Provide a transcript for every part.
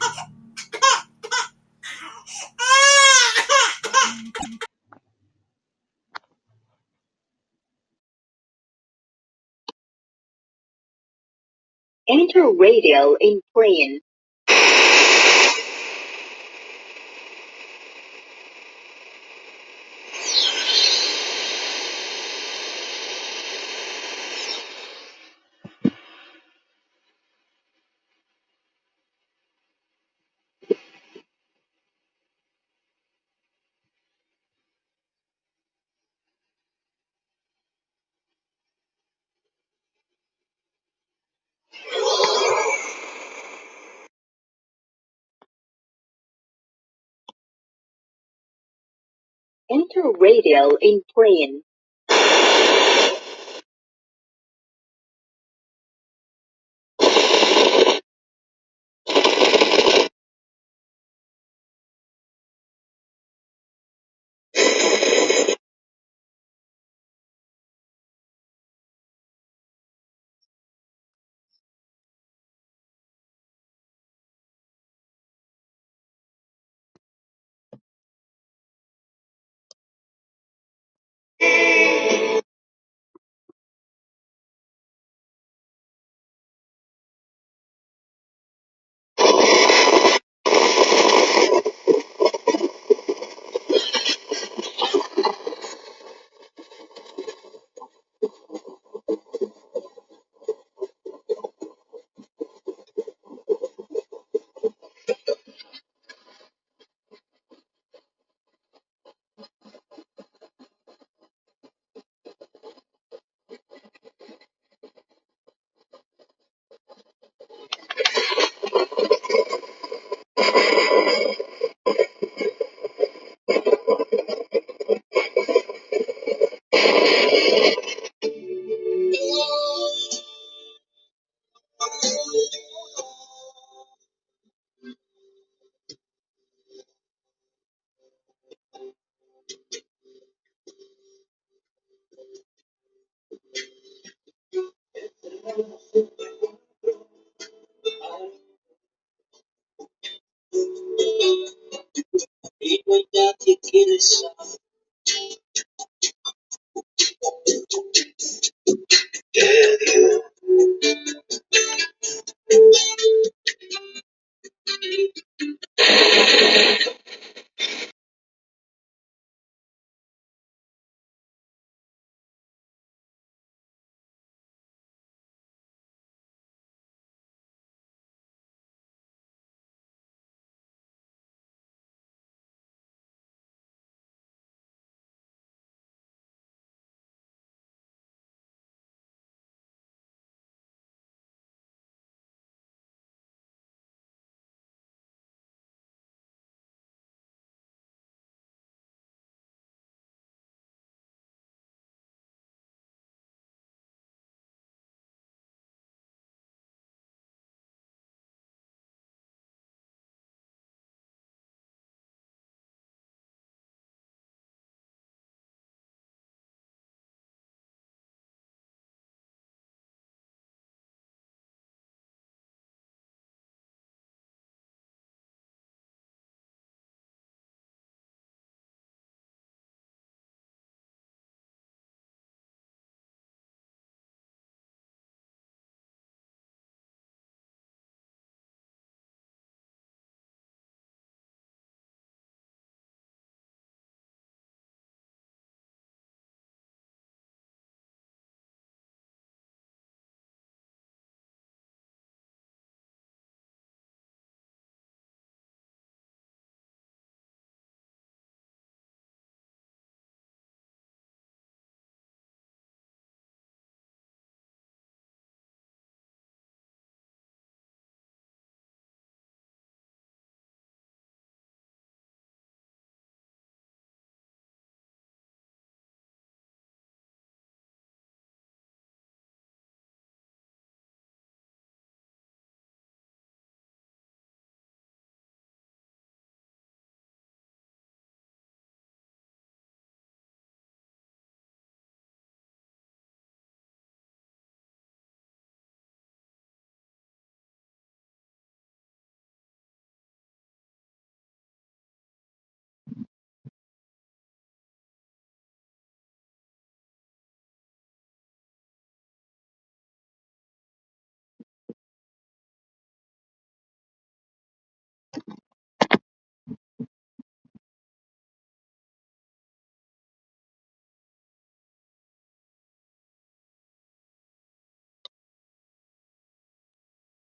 Enter radio in plane. Enter radio in plane.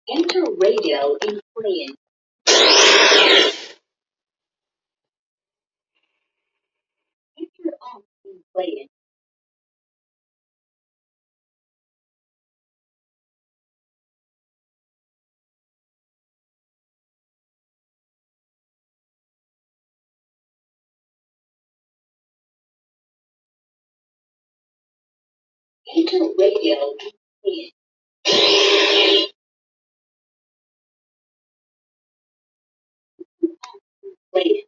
Enter radio in Korean. Enter off in Korean. Enter radio in Korean. Korean.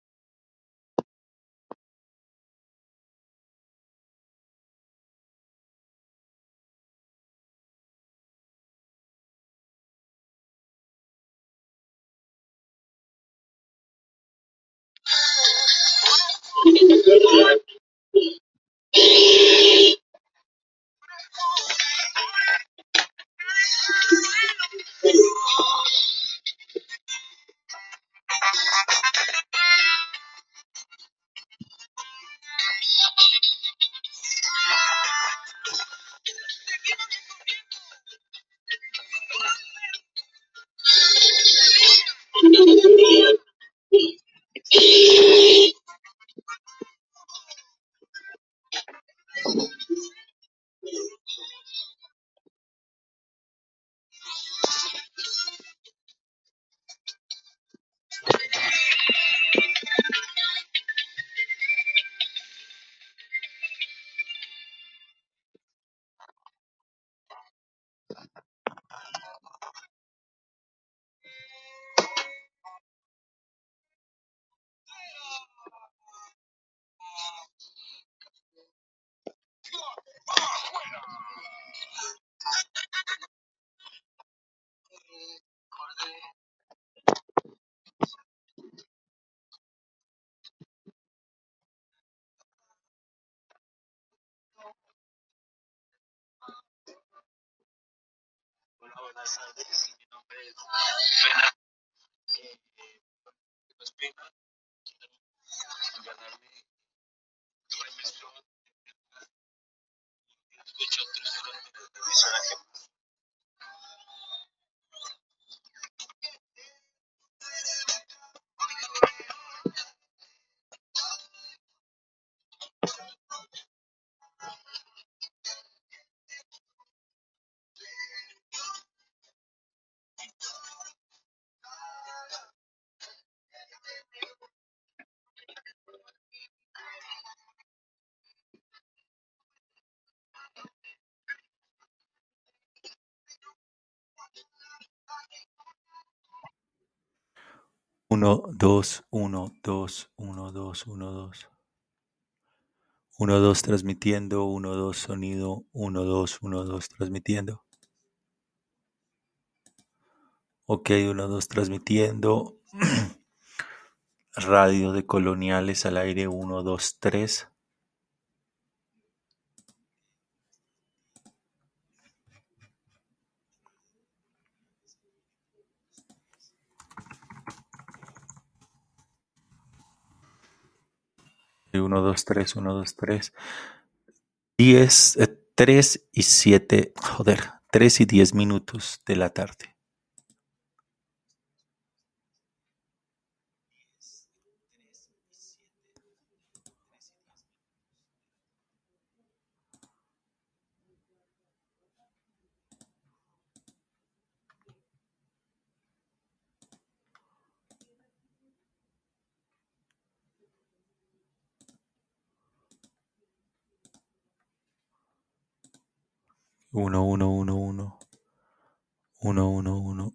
Enter radio in Korean. 1, 2, 1, 2, 1, 2. 1, 2 transmitiendo, 1, 2 sonido, 1, 2, 1, 2 transmitiendo. Ok, 1, 2 transmitiendo. Radio de Coloniales al aire, 1, 2, 3. 1, 2, 3, 1, 2, 3. 10, 3 y 7, joder, 3 y 10 minutos de la tarde. Uno, uno, uno, uno. 1, 1, 1.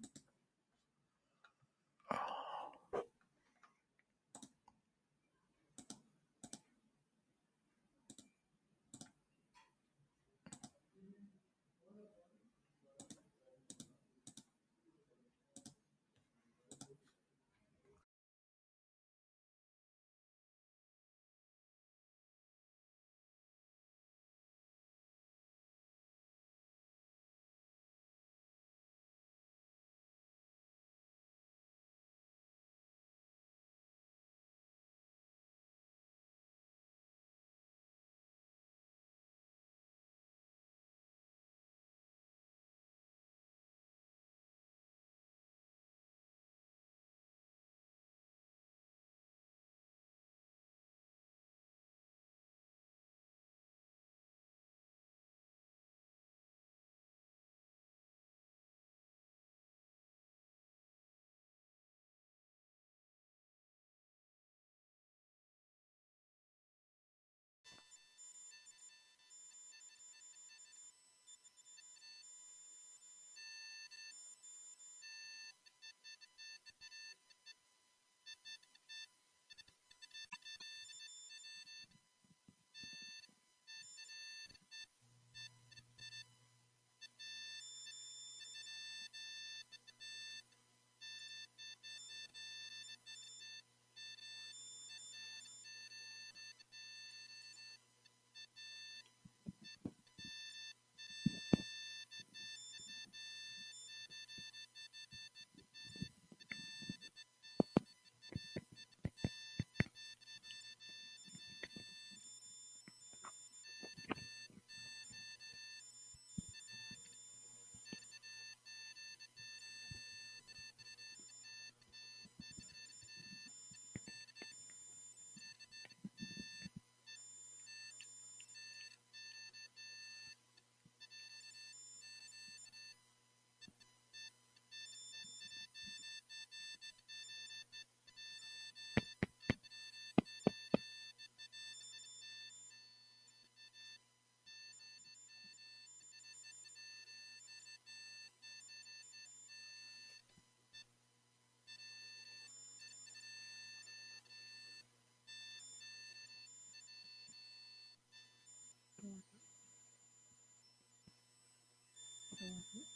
Ujú.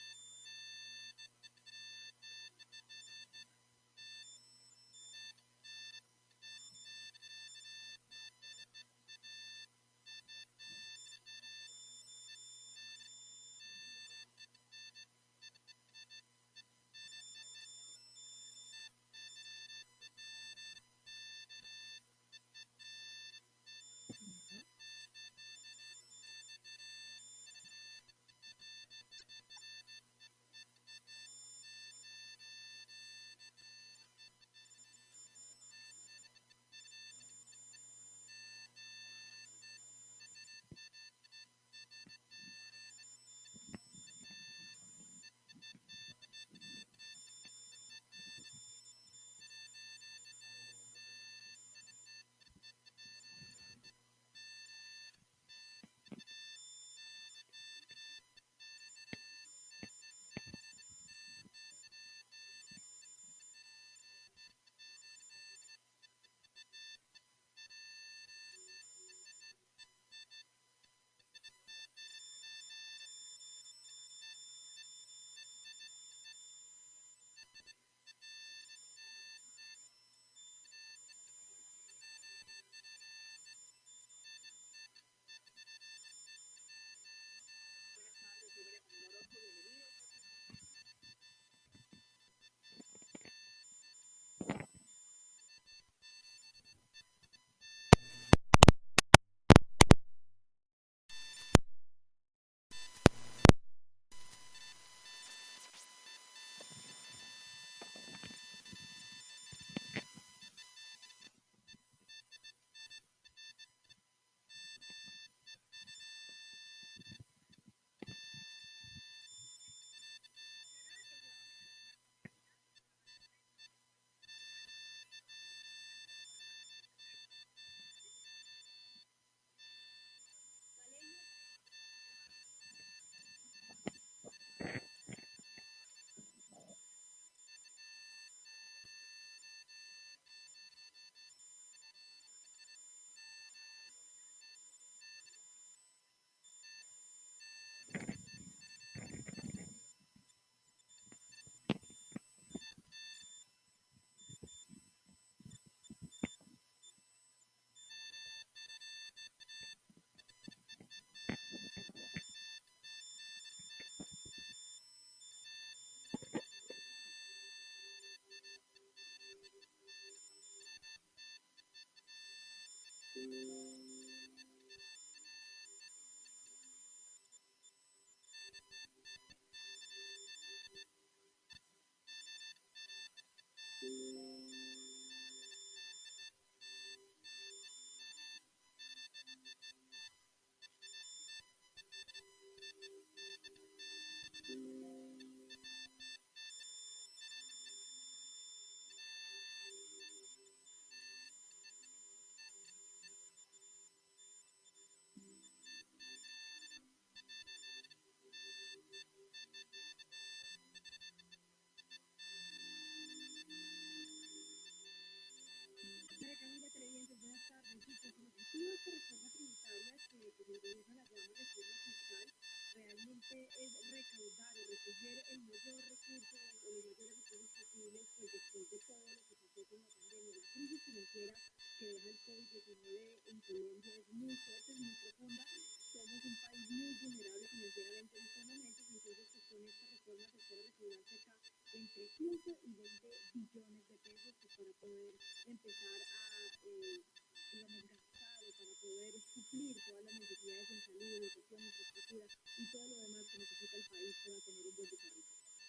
María Camila, televidentes, buenas tardes. Sí, pues el objetivo de esta reforma tributaria que pues, el gobierno la llama reforma fiscal realmente es recaudar o recoger el mayor recurso o los mayores recursos posibles pues después de todo lo que pasó con la pandemia. La crisis financiera que deja el COVID-19 en Colombia es muy fuerte, es muy profunda. Somos un país muy vulnerable financieramente en estos momentos, entonces pues con esta reforma se espera recaudar cerca entre 15 y 20 billones de pesos pues, para poder empezar a, digamos, gastar o para poder suplir todas las necesidades en salud, educación, infraestructura y todo lo demás que necesita el país para tener un buen desarrollo.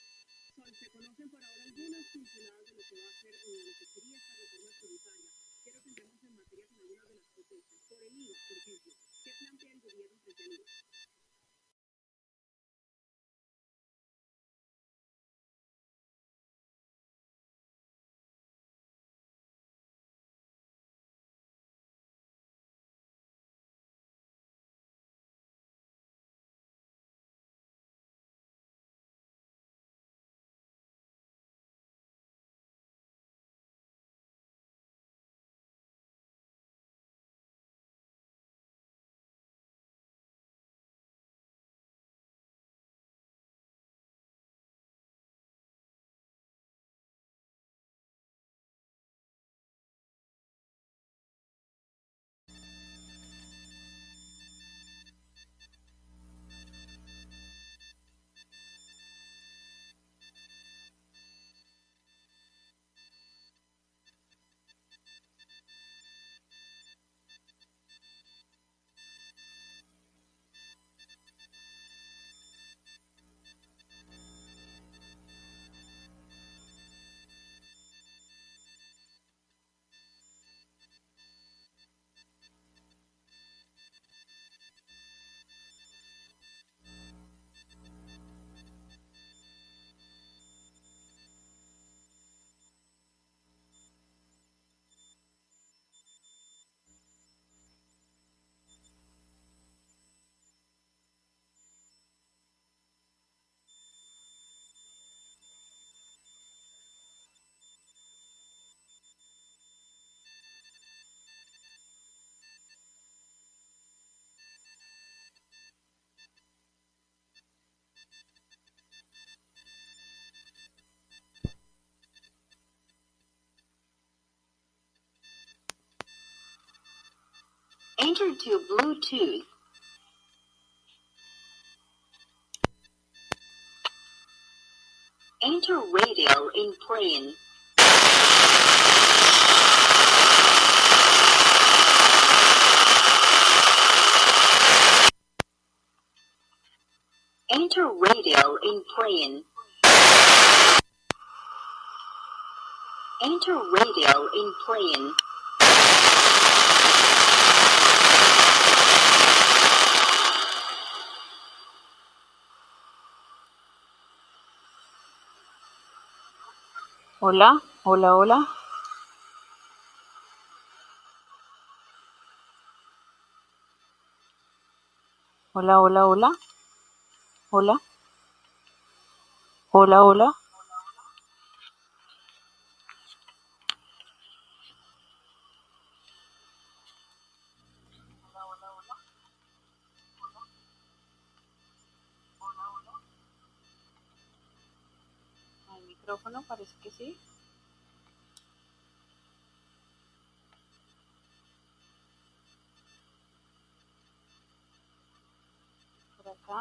Sol, se conocen por ahora algunas pinceladas de lo que va a hacer o de lo que sería esta reforma tributaria. Quiero que entremos en materia con algunas de las propuestas. Por el IVA, por ejemplo, ¿qué plantea el gobierno frente al IVA? Enter to Bluetooth. Enter radio in plane. Enter radio in plane. Enter radio in plane. Hola, hola, hola. Hola, hola, hola. Hola, hola, hola. ¿Hay micrófono? Parece que sí. Por acá.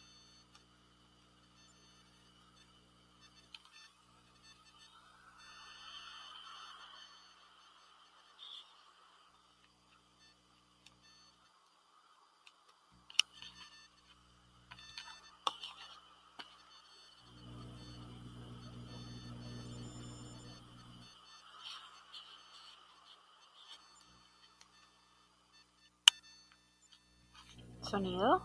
Sonido.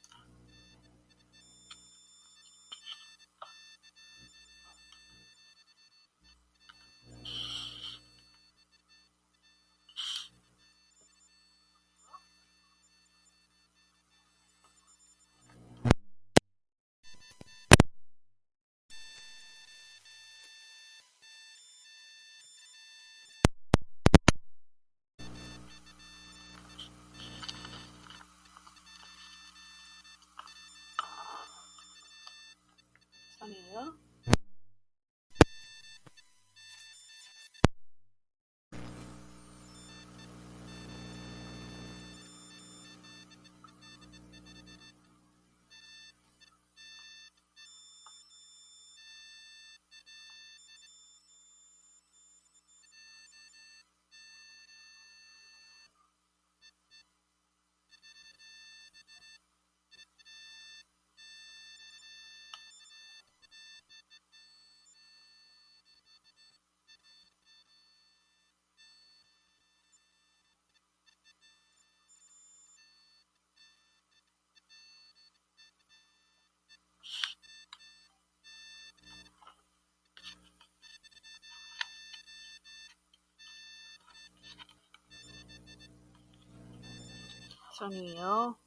Sonido. Sonido.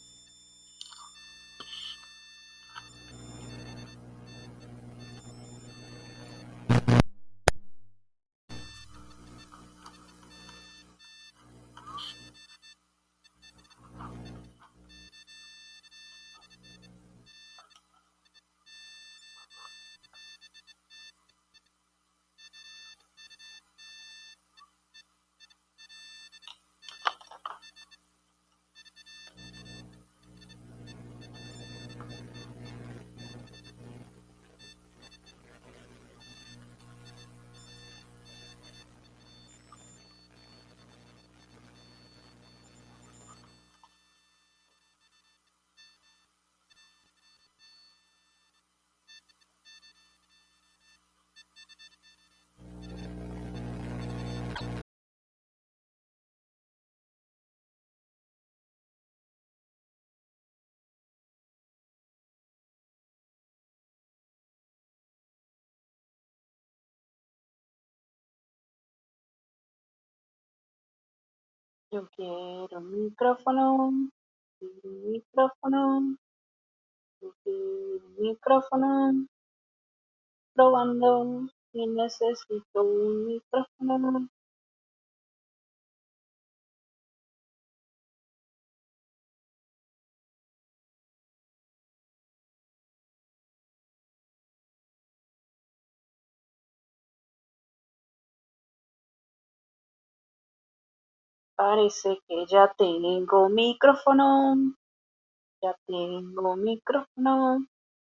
Yo quiero un micrófono. Un micrófono. Yo quiero un micrófono. Probando. Y necesito un micrófono. Parece que ya tengo micrófono. Ya tengo micrófono.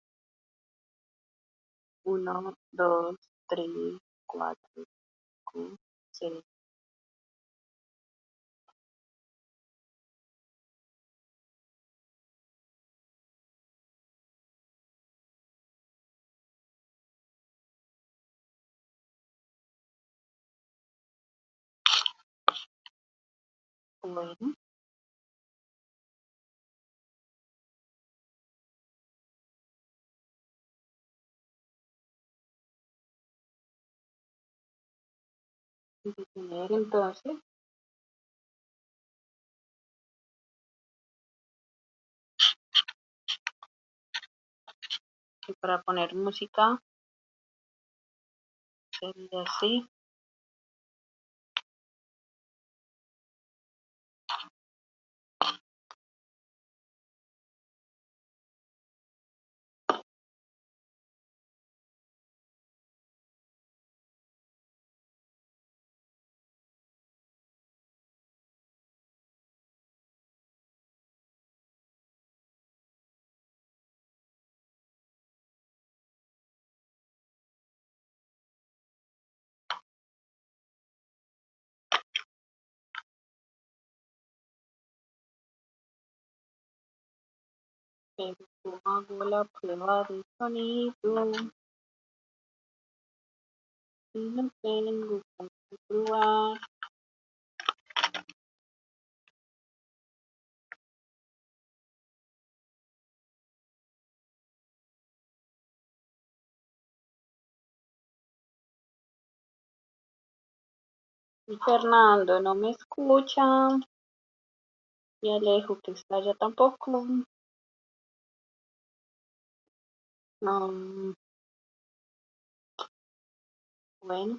1, 2, 3, 4, 5, 6. Bueno, detener entonces. Y para poner música sería así. Pero como hago la prueba de sonido y no tengo cómo probar. Y Fernando no me escucha. Y Alejo que está allá tampoco. No, bueno,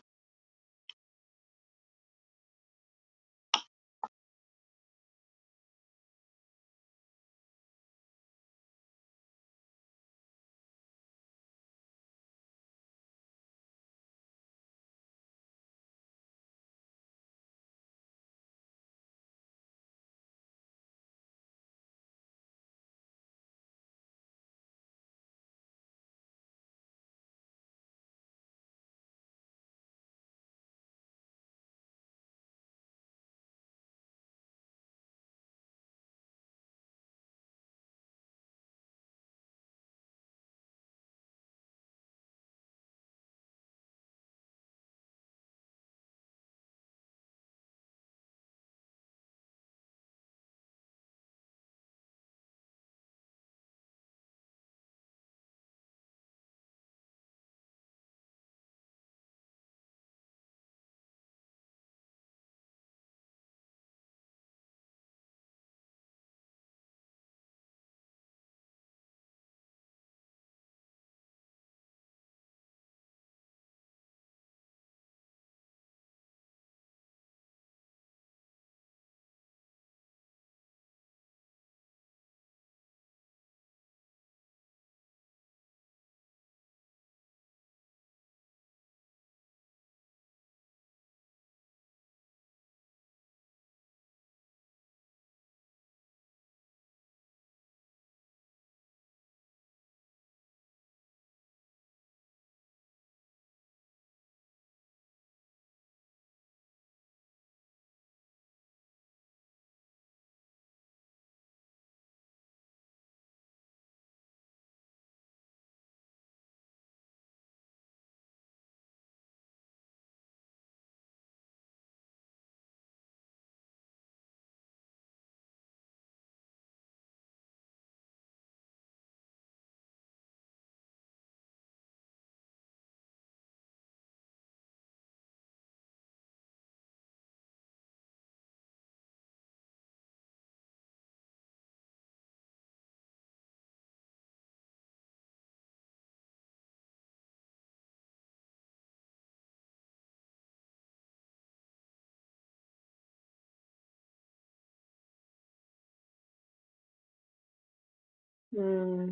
Uno,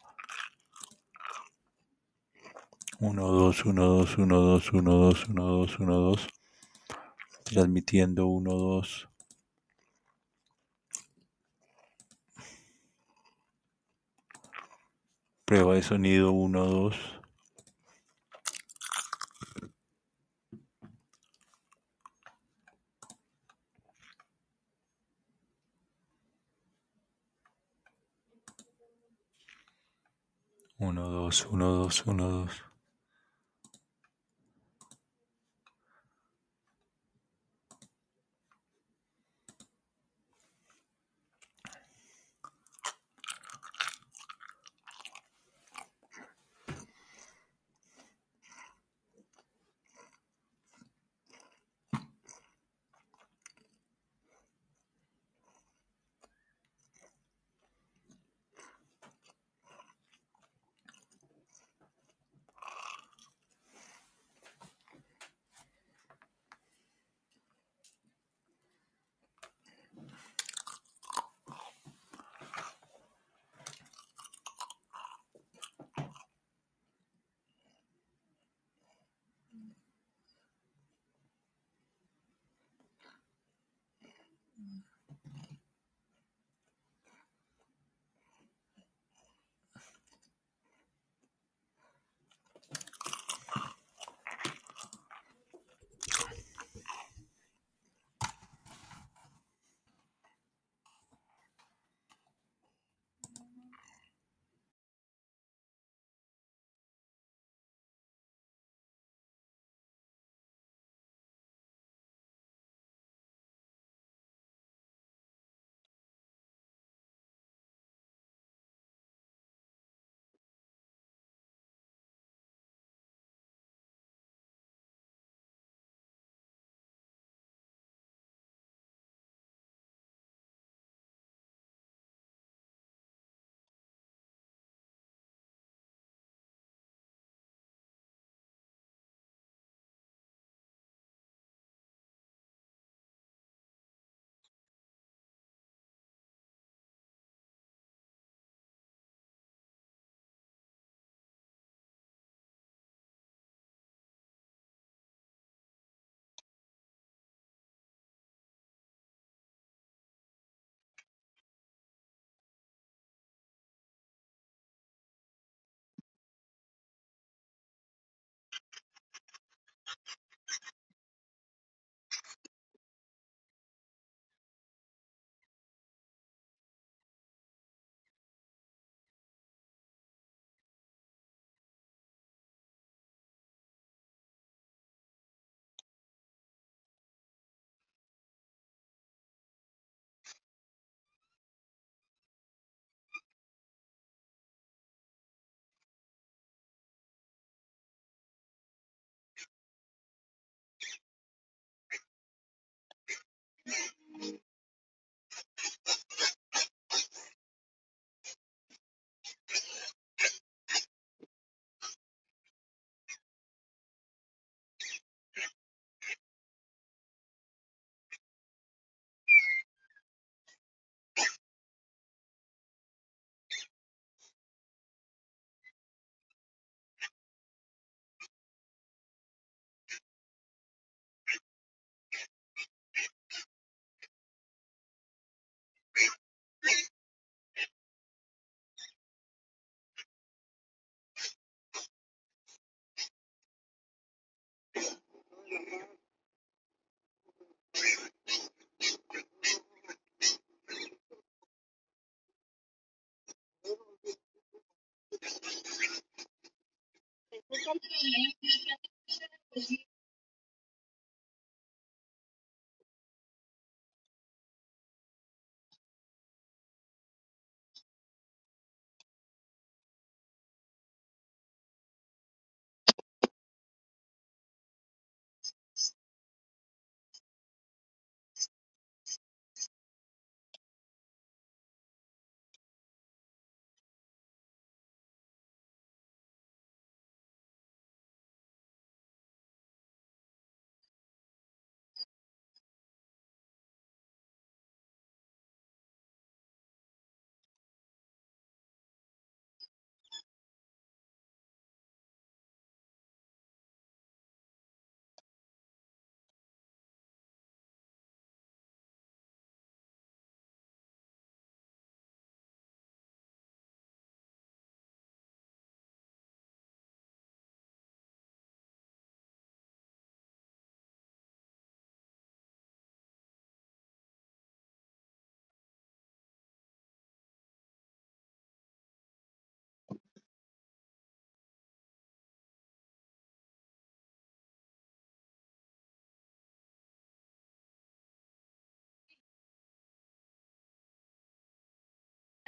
dos, uno, dos, uno, dos, uno, dos, uno, dos, uno, dos. Transmitiendo uno, dos. Prueba de sonido uno, dos. Uno, dos, uno, dos, uno, dos.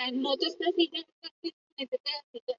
No te estás siguiendo ese pedacito.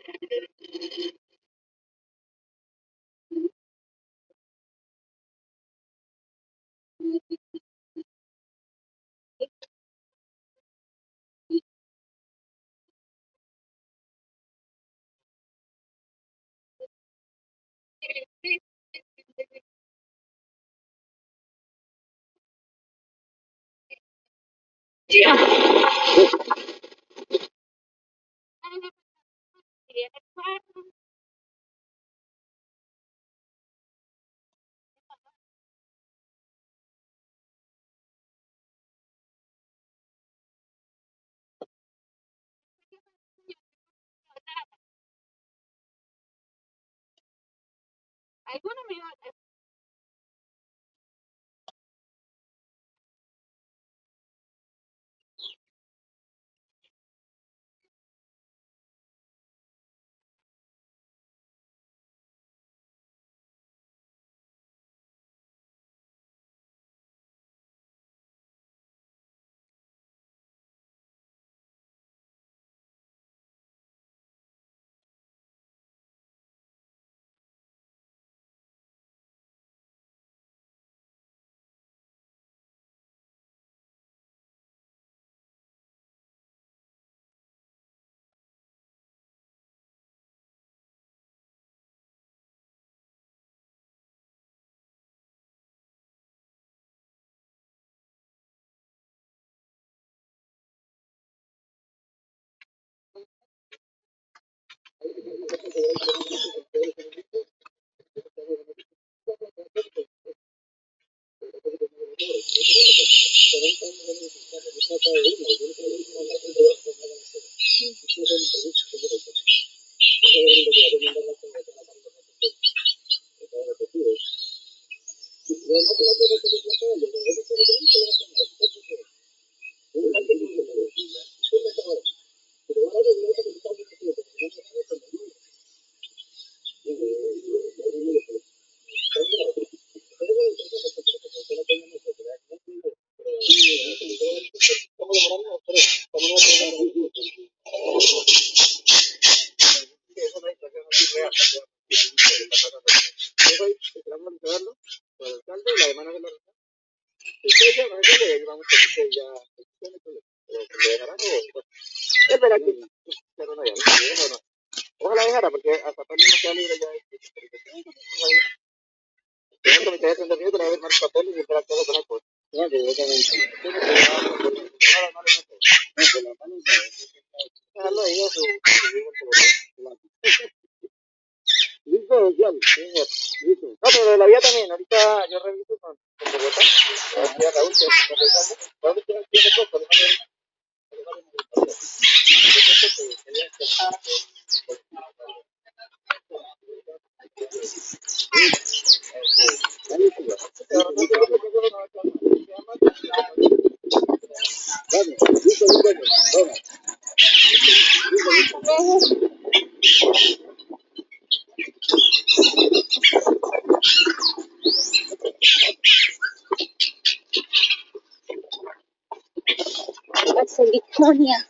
California.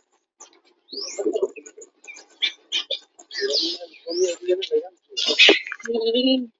Sí.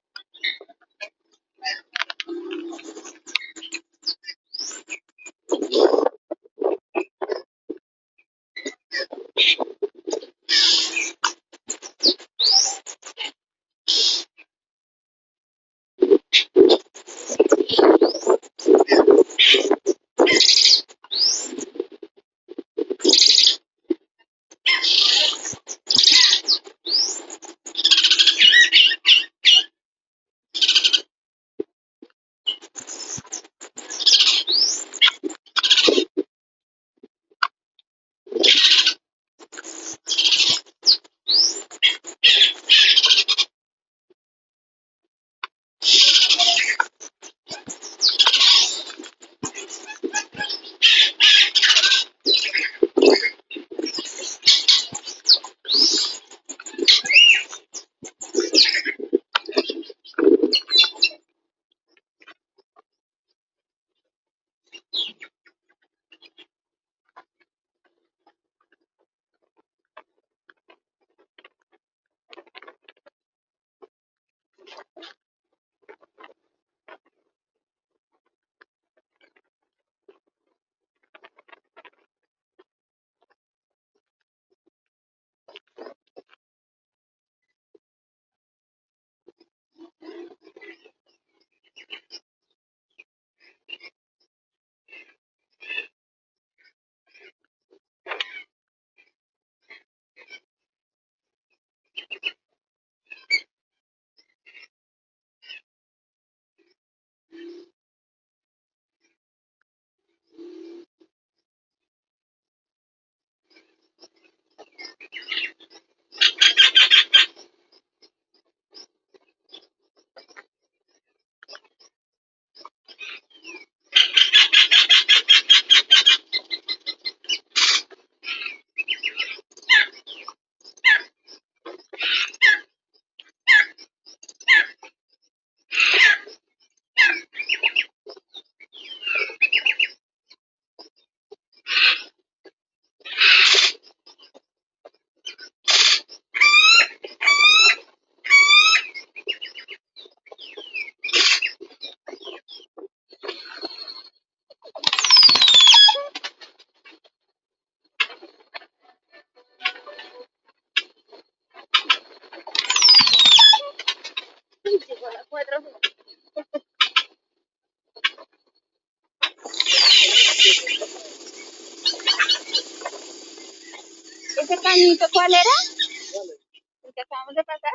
¿Ese cañito cuál era? ¿El que acabamos de pasar?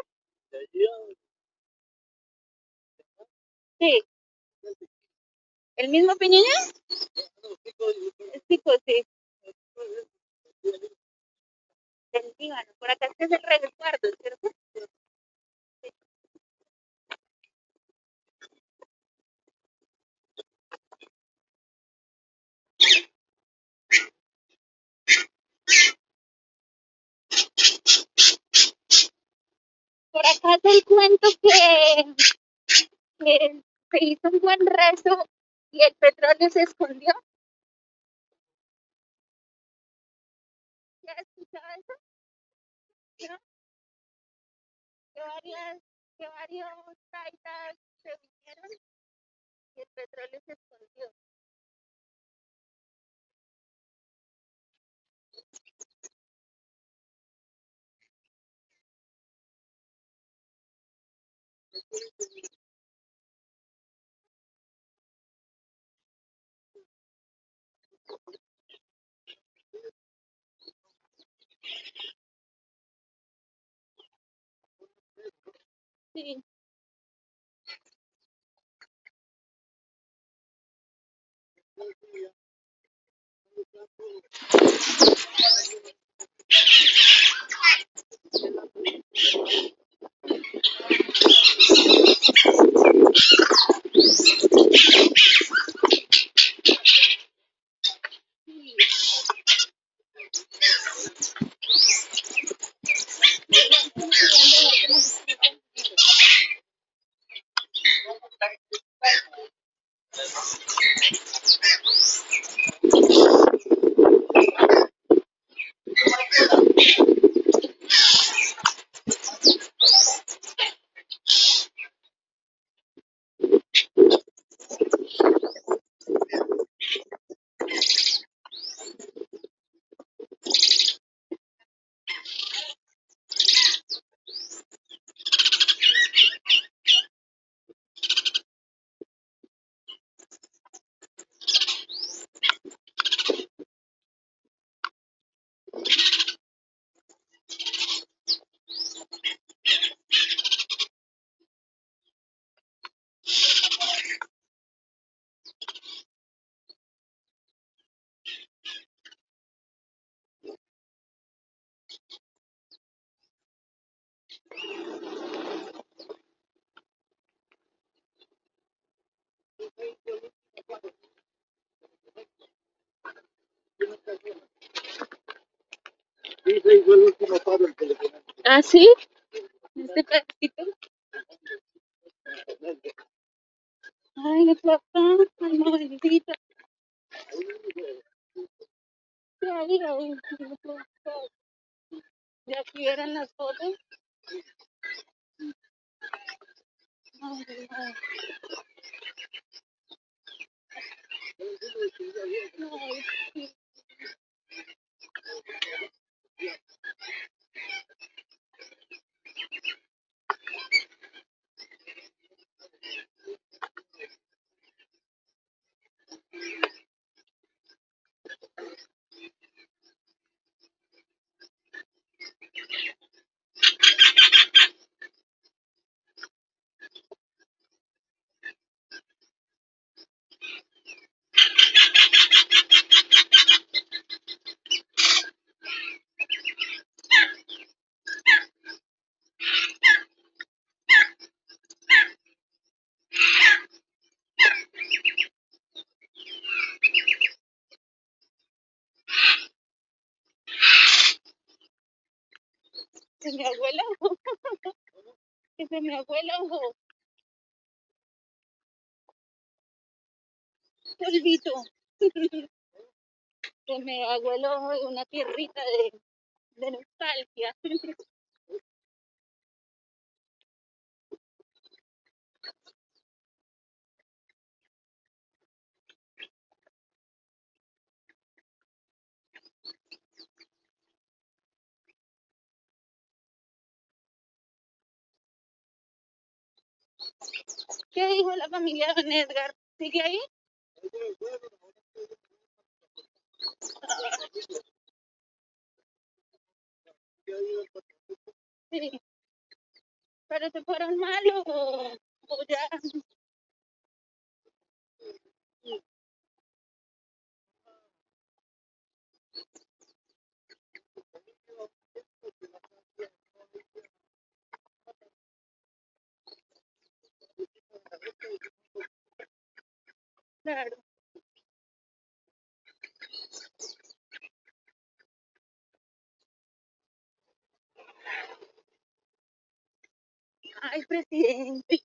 Sí. ¿El mismo Piñeña? El Pico, sí. El Líbano. Por acá este es el resguardo, ¿cierto? Por acá es el cuento que se hizo un buen rezo y el petróleo se escondió. ¿Ya has escuchado eso? ¿No? Que varios taitas se vinieron y el petróleo se escondió. Sí, ¿ah, sí? Este pedacito. Ay, mi papá, alma bendita. Ay, ay, mi papá. De aquí eran las fotos. Ay, ay, ay, sí. Se me abuela, que se me abuela, polvito. Se me abuelo de una tierrita de nostalgia. ¿Qué dijo la familia de Don Edgar? ¿Sigue ahí? Sí, pero se fueron malos o ya. Claro. Ay, presidente.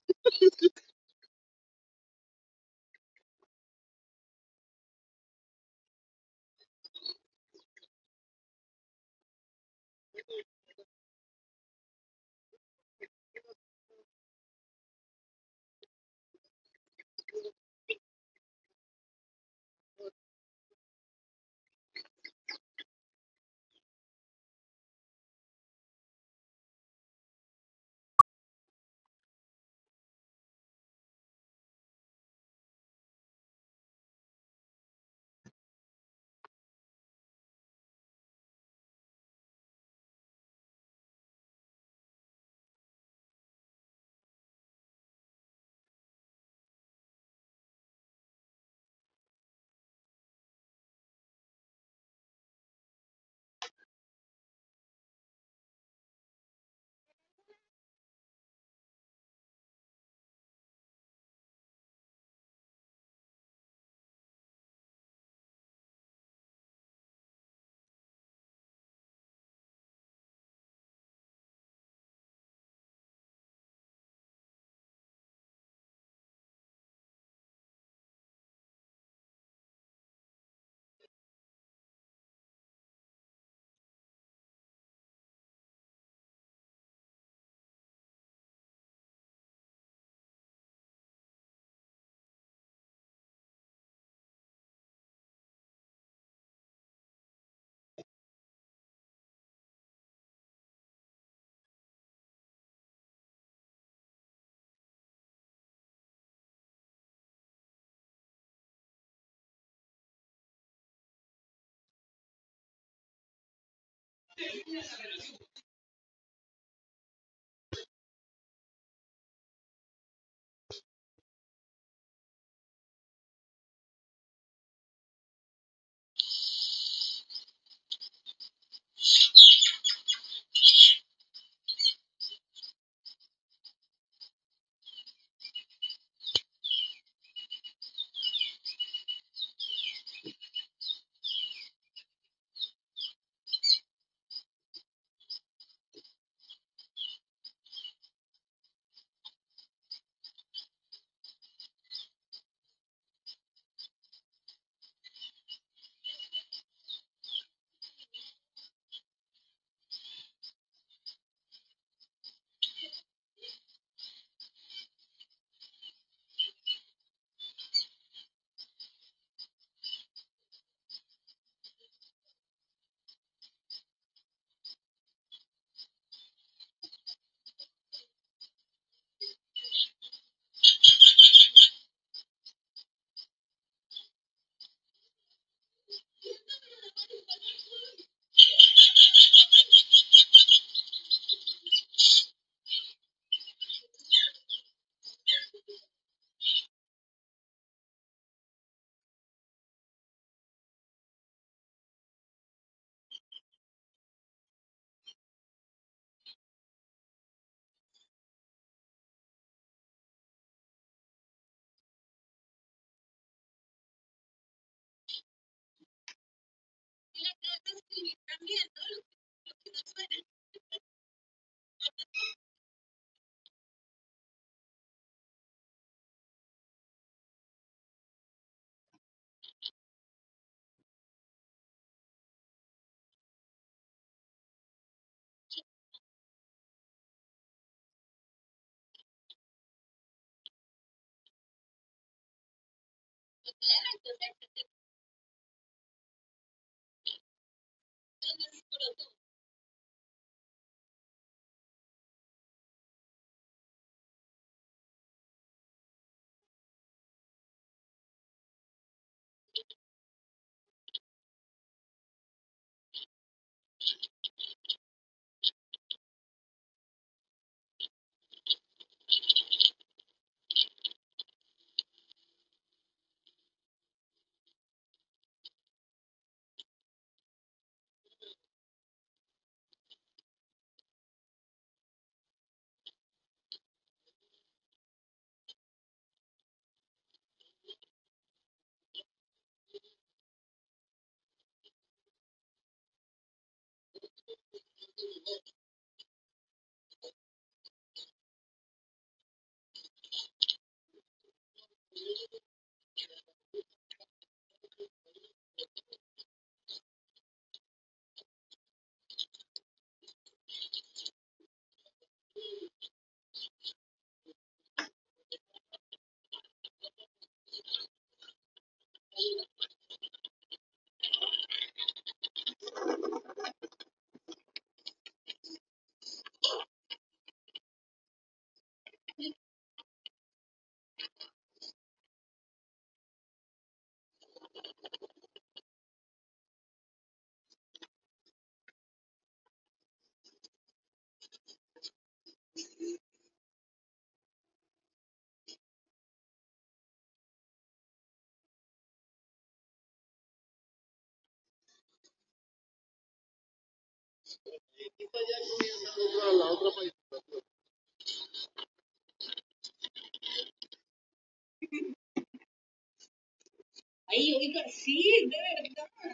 Ay, oiga, sí, de verdad.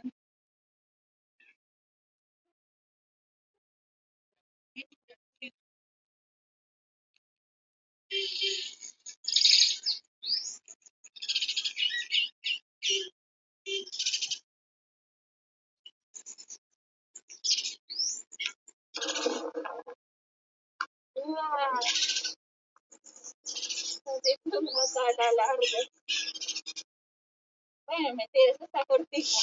Wow, esto me está la larga. Bueno, mentira, eso está cortito.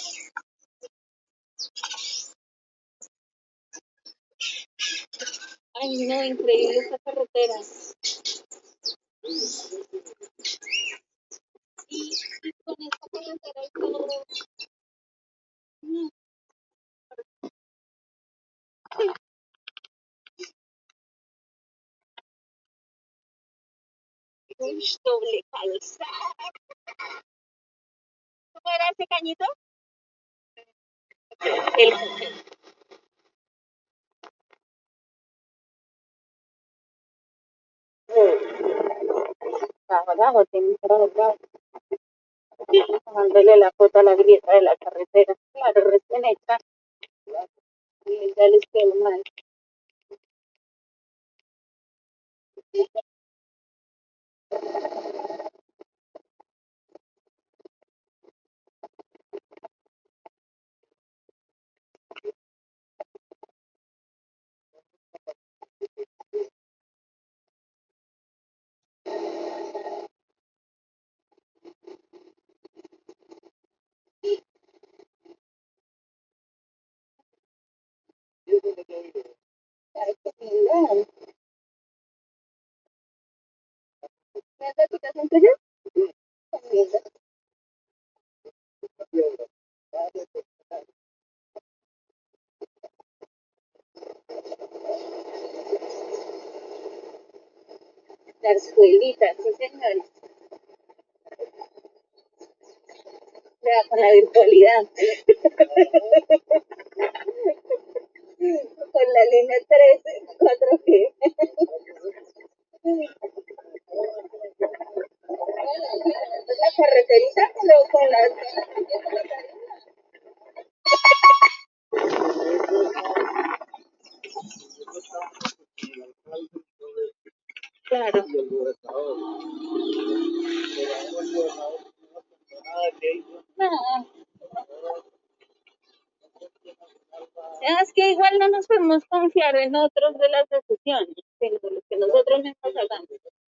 Ay, no, increíble esta carretera. Y con esta carretera y todo. No, uy, doble calzada. ¿Cómo era ese cañito? El bravo, tiene bravo, bravo. Mándale la foto a la grieta de la carretera. Claro, recién hecha. Y ya les quedó mal. Ay, qué lindo. ¿Es de tu casa en tuyo? Qué lindo. Zarzuelita, sí señores. Vea, con la virtualidad. Con la línea 13, 4G. La carreterita con la... Claro. No, es que igual no nos podemos confiar en otros de las decisiones, sino de lo que nosotros mismos hagamos.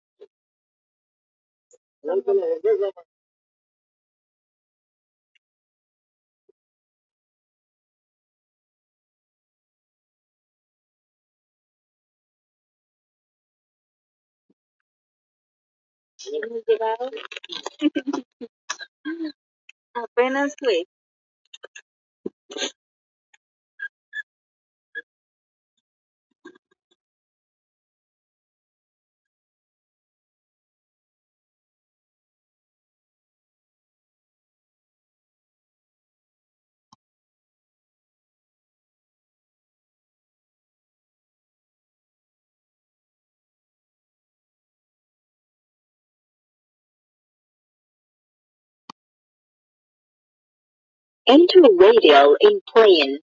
Hemos llegado, apenas fue. Enter radio in plain.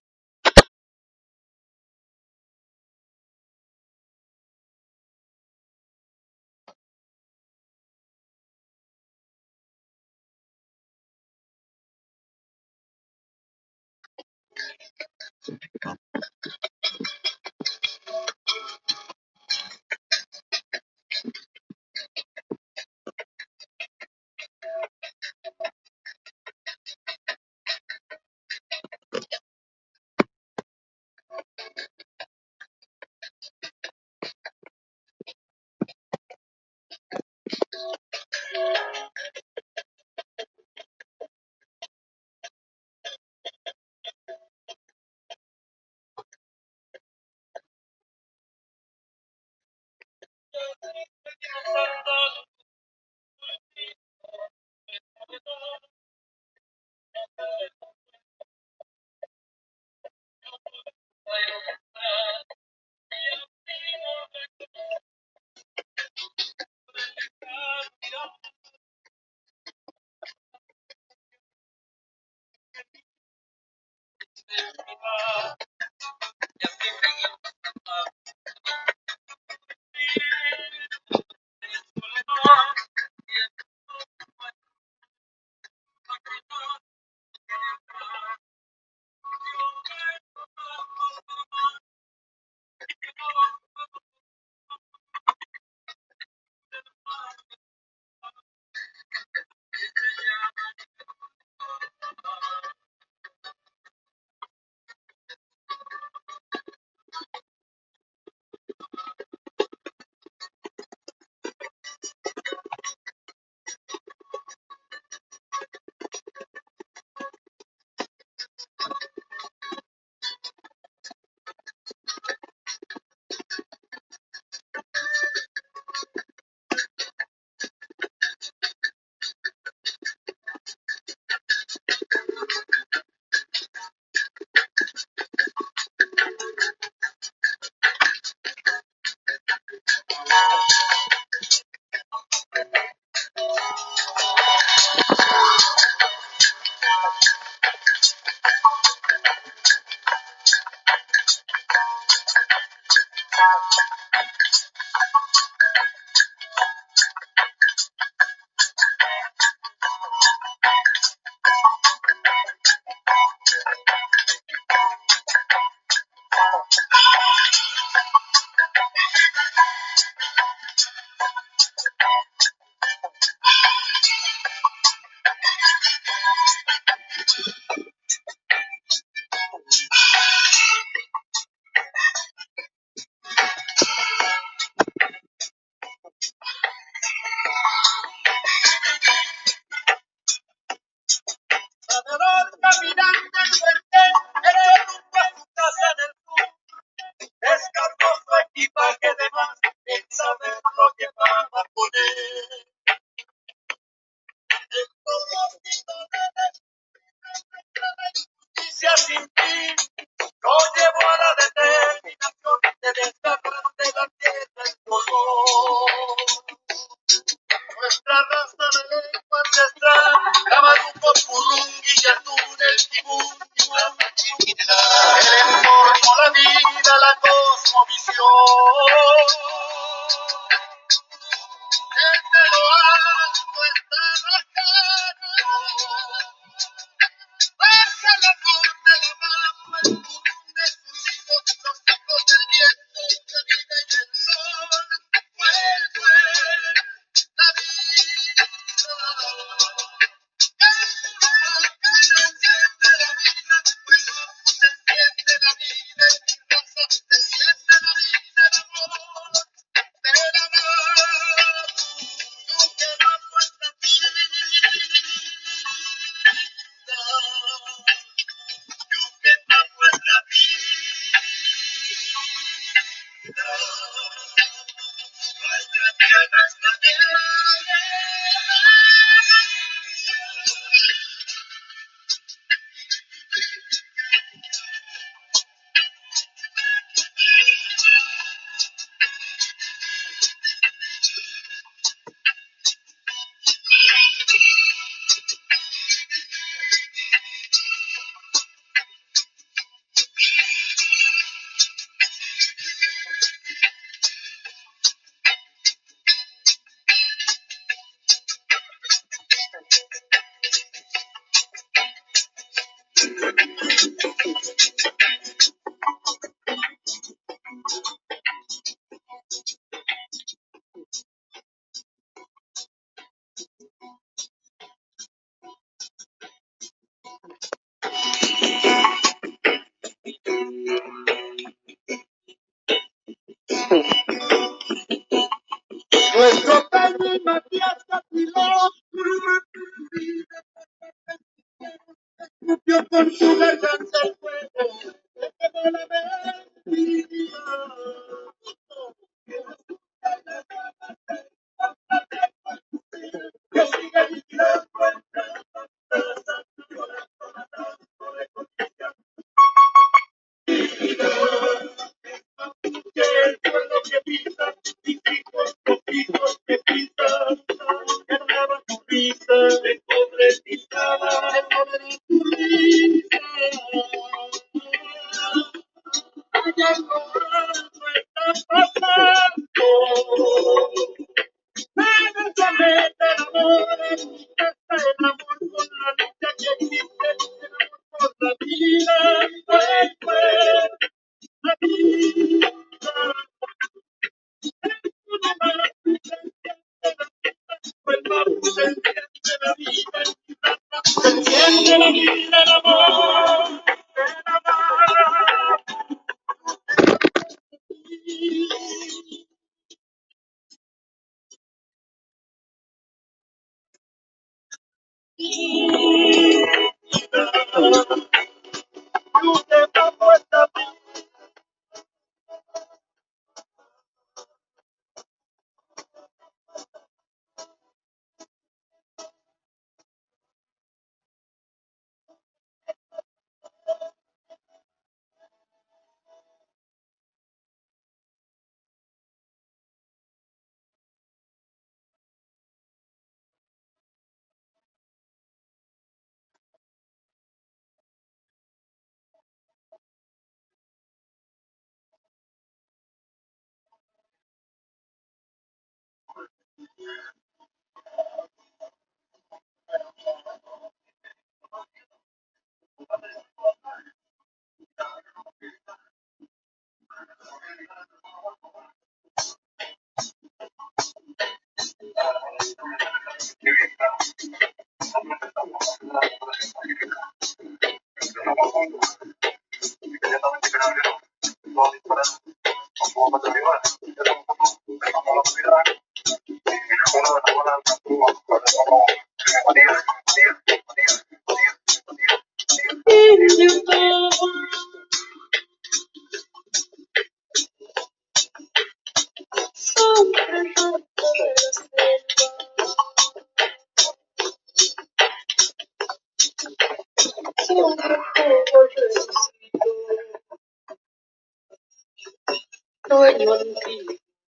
Dueño antiguo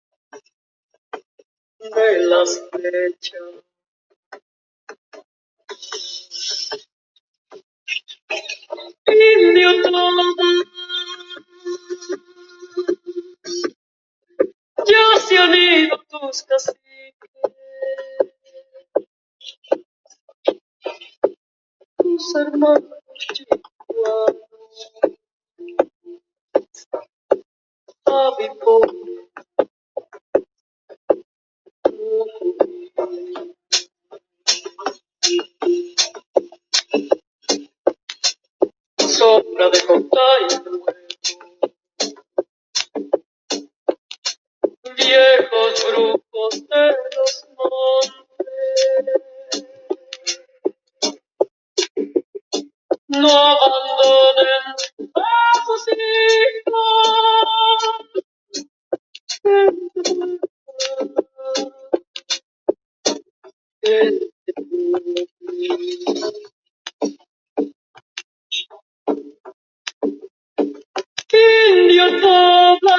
de las flechas, indio todo, ya se han ido tus caciques, tus hermanos chihuahuas, Abipo, sombra de contay y huevo, viejos brujos de los montes, no abandonen a sus hijos. Indio toba,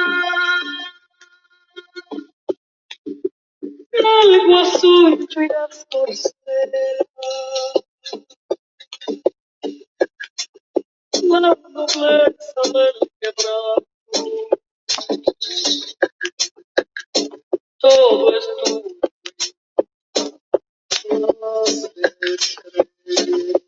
algo azul irás por selva, la nobleza del quebrado, todo es tuyo, las estrellas.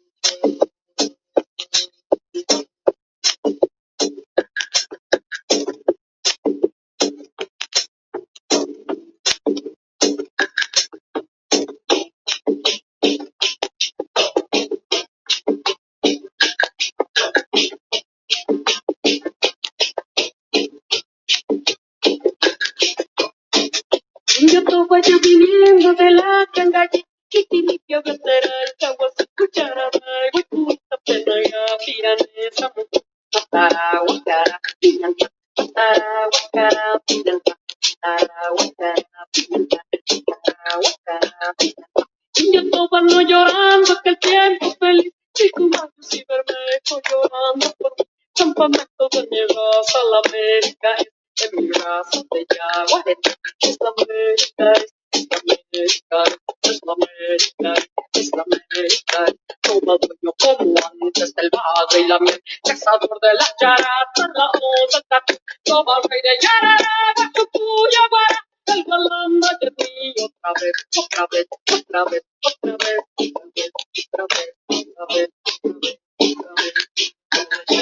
Yo toba yo viniendo de la cangalle, Quitiripio, Blateral, Caguas, Cucharada, Huicuta, Penaya, Piranesa, Tarahuacara, Pinanta, Tarahuacara, Pinanta, Tarahuacara, Pinanta, Tarahuacara, Pinanta. Yo toba no llorando que el tiempo feliz, y tu manos y Bermejo llorando por mí. Campamento de mi raza, la América es de mi raza, de Yaguareté. Es la América, es la América, es la América, es la América. Toma dueño como antes del padre y la miel, cazador de las charatas, la osa, tatu, toma rey de Yarara, Chucuya, Guara, el galán de mí, otra vez, otra vez, otra vez, otra vez, otra vez, otra vez, otra vez, otra vez, otra vez.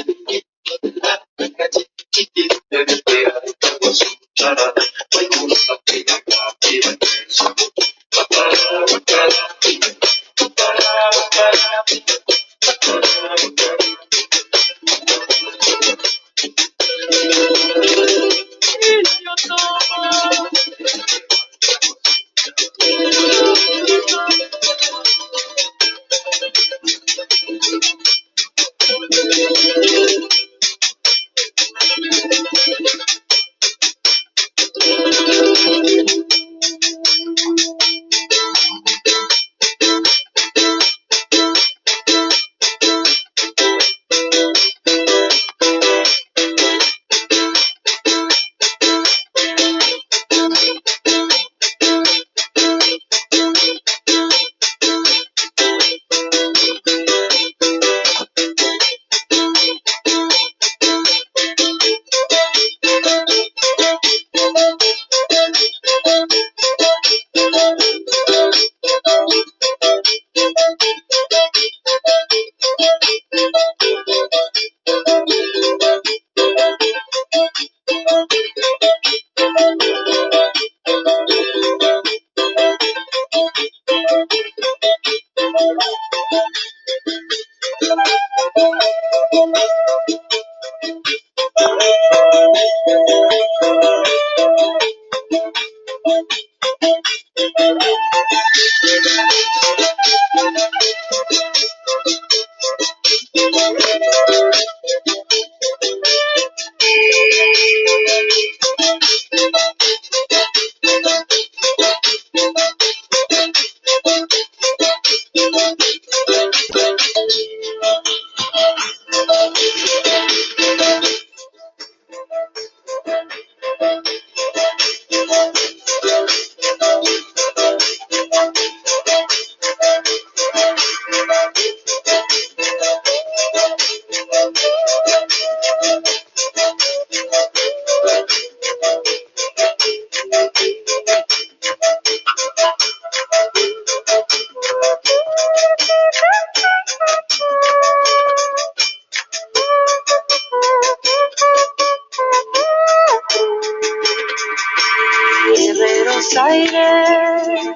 aires,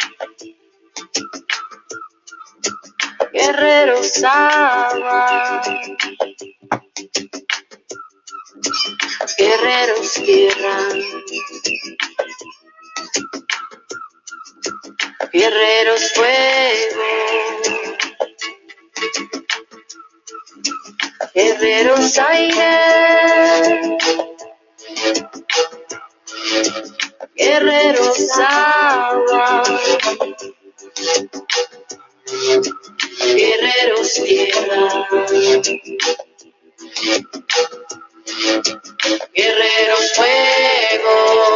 guerreros agua, guerreros tierra, guerreros fuego, guerreros aire, guerreros agua, guerreros tierra, guerreros fuego,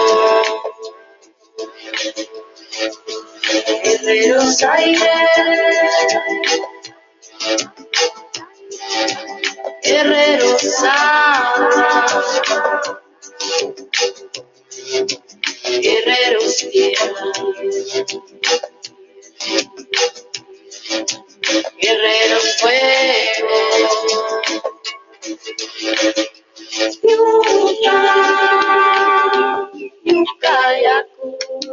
guerreros aire, guerreros agua, guerreros tierra, guerreros fuego, yuka, yuka yaku,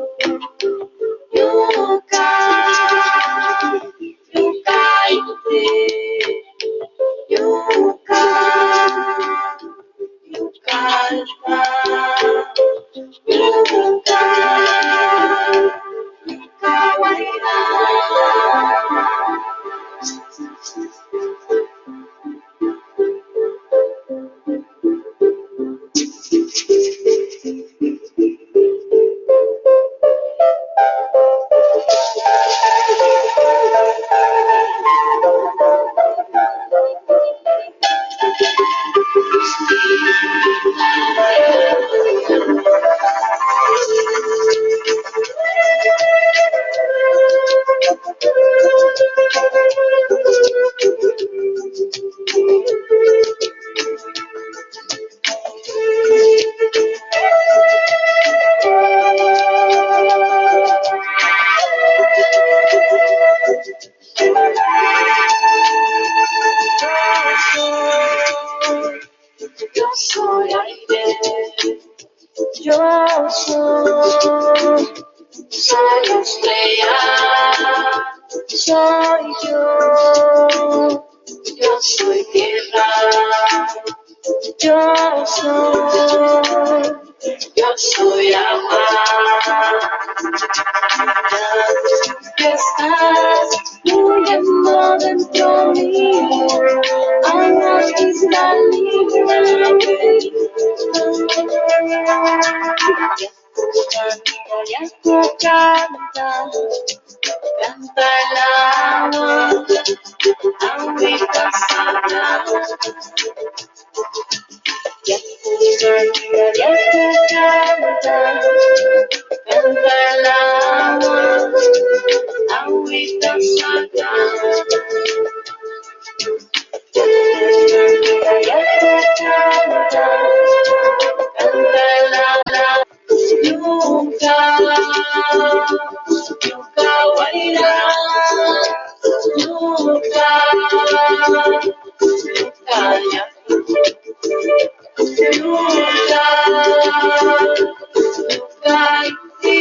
yuka, yuka ite, yuka, yuka ita, yuka, yuka waina. Yo soy aire, yo soy estrella, soy yo soy tierra, yo soy agua. Que estás muriendo dentro mío, agua cristalina, Yaku canta, canta el agua, agüita salada. Yaku canta, canta el agua, agüita salada. Yaku canta, canta el agua. Yuka, yuka waira, yuka, yuka yaku, yuka, yuka iti.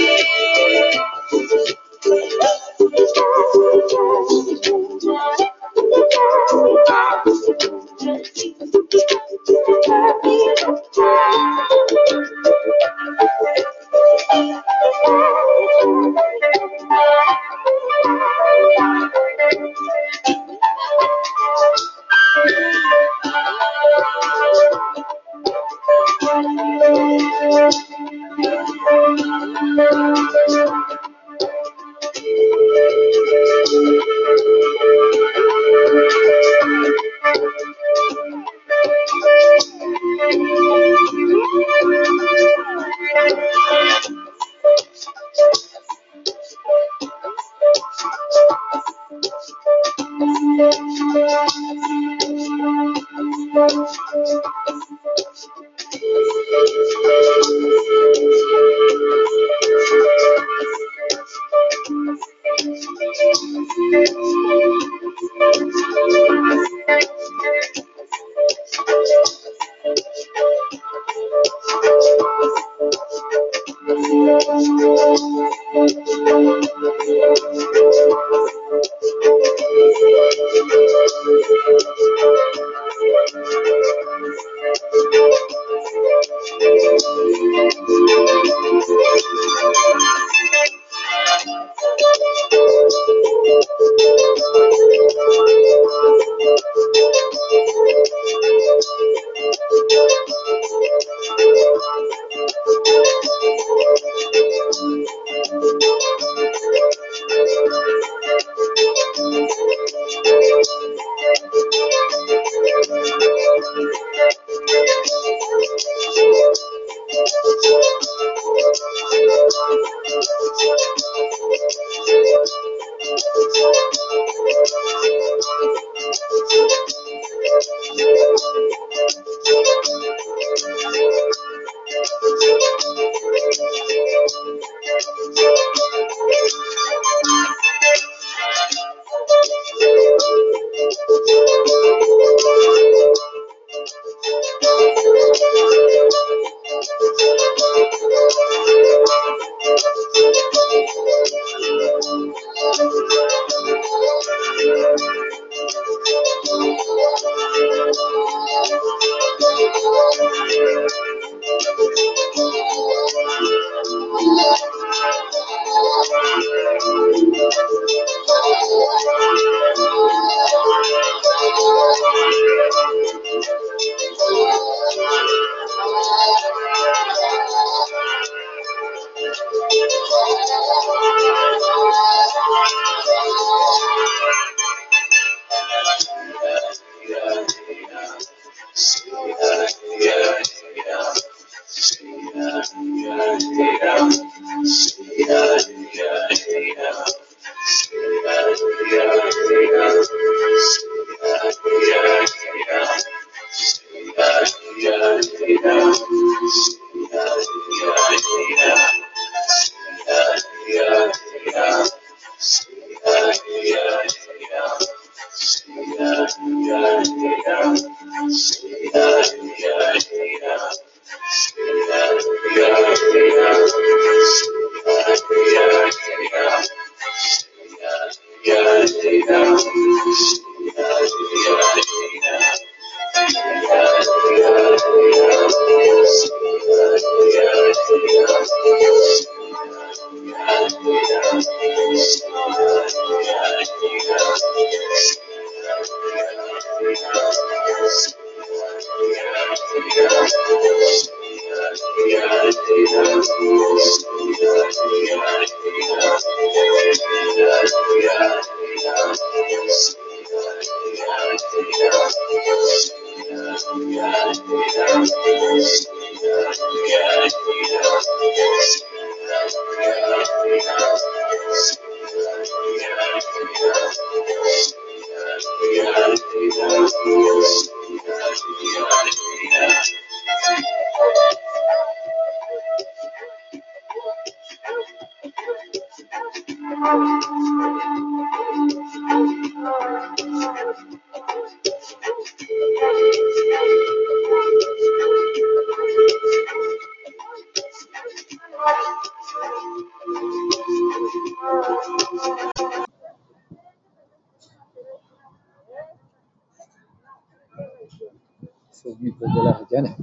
Esos mitos de la Llana.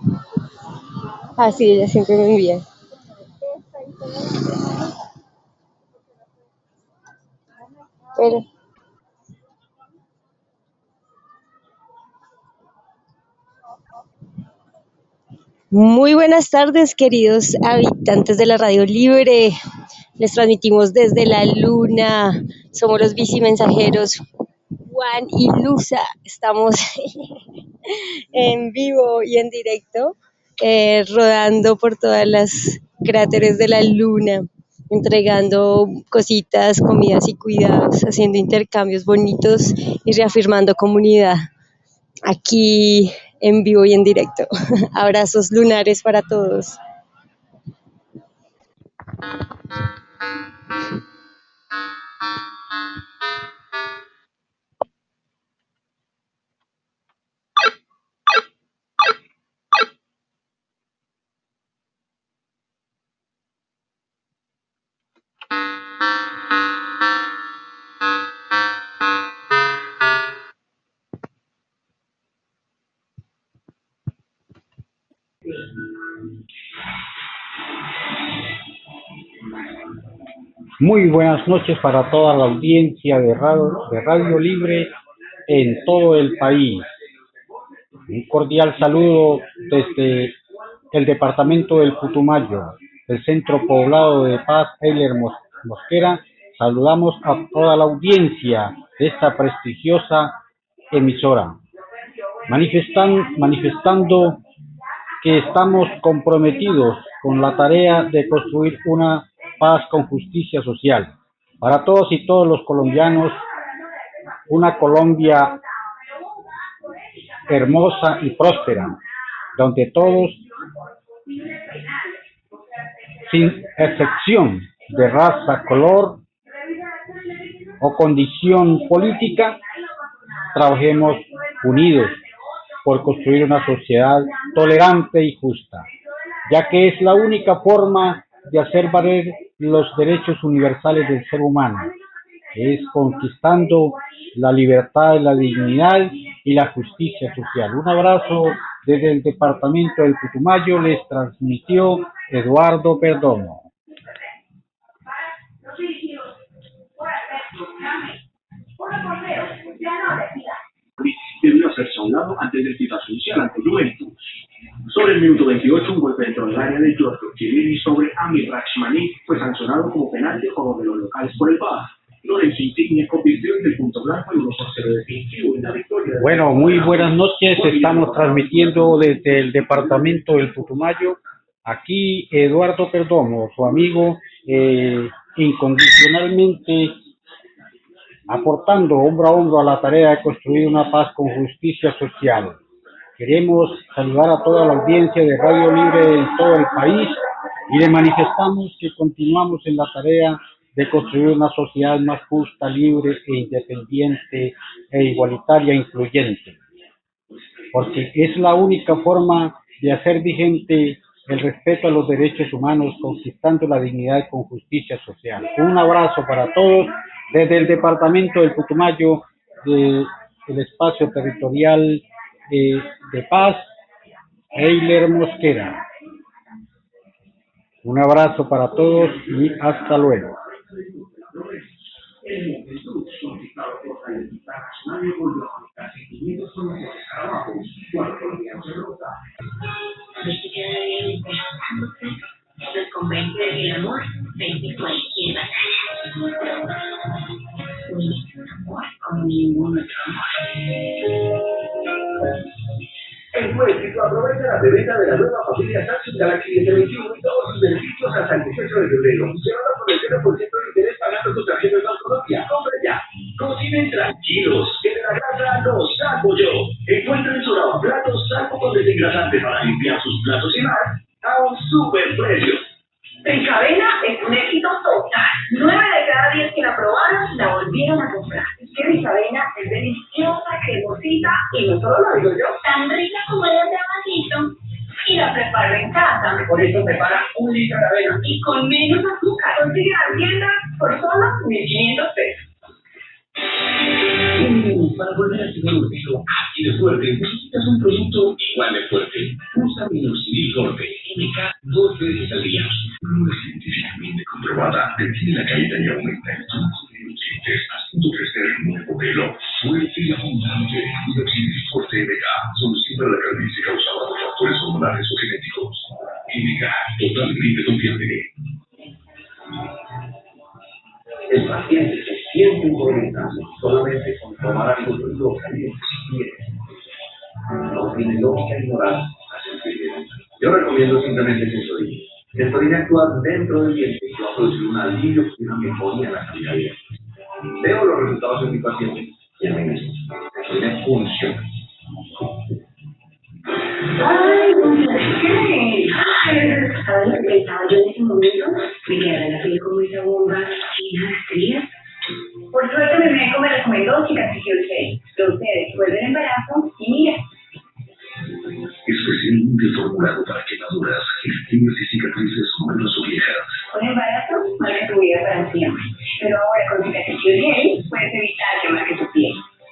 Así ella siempre me envía. Pero, muy buenas tardes, queridos habitantes de la Radio Libre. Les transmitimos desde la Luna. Somos los bicimensajeros Juan y Luza. Estamos en vivo y en directo, rodando por todas las cráteres de la Luna, entregando cositas, comidas y cuidados, haciendo intercambios bonitos y reafirmando comunidad aquí en vivo y en directo. Abrazos lunares para todos. Muy buenas noches para toda la audiencia de Radio Libre en todo el país. Un cordial saludo desde el departamento del Putumayo, el centro poblado de Paz, Eiler Mosquera. Saludamos a toda la audiencia de esta prestigiosa emisora, manifestando que estamos comprometidos con la tarea de construir una paz con justicia social para todos y todos los colombianos, una Colombia hermosa y próspera, donde todos, sin excepción de raza, color o condición política, trabajemos unidos por construir una sociedad tolerante y justa, ya que es la única forma de hacer valer los derechos universales del ser humano, es conquistando la libertad, la dignidad y la justicia social. Un abrazo Desde el departamento del Putumayo les transmitió Eduardo Perdomo. Debió hacerse a un lado antes del pitazo inicial ante Juventus. Sobre el minuto 28, un golpe dentro del área de Giorgio Chiellini sobre Amir Rachmani fue sancionado como penalti a favor de los locales por el VAR. Lorenzo Insigne convirtió en el punto blanco y 1-0 definitivo en la victoria. Bueno, muy buenas noches. Estamos transmitiendo desde el departamento del Putumayo. Aquí Eduardo Perdomo, su amigo, incondicionalmente aportando hombro a hombro a la tarea de construir una paz con justicia social. Queremos saludar a toda la audiencia de Radio Libre en todo el país y le manifestamos que continuamos en la tarea de construir una sociedad más justa, libre e independiente e igualitaria e incluyente, porque es la única forma de hacer vigente el respeto a los derechos humanos, conquistando la dignidad con justicia social. Un abrazo para todos desde el departamento del Putumayo, del espacio territorial de Paz, Eiler Mosquera. Un abrazo para todos y hasta luego. Nos convence de que el amor vence cualquier batalla. Un amor como ningún otro amor. En México aprovecha la preventa de la nueva familia Samsung Galaxy S21 y todos sus beneficios hasta el 18 de febrero. Lleva con el 0% de interés pagando tu tarjeta de Banco Colombia. Compra ya. Cocinen tranquilos, que de la casa los saco yo. Encuentren su lavaplatos saco con desengrasante para limpiar sus platos y más a un super precio. En Cadena es un éxito total. 9 de cada 10 que la probaron la volvieron a comprar. Es que mi Cadena es deliciosa, cremosita y no solo lo digo yo, tan rica como el de vasito. Y la preparo en casa. Por eso prepara un litro de avena. Y con menos azúcar. Consigue la tienda por solo 1.500 pesos. Para volver a tener un pelo así de fuerte, necesitas un producto igual de fuerte. Usa Minoxidil Forte, MK 2 veces al día. No es científicamente comprobada, detiene la caída y aumenta el flujo de nutrientes, haciendo crecer un nuevo pelo fuerte y abundante. Minoxidil Forte MK soluciona la calvicie causada por factores hormonales o genéticos. MK, totalmente confiable. El paciente se siente inconveniente solamente con tomar algo de lo caliente si quiere. No tiene lógica ignorar la sensibilidad. Yo recomiendo simplemente Sensodyne. Sensodyne actúa dentro del diente y va a producir un alivio y una mejoría en la calidad de vida. Veo los resultados en mi paciente y en mí mismo. Sensodyne funciona. Ay, ¿qué? ¿Sabes lo que pensaba yo en ese momento? Me quedé en la piel como esa bomba llena de estrías. Por suerte mi médico me recomendó cicatricil. Ustedes después del embarazo y mira. Especialmente formulado para quemaduras, estrías y cicatrices nuevas o viejas. Un embarazo marca tu vida para siempre. Pero ahora con cicatricil puedes evitar que marque tu piel.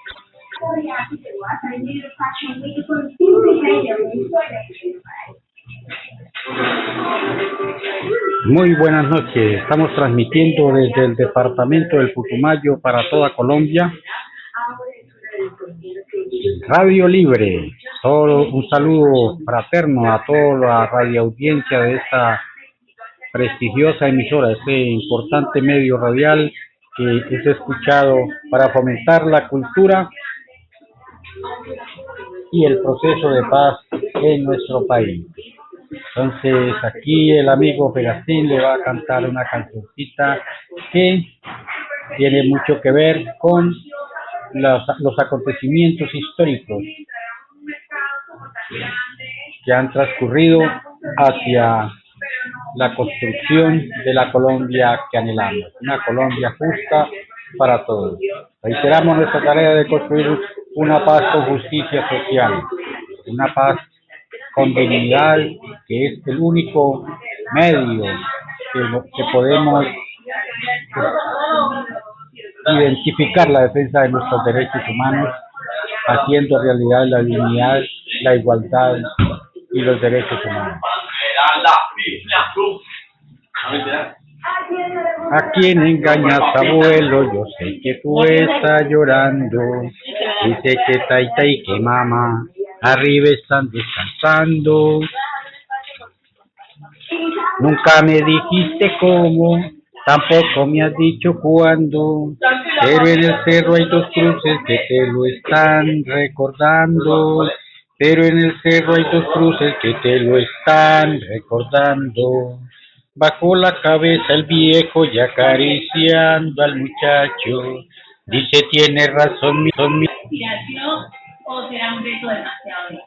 Muy buenas noches, estamos transmitiendo desde el departamento del Putumayo para toda Colombia, Radio Libre. Un saludo fraterno a toda la radioaudiencia de esta prestigiosa emisora, este importante medio radial que es escuchado para fomentar la cultura y el proceso de paz en nuestro país. Entonces aquí el amigo Pegastín le va a cantar una cancioncita que tiene mucho que ver con los acontecimientos históricos que han transcurrido hacia la construcción de la Colombia que anhelamos, una Colombia justa para todos. Reiteramos nuestra tarea de construir una paz con justicia social, una paz con dignidad, que es el único medio que podemos identificar la defensa de nuestros derechos humanos, haciendo realidad la dignidad la igualdad y los derechos humanos. ¿A quién engañas, abuelo? Yo sé que tú estás llorando. Dice que taita y que mamá arriba están descansando. Nunca me dijiste cómo, tampoco me has dicho cuándo. Pero en el cerro hay dos cruces que te lo están recordando. Pero en el cerro hay dos cruces que te lo están recordando. Bajó la cabeza el viejo y acariciando al muchacho. Dice, tiene razón, mi... ¿Inspiración o será un reto demasiado difícil?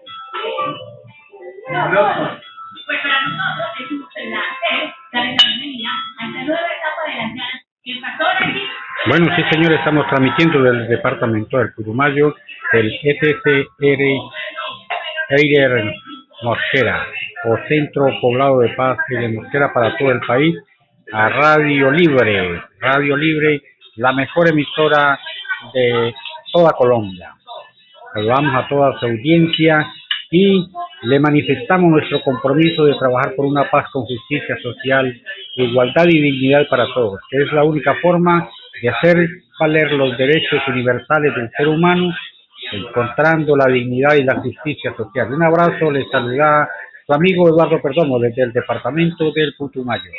Pues para nosotros es un placer darle la bienvenida a esta nueva etapa de las ganas que pasó aquí. Bueno, sí, señor, estamos transmitiendo desde el departamento del Putumayo, del FCR Eider Mosquera, o Centro Poblado de Paz de Mosquera para todo el país, a Radio Libre, la mejor emisora de toda Colombia. Saludamos a toda su audiencia y le manifestamos nuestro compromiso de trabajar por una paz con justicia social, igualdad y dignidad para todos, que es la única forma de hacer valer los derechos universales del ser humano, encontrando la dignidad y la justicia social. Un abrazo, les saluda su amigo Eduardo Perdomo desde el departamento del Putumayo.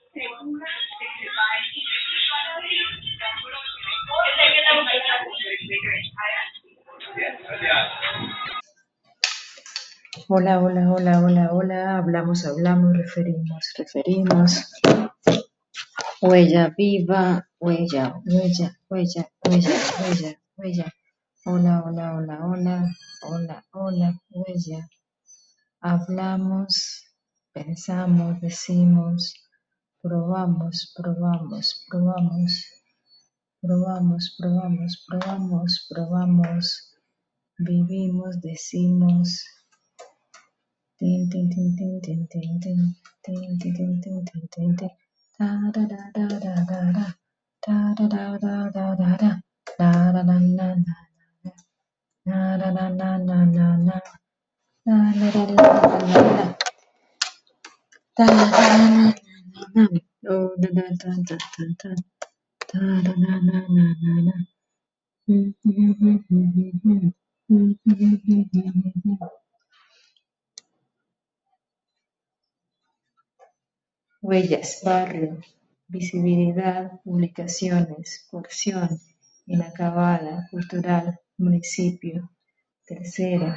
Hola, hola, hola, hola, hola. Hablamos, referimos. Huella viva, huella. Hola, hola, hola, hola, huella. Hablamos, pensamos, decimos, probamos. Vivimos, decimos. Tin, tin, tin, tin, tin, tin, tin, tin, tin, tin, tin, tin, tin, tin. Ta da da da da da da. Ta da da da da da da. La da da na na na. La da da na na na na. La da da la la la la. Ta da da na na na. Oh da da da da da da. Ta da na na na na na. Huellas, barrio, visibilidad, publicaciones, porción, inacabada, cultural, municipio, tercera.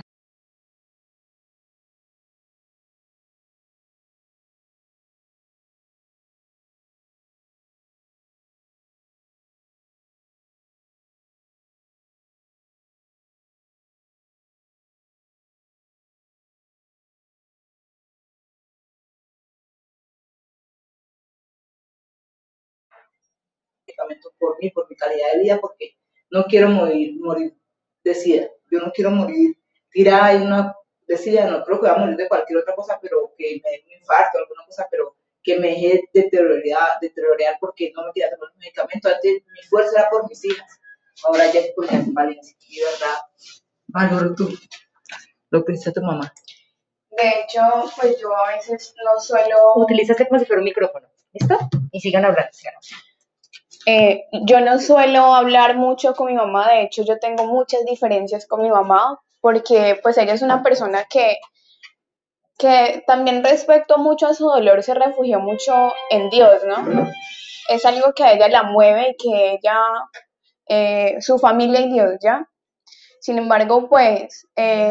Medicamentos por mí, por mi calidad de vida, porque no quiero morir de SIDA. Yo no quiero morir tirada en una de SIDA, no creo que voy a morir de cualquier otra cosa, pero que me dé un infarto o alguna cosa, pero que me deje deteriorar porque no me quería tomar los medicamentos. Antes mi fuerza era por mis hijas, ahora ya es por mi Valencia. Y de verdad, valoro tú lo que dice tu mamá. De hecho, pues yo a veces no suelo... Utilízate como si fuera un micrófono, ¿listo? Y sigan hablando. Yo no suelo hablar mucho con mi mamá, de hecho yo tengo muchas diferencias con mi mamá, porque pues ella es una persona que también respecto mucho a su dolor se refugió mucho en Dios, ¿no? Es algo que a ella la mueve y que ella, su familia y Dios, ¿ya? Sin embargo, pues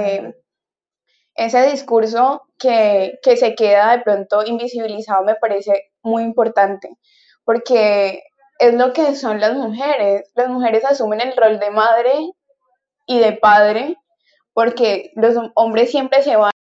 ese discurso que se queda de pronto invisibilizado me parece muy importante, porque es lo que son las mujeres. Las mujeres asumen el rol de madre y de padre, porque los hombres siempre se van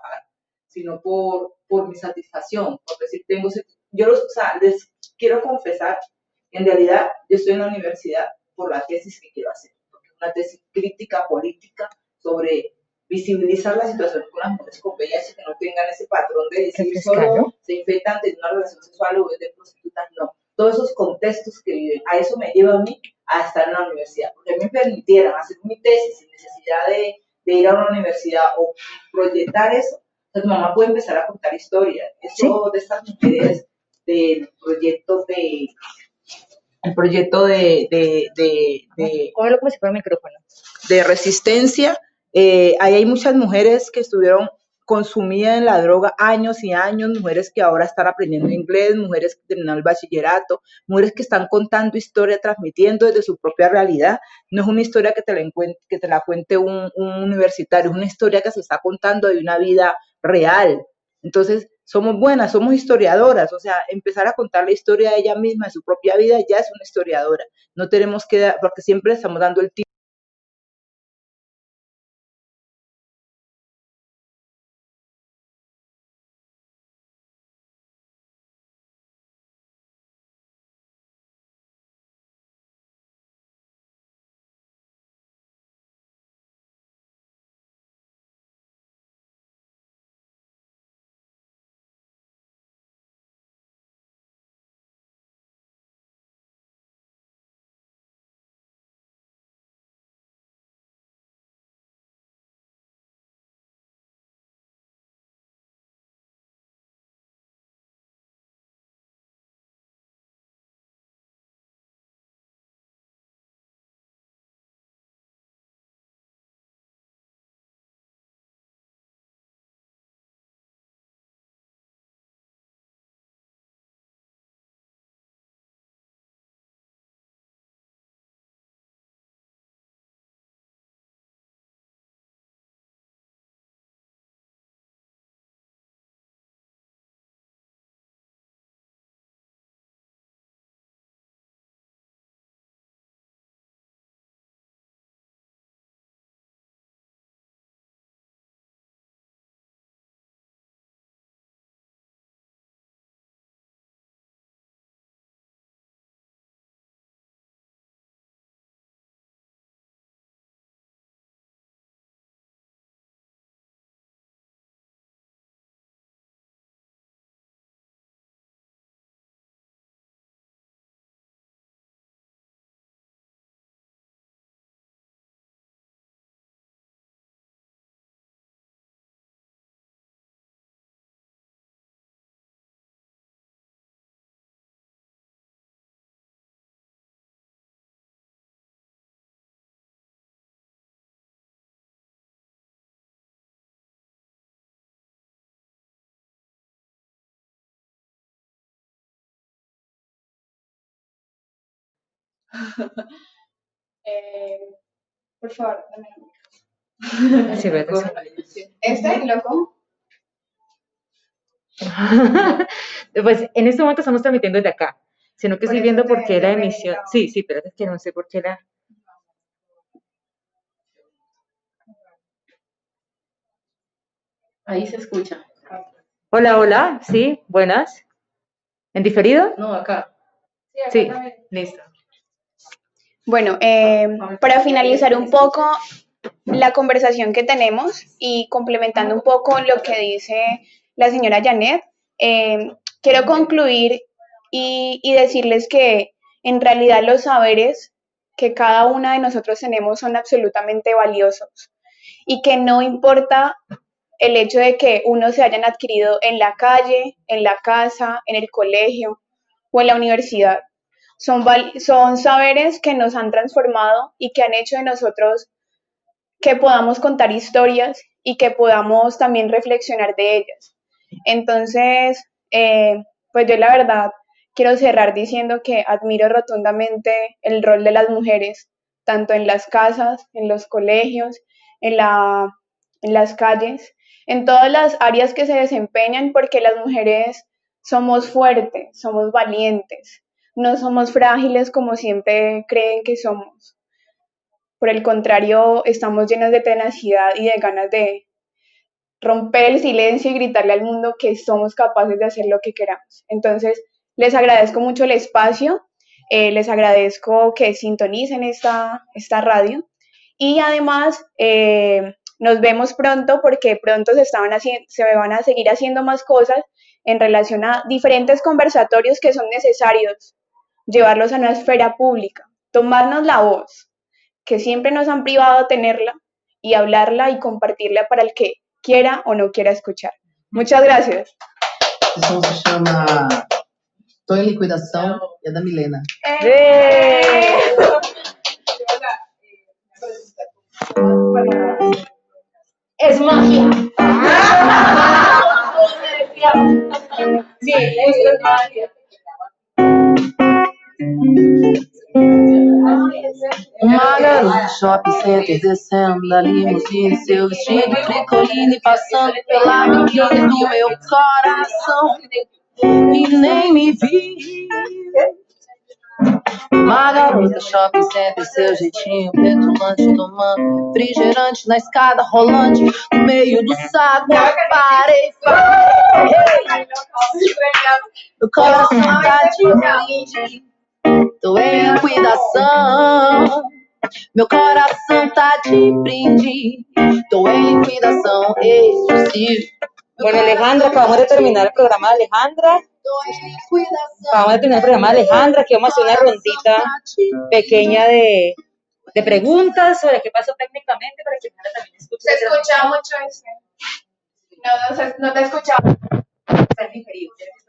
trabajar, sino por mi satisfacción, por decir, o sea, les quiero confesar, en realidad yo estoy en la universidad por la tesis que quiero hacer, porque es una tesis crítica política sobre visibilizar la situación con las mujeres con VIH, que no tengan ese patrón de decir solo se infectan de una relación sexual o de prostitutas, no. Todos esos contextos que viven, a eso me lleva a mí a estar en la universidad, porque me permitieran hacer mi tesis sin necesidad de ir a una universidad o proyectar eso. Entonces, mamá puede empezar a contar historias. Eso de estas mujeres del proyecto Cógelo como si fuera un micrófono. de resistencia, ahí hay muchas mujeres que estuvieron consumidas en la droga años y años, mujeres que ahora están aprendiendo inglés, mujeres que terminaron el bachillerato, mujeres que están contando historia, transmitiendo desde su propia realidad. No es una historia que te la cuente un universitario, es una historia que se está contando de una vida real. Entonces, somos buenas, somos historiadoras, o sea, empezar a contar la historia de ella misma, de su propia vida, ya es una historiadora. No tenemos que dar, porque siempre estamos dando el tiempo. Por favor, dame Sí, ¿verdad? ¿Este, loco? Pues en este momento estamos transmitiendo desde acá, sino que Por estoy eso viendo por te qué la he emisión. preguntado. Sí, pero es que no sé por qué la. Ahí se escucha. Hola, hola, sí, buenas. ¿En diferido? No, acá. Sí, listo. Bueno, para finalizar un poco la conversación que tenemos y complementando un poco lo que dice la señora Janet, quiero concluir y decirles que en realidad los saberes que cada una de nosotros tenemos son absolutamente valiosos y que no importa el hecho de que unos se hayan adquirido en la calle, en la casa, en el colegio o en la universidad. Son saberes que nos han transformado y que han hecho de nosotros que podamos contar historias y que podamos también reflexionar de ellas. Entonces, pues yo la verdad quiero cerrar diciendo que admiro rotundamente el rol de las mujeres, tanto en las casas, en los colegios, en las calles, en todas las áreas que se desempeñan, porque las mujeres somos fuertes, somos valientes, no somos frágiles como siempre creen que somos. Por el contrario, estamos llenas de tenacidad y de ganas de romper el silencio y gritarle al mundo que somos capaces de hacer lo que queramos. Entonces, les agradezco mucho el espacio, les agradezco que sintonicen esta radio y además nos vemos pronto porque pronto se van a seguir haciendo más cosas en relación a diferentes conversatorios que son necesarios, llevarlos a una esfera pública, tomarnos la voz, que siempre nos han privado de tenerla, y hablarla y compartirla para el que quiera o no quiera escuchar. Muchas gracias. Esse som se chama Tô em Liquidação e é da Milena. Es magia. Sí, esto es magia. Uma garota no shopping center descendo da limusine, seu vestido tricoline passando pela biquíni do meu coração e nem me vi. Uma garota no shopping center, seu jeitinho petulante, tomando refrigerante na escada rolante, no meio do saguão. Parei, falei, meu coração tá de brinde. Tô em liquidação, meu coração tá de brinde. Tô em liquidação exclusiva. Bueno, Alejandra, acabamos de terminar el programa de Alejandra. Aquí vamos a hacer una rondita pequeña de preguntas sobre qué pasó técnicamente para que Alejandra también escuche. Se escucha mucho no te escuchaba. Está diferido.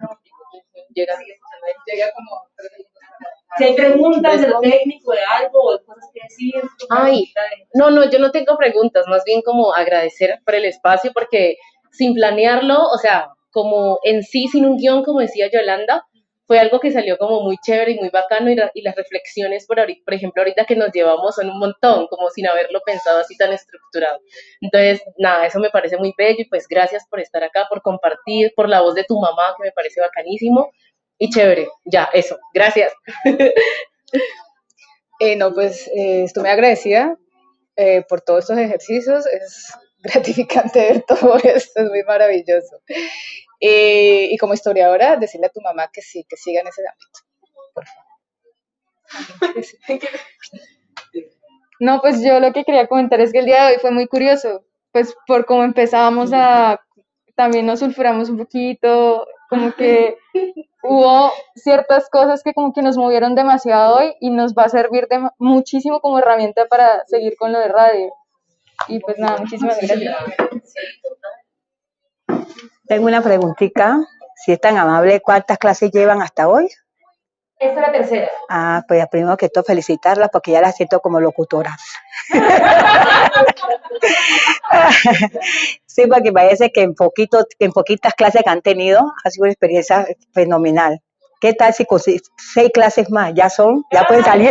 Llega como... Si hay preguntas de lo técnico, de algo, o de cosas que decir. Ay, no, yo no tengo preguntas, más bien como agradecer por el espacio, porque sin planearlo, o sea, como en sí, sin un guión, como decía Yolanda, fue algo que salió como muy chévere y muy bacano, y las reflexiones, por ejemplo, ahorita que nos llevamos son un montón, como sin haberlo pensado así tan estructurado. Entonces, nada, eso me parece muy bello, y pues gracias por estar acá, por compartir, por la voz de tu mamá, que me parece bacanísimo, y chévere, ya, eso, gracias. Estoy muy agradecida por todos estos ejercicios, es gratificante ver todo esto, es muy maravilloso. Y como historiadora, decirle a tu mamá que sí, que siga en ese ámbito, por favor. No, pues yo lo que quería comentar es que el día de hoy fue muy curioso, pues por cómo empezábamos también nos sulfuramos un poquito, como que hubo ciertas cosas que como que nos movieron demasiado hoy y nos va a servir muchísimo como herramienta para seguir con lo de radio. Y pues nada, muchísimas gracias. Tengo una preguntita, si es tan amable, ¿cuántas clases llevan hasta hoy? Esta es la tercera. Pues primero que todo felicitarlas porque ya las siento como locutoras. Sí, porque parece que en poquitas clases que han tenido ha sido una experiencia fenomenal. ¿Qué tal si con 6 clases más ya pueden salir?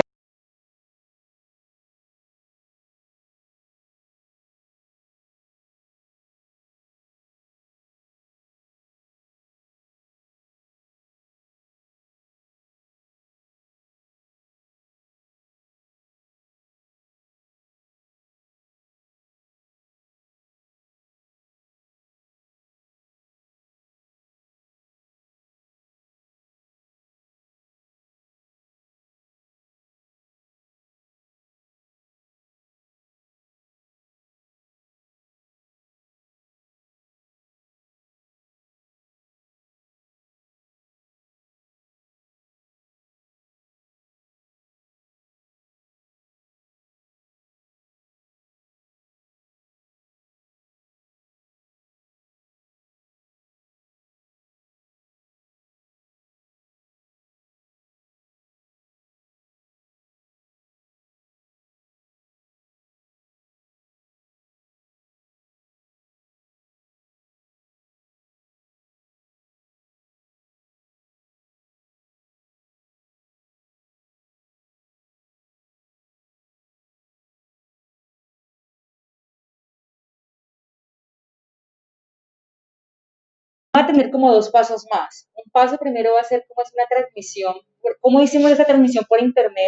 Va a tener como 2 pasos más. Un paso primero va a ser cómo es una transmisión, cómo hicimos esa transmisión por internet,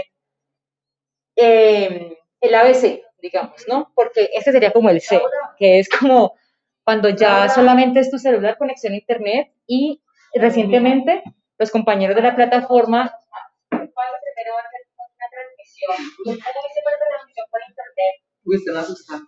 el ABC, digamos, ¿no? Porque este sería como el C, que es como cuando ya solamente es tu celular, conexión a internet y recientemente los compañeros de la plataforma primero va a hacer una transmisión. ¿Cómo hicimos la transmisión por internet? Uy, se me asusta.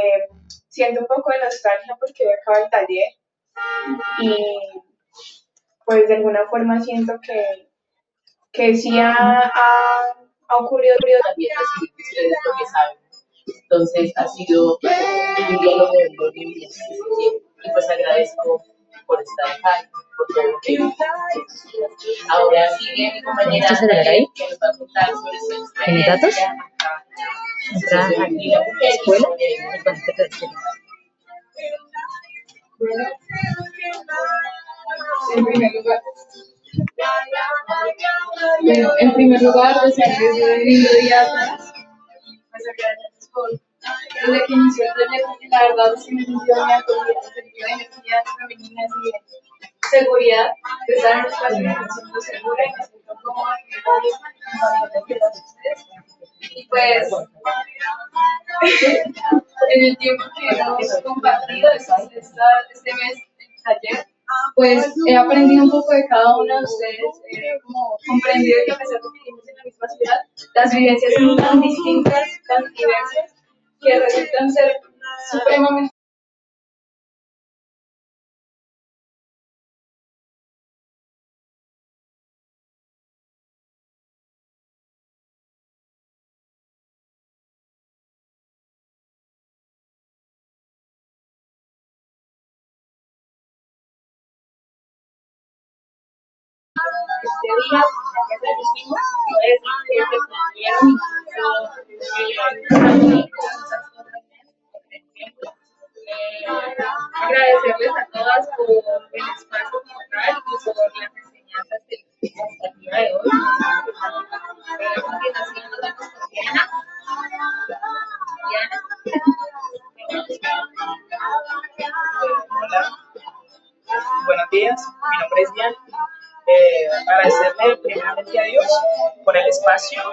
siento un poco de nostalgia porque hoy acaba el taller y pues de alguna forma siento que sí ha ocurrido. También recibir de ustedes lo que saben. Entonces ha sido un diálogo muy bien ese tiempo. Y pues agradezco por estar acá, por todo lo que ahora sigue mi compañera ¿Esto se verá ahí? que nos va a contar sobre su ¿En datos? experiencia. Entra aquí, escuela, y conecta de escuela. En primer lugar, desearles un lindo día a todas. Pues agradecerles por desde que inició el taller, porque la verdad es que me sentí muy acogida, me sentí de energías femeninas y de seguridad, de estar en un espacio que me siento segura y me siento cómoda y me siento ustedes. Y pues, en el tiempo que hemos compartido este mes de taller, pues he aprendido un poco de cada uno de ustedes, como comprendido que a pesar de que vivimos en la misma ciudad, las vivencias son tan distintas, tan diversas, que resultan ser supremamente. Este día, que les dijimos, es que se planearon agradecerles a todas por el espacio como tal y por las enseñanzas que hasta el día de hoy. A continuación nos vamos con Diana. Hola, buenos días, mi nombre es Diana. Agradecerle primeramente a Dios por el espacio.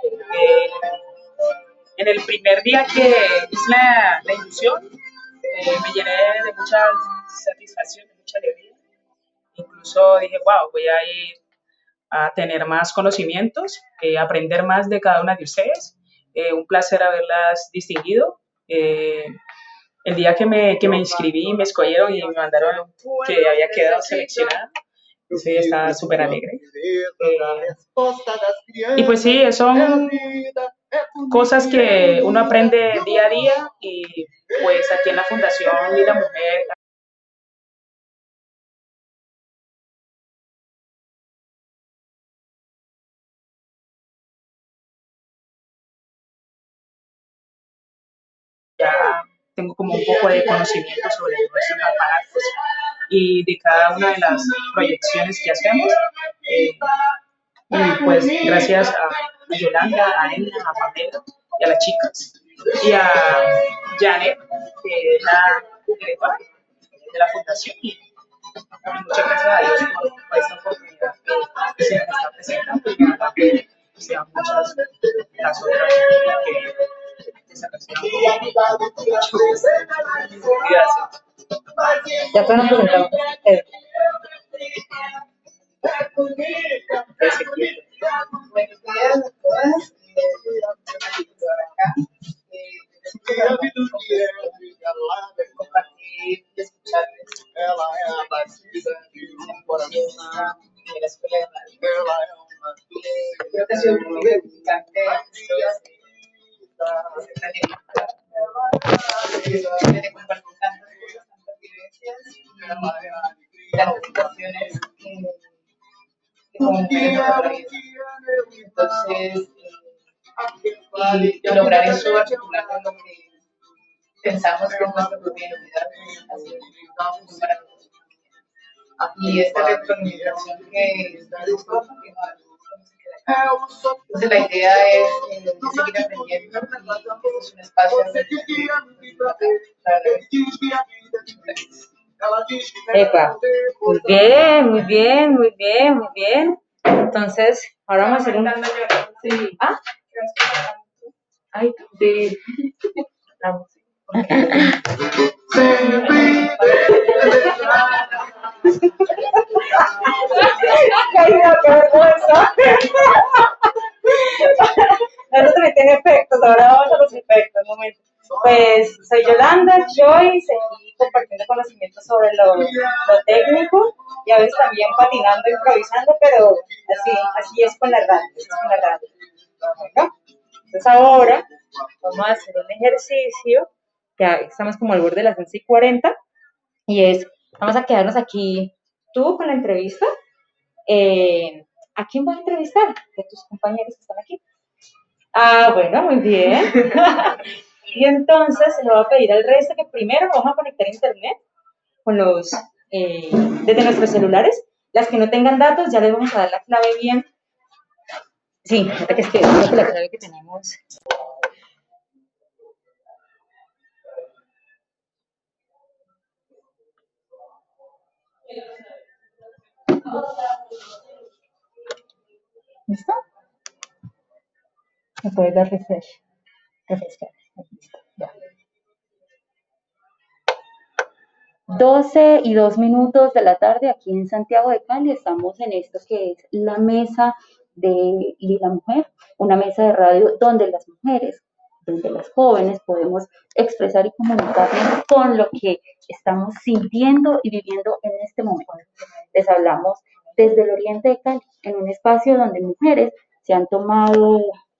En el primer día que hice la inducción, me llené de mucha satisfacción, de mucha alegría. Incluso dije, wow, voy a ir a tener más conocimientos, aprender más de cada una de ustedes. Un placer haberlas distinguido. El día que me inscribí, me escogieron y me mandaron que había quedado seleccionada. Sí, estaba súper alegre. Y pues sí, son cosas que uno aprende día a día y pues aquí en la Fundación Linda Mujer. Ya tengo como un poco de conocimiento sobre nuestros aparatos y de cada una de las proyecciones que hacemos. Y pues gracias a Yolanda, a Elena, a Pamela y a las chicas y a Janet, que es la directora de la fundación. Y muchas gracias a Dios por esta oportunidad que se nos está presentando y ojalá que sean muchas las otras que se reciban. Gracias. Ya fueron presentados. Buenos días a todas. Compartir y escucharles en la escuela de radio. Creo que ha sido muy gratificante de compartir tantas vivencias y tantas situaciones que conviven con la vida. Entonces, y lograr eso articular con lo que pensamos que es nuestra propia identidad, ha sido muy maravilloso. Y esta retroalimentación que está dispuesta a continuar. Entonces la idea es seguir aprendiendo y es un espacio Epa. Muy bien, muy bien, muy bien, muy bien. Entonces, ahora vamos a hacer un... Sí. ¿Ah? Ay, sí. Vamos. Caída, qué vergüenza. Eso también tiene efectos, ahora vamos a los efectos, un momento. Pues soy Yolanda Joy, seguí compartiendo conocimientos sobre lo técnico y a veces también patinando, improvisando, pero así es con la radio, Bueno, entonces ahora vamos a hacer un ejercicio, ya estamos como al borde de las 11:40, y vamos a quedarnos aquí, tú con la entrevista. ¿A quién vas a entrevistar? De tus compañeros que están aquí. Ah, bueno, muy bien. Y entonces se le va a pedir al resto que primero nos vamos a conectar a internet con desde nuestros celulares. Las que no tengan datos ya les vamos a dar la clave bien. Sí, fíjate que creo que la clave que tenemos. ¿Listo? Me puedes dar refrescar. Listo, ya. 12:02 de la tarde aquí en Santiago de Cali. Estamos en esto que es la mesa de la mujer, una mesa de radio donde las mujeres, donde las jóvenes podemos expresar y comunicarnos con lo que estamos sintiendo y viviendo en este momento. Les hablamos desde el oriente de Cali, en un espacio donde mujeres se han tomado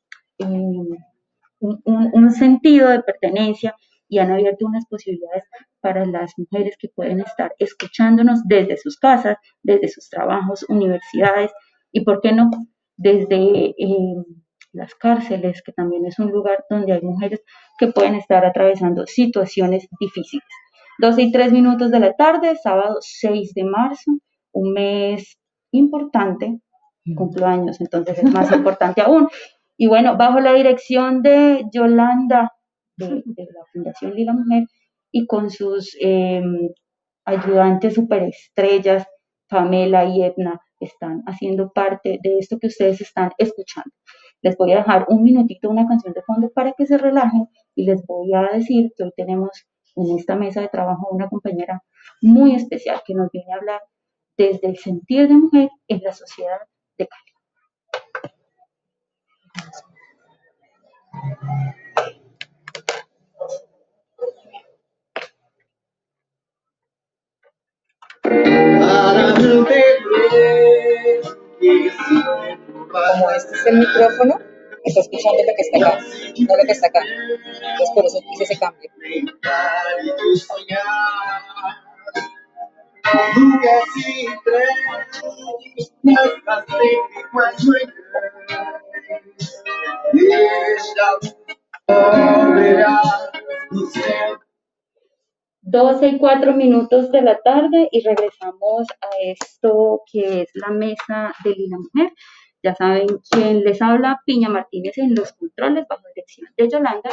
un sentido de pertenencia y han abierto unas posibilidades para las mujeres que pueden estar escuchándonos desde sus casas, desde sus trabajos, universidades y, ¿por qué no?, desde las cárceles, que también es un lugar donde hay mujeres que pueden estar atravesando situaciones difíciles. 12:03 de la tarde, sábado 6 de marzo, un mes importante, cumplo años, entonces es más importante aún. Y bueno, bajo la dirección de Yolanda, de la Fundación Lila Mujer, y con sus ayudantes superestrellas, Pamela y Edna, están haciendo parte de esto que ustedes están escuchando. Les voy a dejar un minutito una canción de fondo para que se relajen y les voy a decir que hoy tenemos en esta mesa de trabajo una compañera muy especial que nos viene a hablar desde el sentir de mujer en la sociedad de Cali. 'Cause como este es el micrófono, está escuchando lo que está acá, no lo que está acá. Entonces por eso hice ese cambio. Doce y 4 de la tarde y regresamos a esto que es la mesa de Lila Mujer. Ya saben quién les habla, Piña Martínez en los controles, bajo dirección de Yolanda.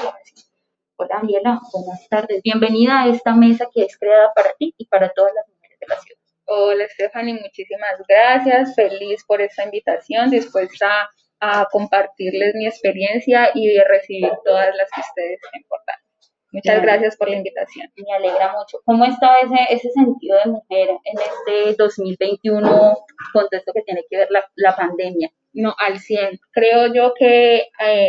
Hola Daniela, buenas tardes. Bienvenida a esta mesa que es creada para ti y para todas las mujeres de la ciudad. Hola Stephanie, muchísimas gracias. Feliz por esta invitación, dispuesta a compartirles mi experiencia y de recibir todas las que ustedes me importan. Muchas gracias por la invitación. Me alegra mucho. ¿Cómo está ese sentido de mujer en este 2021 con todo esto que tiene que ver la pandemia? No, al 100. Creo yo que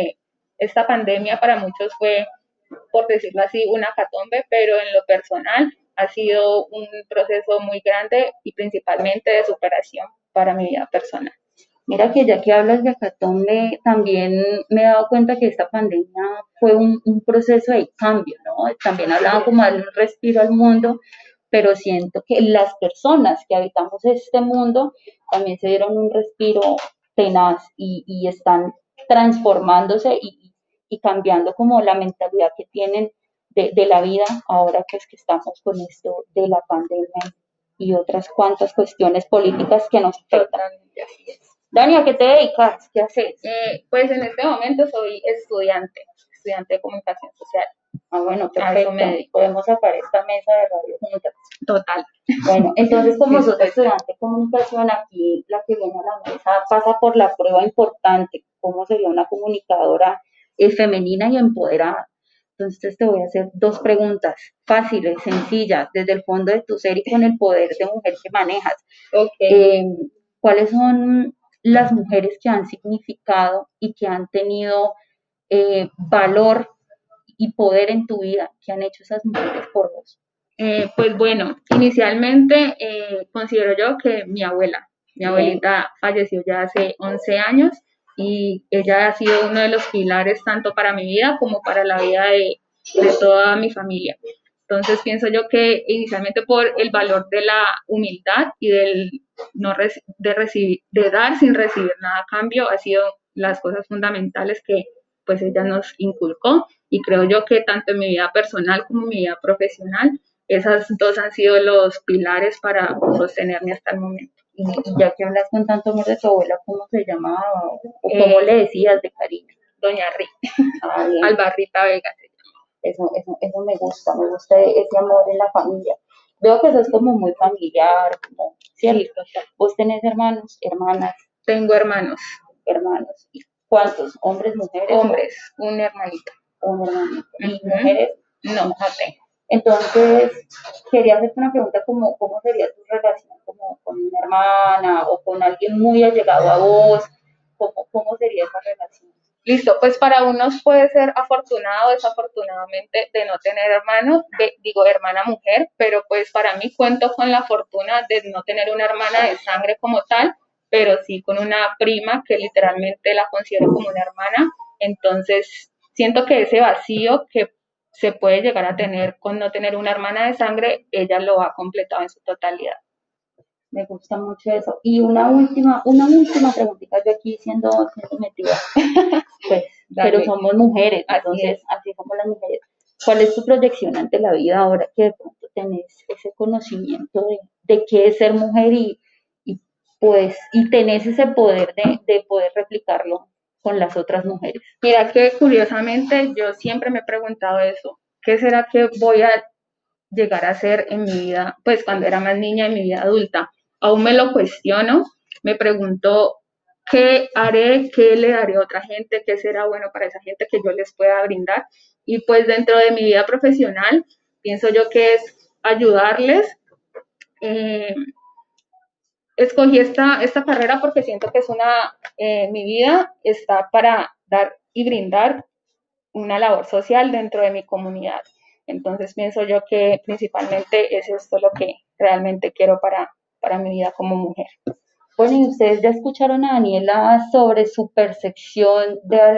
esta pandemia para muchos fue, por decirlo así, una hecatombe, pero en lo personal ha sido un proceso muy grande y principalmente de superación para mi vida personal. Mira que ya que hablas de hecatombe, también me he dado cuenta que esta pandemia fue un proceso de cambio, ¿no? También hablaba como de darle un respiro al mundo, pero siento que las personas que habitamos este mundo también se dieron un respiro tenaz y están transformándose y cambiando como la mentalidad que tienen de la vida ahora pues que estamos con esto de la pandemia y otras cuantas cuestiones políticas que nos afectan. Así es. Dani, ¿a qué te dedicas? ¿Qué haces? Pues en este momento soy estudiante de comunicación social. Ah, bueno, perfecto. Podemos sacar esta mesa de radio juntas. Total. Bueno, entonces como sos estudiante de comunicación, aquí la que viene a la mesa pasa por la prueba importante, cómo sería una comunicadora femenina y empoderada. Entonces te voy a hacer 2 preguntas fáciles, sencillas, desde el fondo de tu ser y con el poder de mujer que manejas. Okay. ¿Cuáles son las mujeres que han significado y que han tenido valor y poder en tu vida que han hecho esas mujeres por vos? Pues bueno, inicialmente considero yo que mi abuelita falleció ya hace 11 años y ella ha sido uno de los pilares tanto para mi vida como para la vida de toda mi familia. Entonces pienso yo que inicialmente por el valor de la humildad y del no de recibir, de dar sin recibir nada a cambio, ha sido las cosas fundamentales que pues ella nos inculcó, y creo yo que tanto en mi vida personal como en mi vida profesional, esas dos han sido los pilares para sostenerme hasta el momento. Y ya que hablas con tanto amor de tu abuela, ¿cómo se llamaba o cómo le decías de cariño? Doña Ri, Bien. Albarrita Vega. Eso me gusta ese amor en la familia. Veo que eso es como muy familiar, como, ¿cierto? Sí, total. ¿Vos tenés hermanos, hermanas? Tengo hermanos. ¿Y cuántos? ¿Hombres, mujeres? Hombres, un hermanito. Un hermanito. ¿Y mujeres? No tengo. Entonces, quería hacerte una pregunta como, ¿cómo sería tu relación como con una hermana o con alguien muy allegado a vos? ¿Cómo sería esa relación? Listo, pues para unos puede ser afortunado o desafortunadamente de no tener hermanos, digo hermana mujer, pero pues para mí cuento con la fortuna de no tener una hermana de sangre como tal, pero sí con una prima que literalmente la considero como una hermana. Entonces siento que ese vacío que se puede llegar a tener con no tener una hermana de sangre, ella lo ha completado en su totalidad. Me gusta mucho eso. Y una última preguntita, yo aquí siendo metida. Pues, pero somos mujeres, entonces así somos las mujeres. ¿Cuál es tu proyección ante la vida ahora que de pronto tenés ese conocimiento de qué es ser mujer y tenés ese poder de poder replicarlo con las otras mujeres? Mira que curiosamente yo siempre me he preguntado eso. ¿Qué será que voy a llegar a ser en mi vida, pues cuando era más niña, en mi vida adulta? Aún me lo cuestiono, me pregunto qué haré, qué le daré a otra gente, qué será bueno para esa gente que yo les pueda brindar. Y pues dentro de mi vida profesional, pienso yo que es ayudarles. Escogí esta carrera porque siento que es mi vida está para dar y brindar una labor social dentro de mi comunidad. Entonces pienso yo que principalmente es esto lo que realmente quiero para mi vida como mujer. Bueno, y ustedes ya escucharon a Daniela sobre su percepción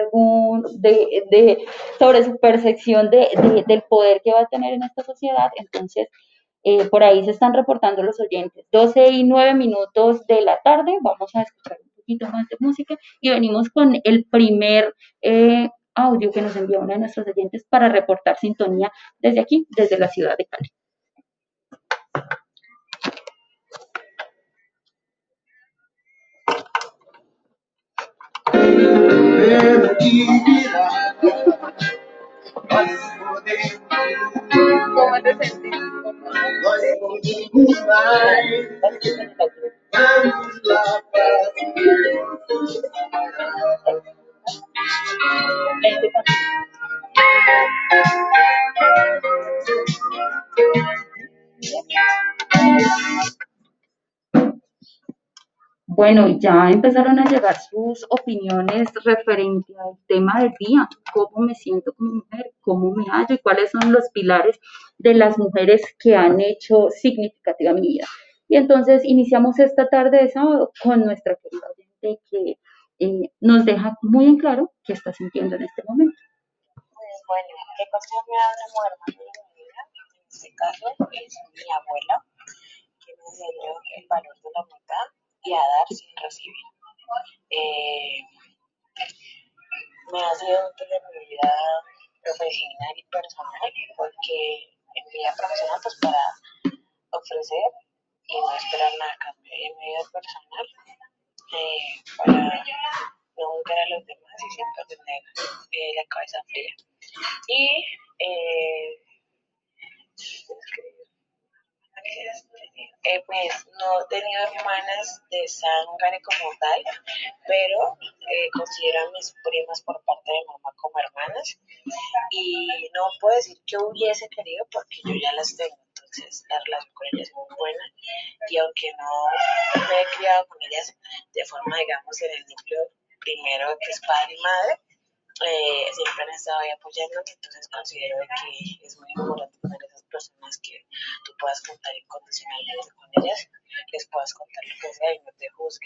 sobre su percepción del poder que va a tener en esta sociedad. Entonces, por ahí se están reportando los oyentes. 12:09 de la tarde, vamos a escuchar un poquito más de música y venimos con el primer audio que nos envió uno de nuestros oyentes para reportar sintonía desde aquí, desde la ciudad de Cali. ¿Cómo te sentís? Bueno, ya empezaron a llegar sus opiniones referente al tema del día, cómo me siento como mujer, cómo me hallo y cuáles son los pilares de las mujeres que han hecho significativa mi vida. Y entonces iniciamos esta tarde de sábado con nuestra querida oyente que nos deja muy en claro qué está sintiendo en este momento. Pues bueno, ¿qué cosa me ha dado como hermana en mi vida? En este caso es mi abuela, que me enseñó el valor de la humildad y a dar sin recibir. Me ha sido útil en mi vida profesional y personal, porque en mi vida profesional pues para ofrecer y no esperar nada a cambio. Y en mi vida personal para no juzgar a los demás y siempre tener la cabeza fría. Y pues no he tenido hermanas de sangre como tal, pero considero a mis primas por parte de mamá como hermanas, y no puedo decir que hubiese querido porque yo ya las tengo, entonces la relación con ellas es muy buena, y aunque no me he criado con ellas de forma, digamos, en el núcleo primero que es padre y madre, siempre han estado ahí apoyándome, entonces considero de que es muy importante tener esas personas que tú puedas contar incondicionalmente con ellas, les puedas contar lo que sea y no te juzguen.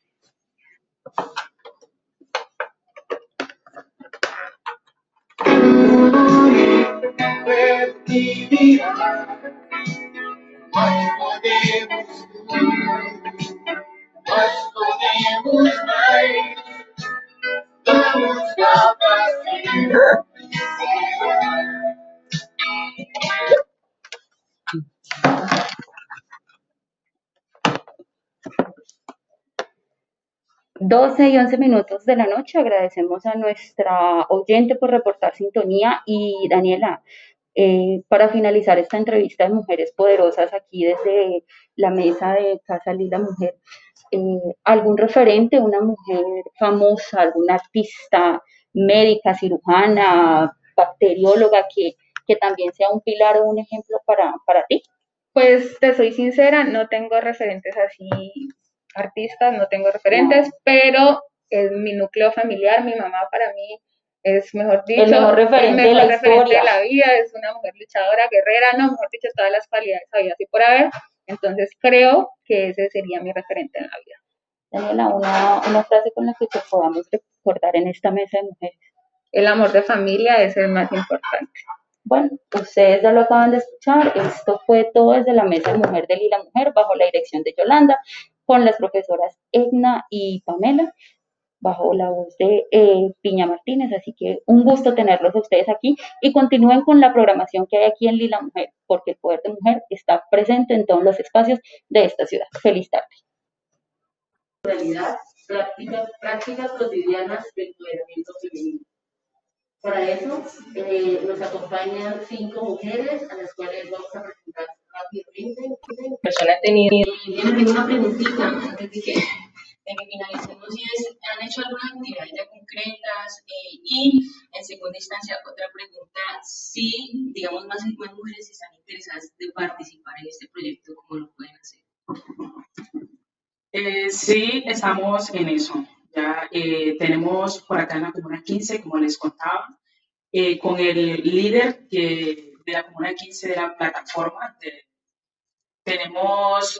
Doce y 11 minutos de la noche. Agradecemos a nuestra oyente por reportar sintonía y Daniela, para finalizar esta entrevista de Mujeres Poderosas aquí desde la mesa de Casa Lila Mujer, ¿algún referente, una mujer famosa, alguna artista, médica, cirujana, bacterióloga que también sea un pilar o un ejemplo para ti? Pues te soy sincera, no tengo referentes así, artistas, no tengo referentes, pero en mi núcleo familiar, mi mamá para mí es, mejor dicho, El mejor referente de la referente historia. de la vida, es una mujer luchadora, guerrera, no, mejor dicho, todas las cualidades habidas y por haber. Entonces creo que ese sería mi referente en la vida. Daniela, una frase con la que te podamos recordar en esta mesa de mujeres. El amor de familia es el más importante. Bueno, ustedes ya lo acaban de escuchar. Esto fue todo desde la mesa de mujer de Lila Mujer, bajo la dirección de Yolanda, con las profesoras Edna y Pamela, bajo la voz de Piña Martínez. Así que un gusto tenerlos a ustedes aquí y continúen con la programación que hay aquí en Lila Mujer, porque el poder de mujer está presente en todos los espacios de esta ciudad. Feliz tarde. Realidad, prácticas cotidianas de empoderamiento femenino. Para eso nos acompañan 5 mujeres a las cuales vamos a presentar rápidamente. Persona tiene una preguntita antes de que finalicemos y es, ¿han hecho algunas actividades ya concretas? Y en segunda instancia, otra pregunta, si digamos más mujeres están interesadas de participar en este proyecto, ¿cómo lo pueden hacer? Sí, estamos en eso. Ya tenemos por acá en la Comuna 15, como les contaba, con el líder de la Comuna 15 de la plataforma. Tenemos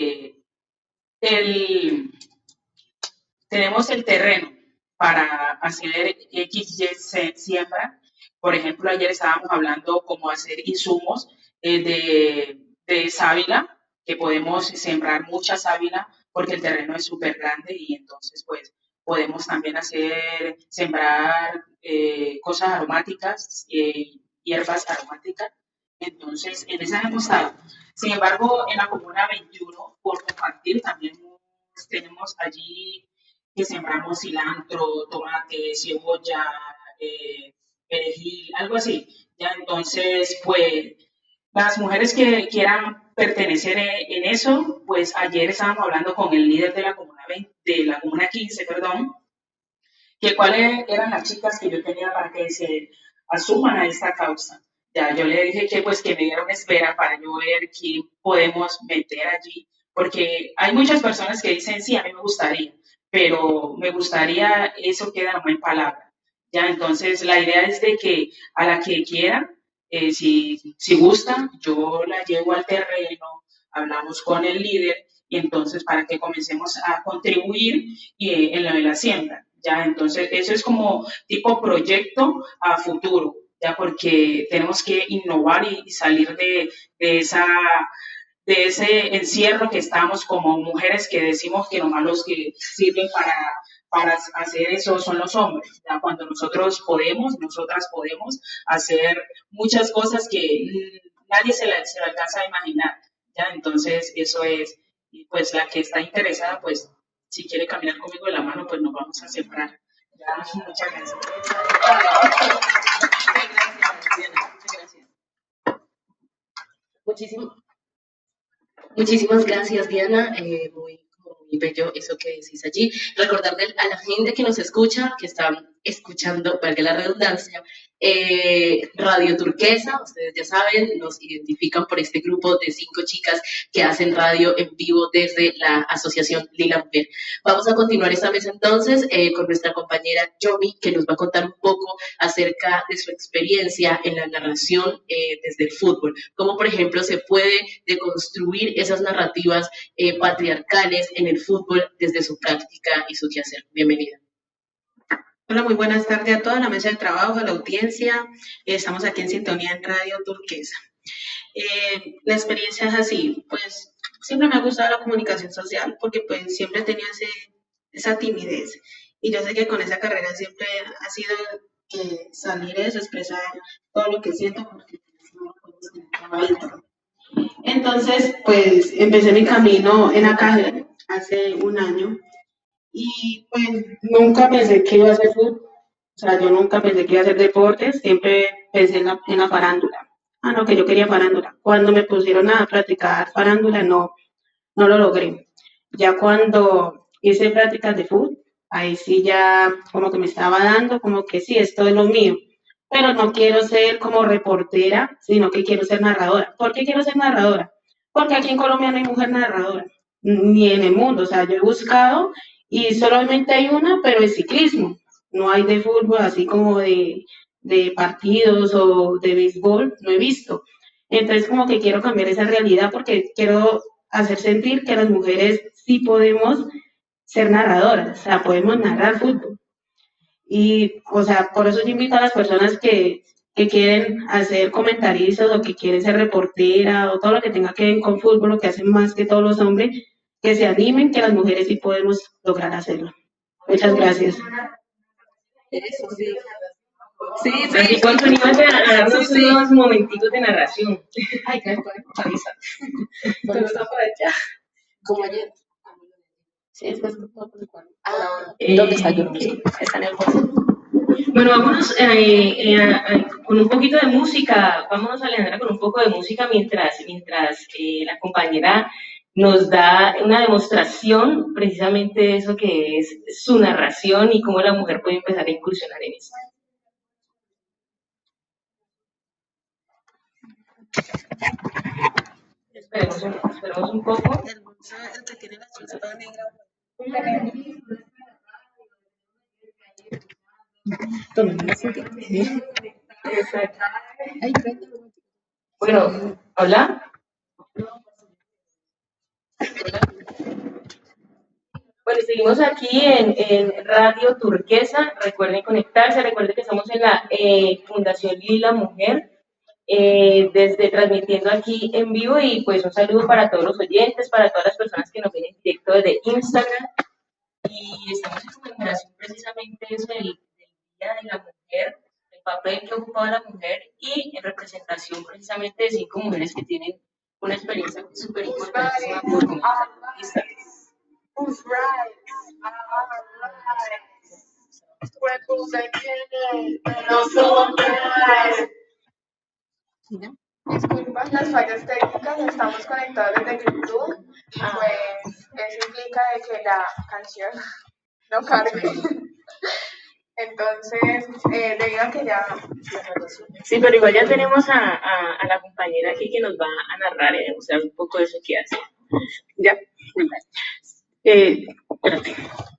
el terreno para hacer XY siembra. Por ejemplo, ayer estábamos hablando cómo hacer insumos de sábila, que podemos sembrar mucha sábila porque el terreno es súper grande y entonces pues podemos también sembrar cosas aromáticas, hierbas aromáticas. Entonces, en esa hemos estado. Sin embargo, en la Comuna 21, por compartir, también tenemos allí que sembramos cilantro, tomate, cebolla, perejil, algo así. ¿Ya? Entonces, pues, las mujeres que quieran pertenecer en eso, pues ayer estábamos hablando con el líder de la Comuna 15, perdón, que cuáles eran las chicas que yo tenía para que se asuman a esta causa. Ya, yo le dije que pues que me dieron espera para yo ver quién podemos meter allí, porque hay muchas personas que dicen, sí, a mí me gustaría, pero me gustaría, eso queda nomás en palabra. Ya, entonces la idea es de que a la que quiera, si gusta, yo la llevo al terreno, hablamos con el líder y entonces para que comencemos a contribuir en lo de la siembra. Ya, entonces eso es como tipo proyecto a futuro, ya, porque tenemos que innovar y salir de ese encierro que estamos como mujeres que decimos que nomás los que sirven para hacer eso son los hombres. Ya, cuando nosotras podemos hacer muchas cosas que nadie se lo alcanza a imaginar. Ya, entonces eso es, y pues la que está interesada, pues si quiere caminar conmigo de la mano, pues nos vamos a sembrar. Ya, muchas gracias. Muchísimas gracias, Diana. Muy bello eso que decís allí. Recordarle a la gente que nos escucha que está escuchando, valga la redundancia, Radio Turquesa. Ustedes ya saben, nos identifican por este grupo de 5 chicas que hacen radio en vivo desde la asociación Lila Mujer. Vamos a continuar esta mesa entonces con nuestra compañera Yomi, que nos va a contar un poco acerca de su experiencia en la narración desde el fútbol, cómo por ejemplo se puede deconstruir esas narrativas patriarcales en el fútbol desde su práctica y su quehacer. Bienvenida. Hola, muy buenas tardes a toda la mesa de trabajo, a la audiencia. Estamos aquí en sintonía en Radio Turquesa. La experiencia es así, pues siempre me ha gustado la comunicación social porque pues siempre he tenido esa timidez y yo sé que con esa carrera siempre ha sido salir eso, expresar todo lo que siento porque no lo podemos tener grabadito. Entonces, pues empecé mi camino en ACAGER hace un año. Y pues nunca pensé que iba a hacer fútbol, o sea, yo nunca pensé que iba a hacer deportes, siempre pensé en la farándula. No, que yo quería farándula. Cuando me pusieron a practicar farándula, no lo logré. Ya cuando hice prácticas de fútbol, ahí sí ya como que me estaba dando, como que sí, esto es lo mío. Pero no quiero ser como reportera, sino que quiero ser narradora. ¿Por qué quiero ser narradora? Porque aquí en Colombia no hay mujer narradora, ni en el mundo. O sea, yo he buscado y solamente hay una, pero es ciclismo. No hay de fútbol, así como de partidos o de béisbol, no he visto. Entonces, como que quiero cambiar esa realidad porque quiero hacer sentir que las mujeres sí podemos ser narradoras, o sea, podemos narrar fútbol. Y, o sea, por eso yo invito a las personas que quieren hacer comentaristas o que quieren ser reportera o todo lo que tenga que ver con fútbol, lo que hacen más que todos los hombres, que se animen, que las mujeres sí podemos lograr hacerlo. Muchas gracias. Eso sí. Sí. ¿Cuánto animas a darnos unos momentitos de narración? Ay, que estoy actualizada. ¿Dónde está por allá? Como ayer. Sí, es que es por el cual. ¿Dónde está? Yo no sé. Está en el bolso. Bueno, vámonos con un poquito de música. Vámonos, Alejandra, con un poco de música mientras la compañera nos da una demostración precisamente de eso que es su narración y cómo la mujer puede empezar a incursionar en esto. Esperemos un poco. El que tiene la chispa negra. Exacto. Bueno, hola. Bueno, seguimos aquí en Radio Turquesa. Recuerden conectarse, recuerden que estamos en la Fundación Lila Mujer, transmitiendo aquí en vivo, y pues un saludo para todos los oyentes, para todas las personas que nos ven en directo desde Instagram. Y estamos en conmemoración precisamente de eso, del Día de la Mujer, el papel que ocupaba la mujer y en representación precisamente de 5 mujeres que tienen una experiencia súper importantísima por comunidad. Who's right? Disculpas las fallas técnicas, estamos conectados desde YouTube y pues eso implica de que la canción no cargue. Entonces, debido a que ya... Sí, pero igual ya tenemos a la compañera aquí que nos va a narrar y demostrar un poco de eso que hace. Ya. Espérate.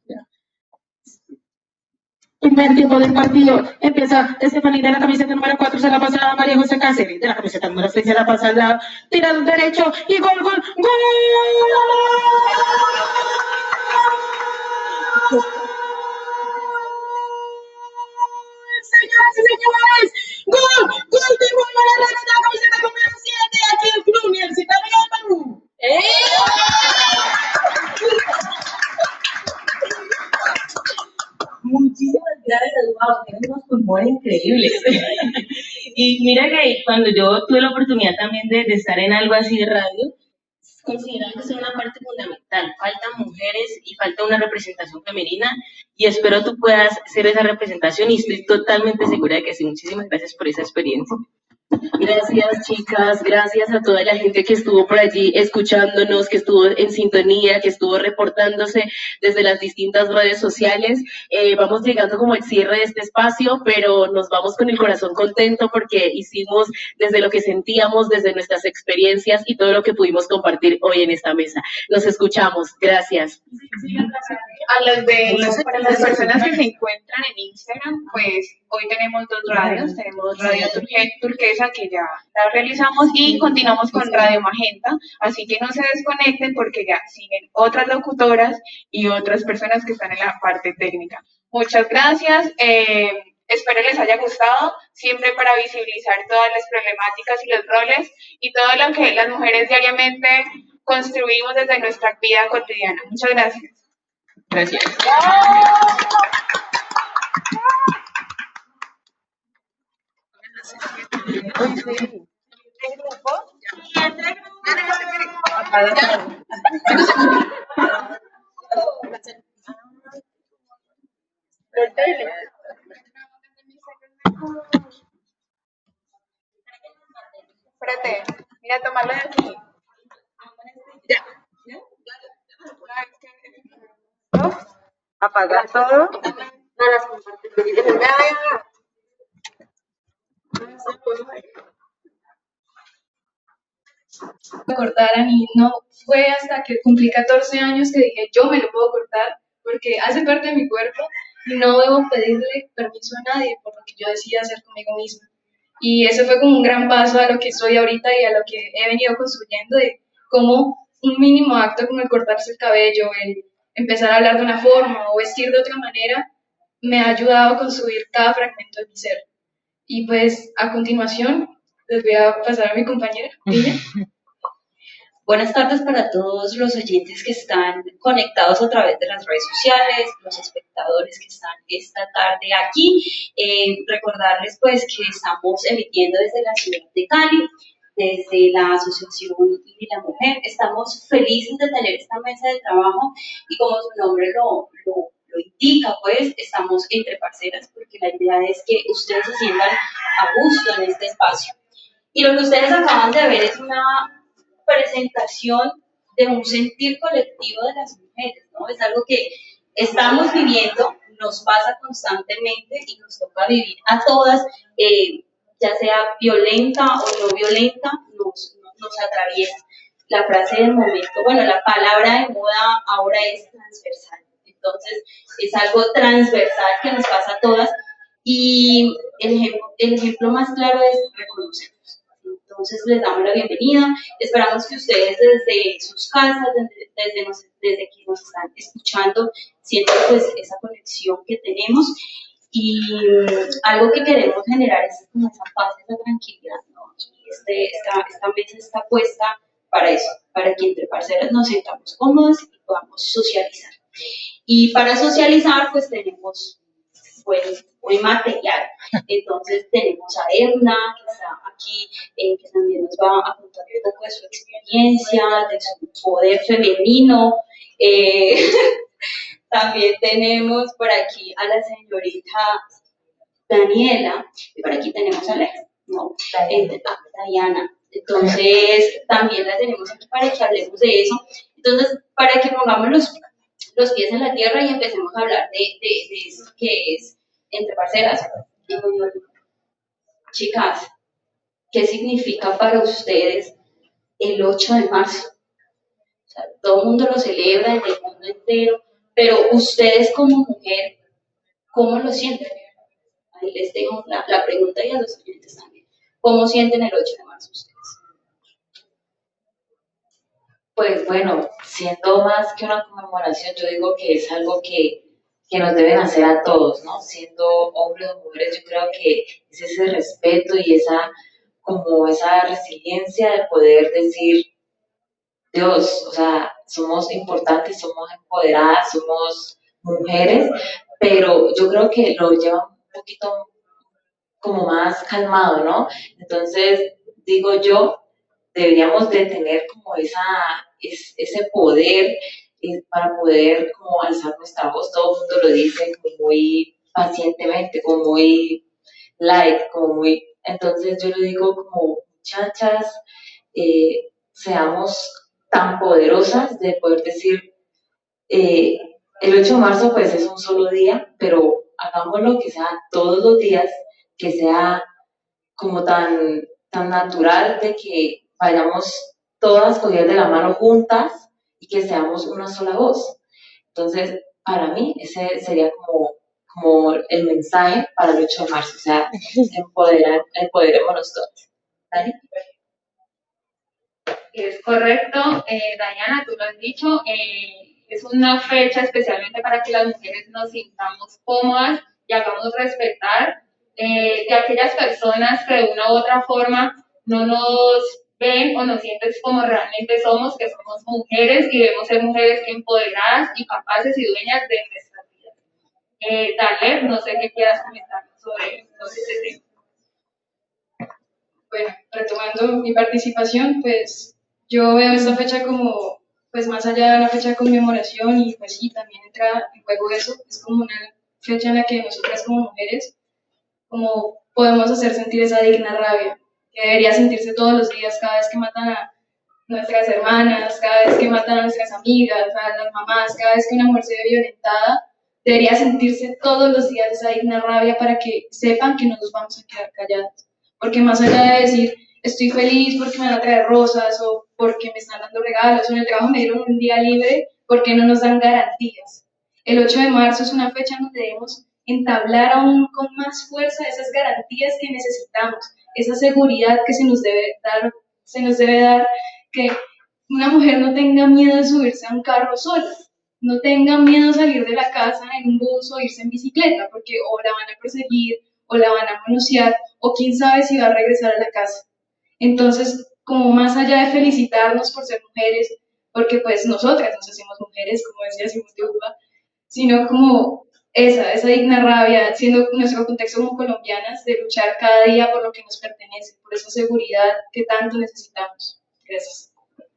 Primer tiempo del partido empieza Estefanía de la camiseta número 4, se la pasa a María José Cáceres, de la camiseta número 6 se la pasa al lado, tira al derecho y gol, gol, gol. Señoras y señores, gol, gol de Wilmar Herrera de la camiseta número 7, aquí en Club Universitario de Perú. Muchísimas gracias, wow, tienes unos pulmones increíbles. Y mira que cuando yo tuve la oportunidad también de estar en algo así de radio, consideraba que es una parte fundamental. Faltan mujeres y falta una representación femenina, y espero tú puedas ser esa representación, y estoy totalmente segura de que sí. Muchísimas gracias por esa experiencia. Gracias, chicas, gracias a toda la gente que estuvo por allí escuchándonos, que estuvo en sintonía, que estuvo reportándose desde las distintas redes sociales. Vamos llegando como al cierre de este espacio, pero nos vamos con el corazón contento porque hicimos desde lo que sentíamos, desde nuestras experiencias y todo lo que pudimos compartir hoy en esta mesa. Nos escuchamos. Gracias. Para las personas que se encuentran en Instagram, pues hoy tenemos dos radios, tenemos Radio Turquesa que ya la realizamos y continuamos con Radio Magenta, así que no se desconecten porque ya siguen otras locutoras y otras personas que están en la parte técnica. Muchas gracias, espero les haya gustado, siempre para visibilizar todas las problemáticas y los roles y todo lo que las mujeres diariamente construimos desde nuestra vida cotidiana. Muchas gracias. Gracias. Espérate, mira, tomarlo de aquí. Apagar todo. No las compartes. Me cortaran y no fue hasta que cumplí 14 años que dije yo me lo puedo cortar porque hace parte de mi cuerpo y no debo pedirle permiso a nadie por lo que yo decida hacer conmigo misma. Y eso fue como un gran paso a lo que soy ahorita y a lo que he venido construyendo de cómo un mínimo acto como el cortarse el cabello, el empezar a hablar de una forma o vestir de otra manera me ha ayudado a construir cada fragmento de mi ser. Y pues a continuación les voy a pasar a mi compañera, Villa. Buenas tardes para todos los oyentes que están conectados a través de las redes sociales, los espectadores que están esta tarde aquí. Recordarles pues que estamos emitiendo desde la ciudad de Cali, desde la Asociación y la Mujer. Estamos felices de tener esta mesa de trabajo y como su nombre lo indica, pues estamos entre parceras porque la idea es que ustedes se sientan a gusto en este espacio. Y lo que ustedes acaban de ver es una presentación de un sentir colectivo de las mujeres, ¿no? Es algo que estamos viviendo, nos pasa constantemente y nos toca vivir a todas, ya sea violenta o no violenta, nos atraviesa. La frase del momento, bueno, la palabra de moda ahora es transversal, entonces es algo transversal que nos pasa a todas y el ejemplo más claro es reconocer. Entonces les damos la bienvenida, esperamos que ustedes desde sus casas, desde que nos están escuchando, sientan pues esa conexión que tenemos y algo que queremos generar es como esa paz, esa tranquilidad, ¿no? Y esta mesa está puesta para eso, para que entre parceras nos sentamos cómodas y podamos socializar. Y para socializar pues tenemos pues un material. Entonces tenemos a Edna, que está aquí, que también nos va a contar un poco de su experiencia, de su poder femenino. También tenemos por aquí a la señorita Daniela, y por aquí tenemos a Diana. Entonces también la tenemos aquí para que hablemos de eso. Entonces, para que pongamos los pies en la tierra y empecemos a hablar de eso que es entre parceras. Chicas, ¿qué significa para ustedes el 8 de marzo? O sea, todo el mundo lo celebra en el mundo entero, pero ustedes como mujer, ¿cómo lo sienten? Ahí les tengo la pregunta y a los oyentes también. ¿Cómo sienten el 8 de marzo ustedes? Pues bueno, siendo más que una conmemoración, yo digo que es algo que nos deben hacer a todos, ¿no? Siendo hombres o mujeres, yo creo que es ese respeto y esa resiliencia de poder decir, Dios, o sea, somos importantes, somos empoderadas, somos mujeres, pero yo creo que lo llevan un poquito como más calmado, ¿no? Entonces, digo yo, deberíamos de tener como ese poder para poder como alzar nuestra voz. Todo el mundo lo dice como muy pacientemente, como muy light, como muy Entonces yo le digo como, muchachas, seamos tan poderosas de poder decir, el 8 de marzo pues es un solo día, pero hagámoslo que sea todos los días, que sea como tan natural de que vayamos todas cogidas de la mano juntas y que seamos una sola voz. Entonces, para mí, ese sería como el mensaje para el 8 de marzo, o sea, empoderémonos todos. ¿Dani? Es correcto, Dayana, tú lo has dicho, es una fecha especialmente para que las mujeres nos sintamos cómodas y hagamos respetar de aquellas personas que de una u otra forma no nos ven o nos sienten como realmente somos, que somos mujeres y debemos ser mujeres empoderadas y capaces y dueñas de nuestras vidas. Daler, no sé qué quieras comentar sobre este tema. Bueno, retomando mi participación, pues yo veo esta fecha como, pues más allá de una fecha de conmemoración y pues sí, también entra en juego eso, es como una fecha en la que nosotras como mujeres, como podemos hacer sentir esa digna rabia, que debería sentirse todos los días cada vez que matan a nuestras hermanas, cada vez que matan a nuestras amigas, a las mamás, cada vez que una mujer se ve violentada, debería sentirse todos los días esa digna rabia para que sepan que no nos vamos a quedar calladas. Porque más allá de decir, estoy feliz porque me van a traer rosas o porque me están dando regalos o en el trabajo me dieron un día libre, porque no nos dan garantías. El 8 de marzo es una fecha en donde debemos entablar aún con más fuerza esas garantías que necesitamos, esa seguridad que se nos debe dar, que una mujer no tenga miedo de subirse a un carro sola, no tenga miedo de salir de la casa en un bus o irse en bicicleta, porque o la van a perseguir, o la van a manosear, o quién sabe si va a regresar a la casa. Entonces, como más allá de felicitarnos por ser mujeres, porque pues nosotras nos hacemos mujeres, como decía Simón de Uva, sino como esa digna rabia, siendo nuestro contexto como colombianas, de luchar cada día por lo que nos pertenece, por esa seguridad que tanto necesitamos. Gracias.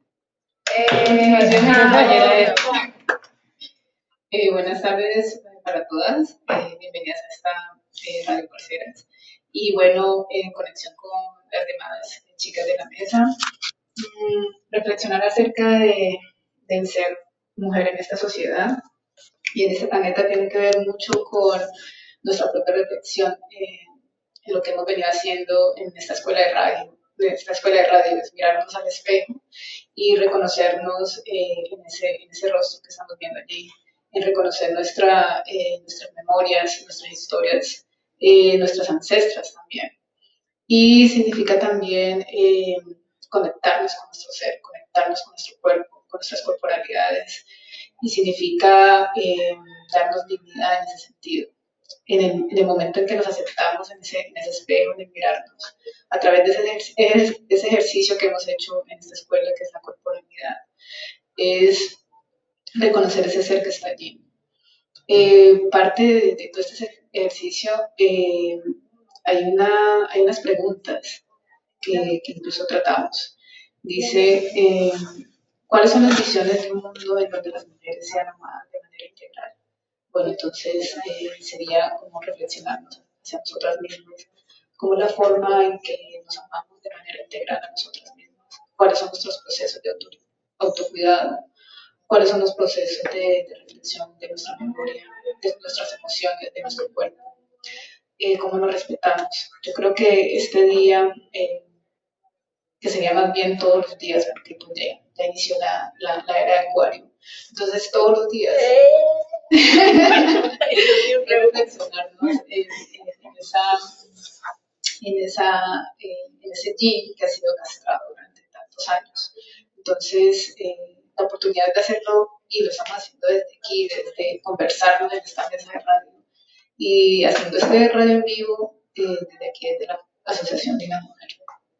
Buenas tardes para todas, bienvenidas a esta Radio Parceras. Y bueno, en conexión con las demás chicas de la mesa, reflexionar acerca del ser mujer en esta sociedad y en este planeta tiene que ver mucho con nuestra propia reflexión en lo que hemos venido haciendo en esta escuela de radio. Es mirarnos al espejo y reconocernos en ese rostro que estamos viendo allí, en reconocer nuestras memorias, nuestras historias, nuestras ancestras también. Y significa también conectarnos con nuestro ser, conectarnos con nuestro cuerpo, con nuestras corporalidades, y significa darnos dignidad en ese sentido. En el momento en que nos aceptamos en ese espejo, en mirarnos, a través de ese ejercicio que hemos hecho en esta escuela, que es la corporalidad, es reconocer ese ser que está allí. Parte de todo este ejercicio hay unas preguntas que incluso tratamos. Dice, ¿cuáles son las visiones de un mundo en donde las mujeres sean amadas de manera integral? Bueno, entonces sería como reflexionarnos hacia nosotras mismas, como la forma en que nos amamos de manera integral a nosotras mismas, cuáles son nuestros procesos de autocuidado, cuáles son los procesos de reflexión de nuestra memoria, de nuestras emociones, de nuestro cuerpo, cómo nos respetamos. Yo creo que este día, que sería más bien todos los días, porque pues ya inició la era de Acuario, entonces todos los días reflexionarnos en ese yin que ha sido castrado durante tantos años. Entonces, la oportunidad de hacerlo, y lo estamos haciendo desde aquí, desde conversarnos en esta mesa de radio, y haciendo este radio en vivo desde aquí, desde la Asociación de las Mujeres.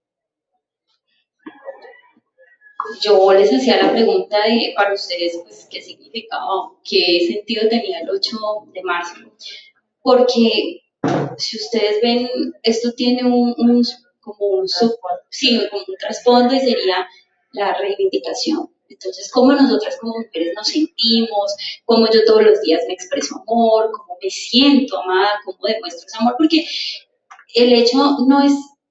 Yo les hacía la pregunta de para ustedes, pues, qué significaba, qué sentido tenía el 8 de marzo, porque si ustedes ven, esto tiene como un trasfondo y sería la reivindicación. Entonces, cómo nosotras como mujeres nos sentimos, cómo yo todos los días me expreso amor, cómo me siento amada, cómo demuestro ese amor, porque el hecho no es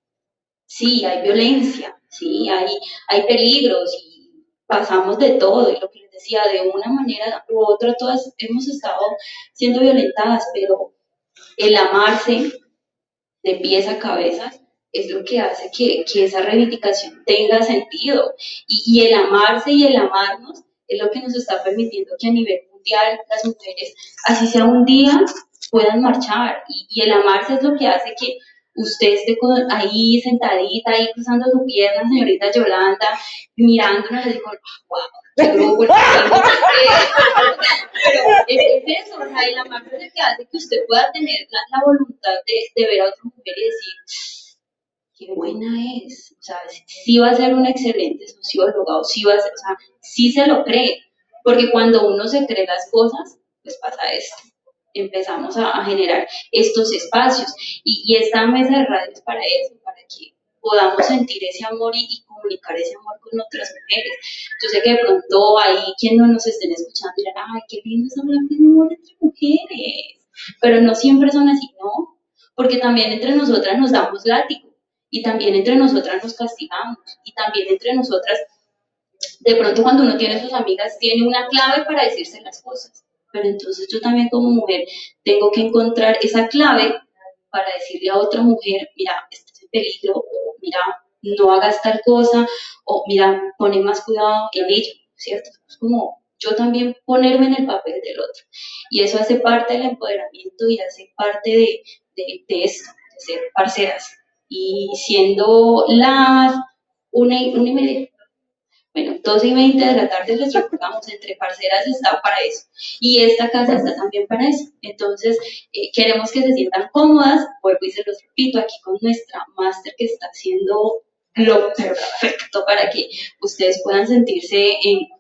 sí, hay violencia, sí, hay peligros y pasamos de todo. Y lo que les decía, de una manera u otra, todas hemos estado siendo violentadas, pero el amarse de pies a cabeza es lo que hace que esa reivindicación tenga sentido. Y el amarse y el amarnos es lo que nos está permitiendo que a nivel mundial las mujeres, así sea un día, puedan marchar. Y el amarse es lo que hace que usted esté ahí sentadita, ahí cruzando su pierna, señorita Yolanda, mirándonos y digo, wow, qué grupo el que tengo. Pero es eso, o sea, el amarse es el que hace que usted pueda tener la voluntad de ver a otra mujer y decir, qué buena es, o sea, sí va a ser un excelente socióloga, o sí va a ser, o sea, sí se lo cree, porque cuando uno se cree las cosas, pues pasa esto, empezamos a generar estos espacios, y esta mesa de radio es para eso, para que podamos sentir ese amor y comunicar ese amor con otras mujeres. Yo sé que de pronto ahí quien no nos estén escuchando dirán, ay, qué lindo es hablar de amor entre mujeres, pero no siempre son así, ¿no? Porque también entre nosotras nos damos látigo, y también entre nosotras nos castigamos, y también entre nosotras, de pronto cuando uno tiene sus amigas, tiene una clave para decirse las cosas, pero entonces yo también como mujer tengo que encontrar esa clave para decirle a otra mujer, mira, estás en peligro, o mira, no hagas tal cosa, o mira, pone más cuidado en ello, ¿cierto? Es como yo también ponerme en el papel del otro, y eso hace parte del empoderamiento y hace parte de esto, de ser parceras. Y siendo las 1:30, bueno, 2:20 de la tarde, les recordamos, entre parceras está para eso. Y esta casa está también para eso. Entonces, queremos que se sientan cómodas, vuelvo y se los repito, aquí con nuestra máster que está haciendo lo perfecto para que ustedes puedan sentirse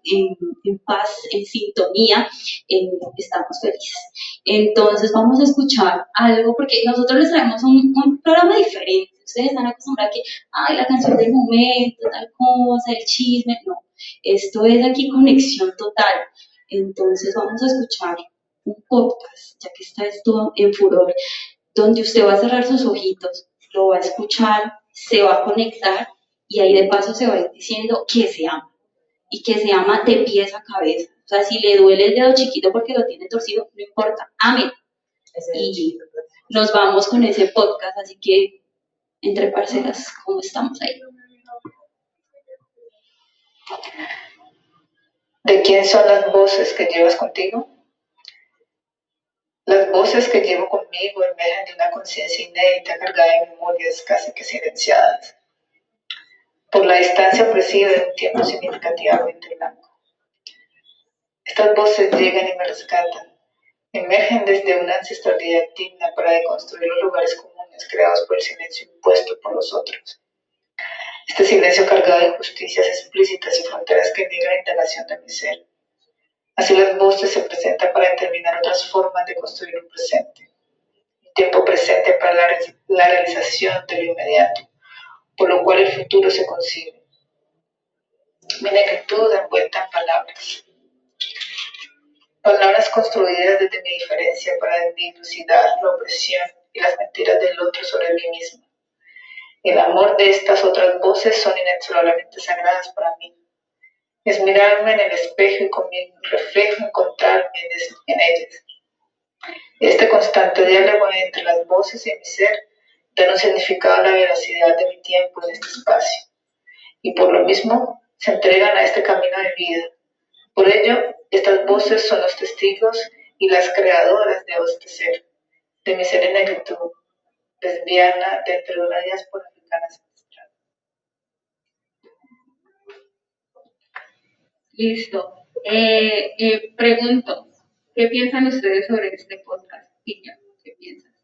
en paz, en sintonía, estamos felices. Entonces vamos a escuchar algo, porque nosotros les traemos un programa diferente. Ustedes están acostumbrados a que, ay, la canción del momento, tal cosa, el chisme, no. Esto es aquí conexión total. Entonces vamos a escuchar un podcast, ya que está esto en furor, donde usted va a cerrar sus ojitos, lo va a escuchar, se va a conectar y ahí de paso se va a ir diciendo que se ama y que se ama de pies a cabeza. O sea, si le duele el dedo chiquito porque lo tiene torcido, no importa, ame. Y nos vamos con ese podcast, así que entre parceras, ¿cómo estamos ahí? ¿De quién son las voces que llevas contigo? Las voces que llevo conmigo emergen de una conciencia inédita cargada de memorias casi que silenciadas, por la distancia opresiva de un tiempo significativamente blanco. Estas voces llegan y me rescatan, emergen desde una ancestralidad digna para deconstruir los lugares comunes creados por el silencio impuesto por los otros. Este silencio cargado de injusticias explícitas y fronteras que niegan la indagación de mi ser. Así las voces se presentan para determinar otras formas de construir un presente. Un tiempo presente para la realización de lo inmediato, por lo cual el futuro se concibe. Mi negritud envuelta en palabras. Palabras construidas desde mi diferencia para dilucidar la opresión y las mentiras del otro sobre mí mismo. El amor de estas otras voces son inexorablemente sagradas para mí. Es mirarme en el espejo y con mi reflejo encontrarme en ellas. Este constante diálogo entre las voces y mi ser da un significado a la veracidad de mi tiempo en este espacio. Y por lo mismo se entregan a este camino de vida. Por ello, estas voces son los testigos y las creadoras de este ser, de mi ser en negritud, lesbiana dentro de una diáspora africana ancestral. Listo. Pregunto, ¿qué piensan ustedes sobre este podcast? Piña, ¿qué piensan?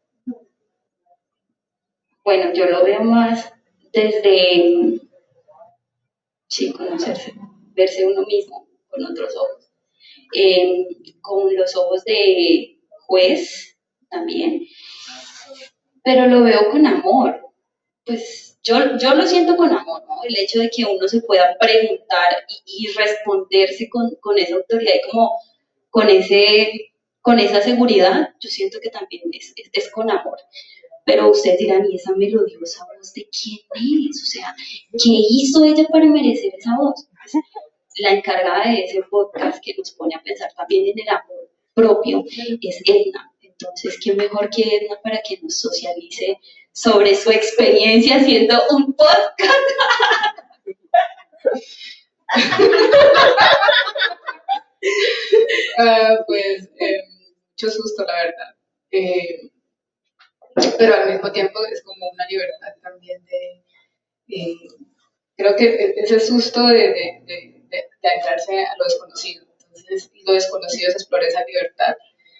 Bueno, yo lo veo más desde, sí, conocerse, verse uno mismo con otros ojos. Con los ojos de juez también, pero lo veo con amor. Pues yo lo siento con amor, ¿no? El hecho de que uno se pueda preguntar y responderse con esa autoridad y como con esa seguridad, yo siento que también es con amor. pero ustedes dirán, ¿y esa melodiosa voz de quién es? O sea, ¿qué hizo ella para merecer esa voz? Pues, la encargada de ese podcast que nos pone a pensar también en el amor propio es Edna. Entonces, ¿qué mejor que Edna para que nos socialice sobre su experiencia haciendo un podcast? Pues mucho susto, la verdad. Pero al mismo tiempo es como una libertad también de creo que ese susto de adentrarse a lo desconocido. Entonces, lo desconocido es explorar esa libertad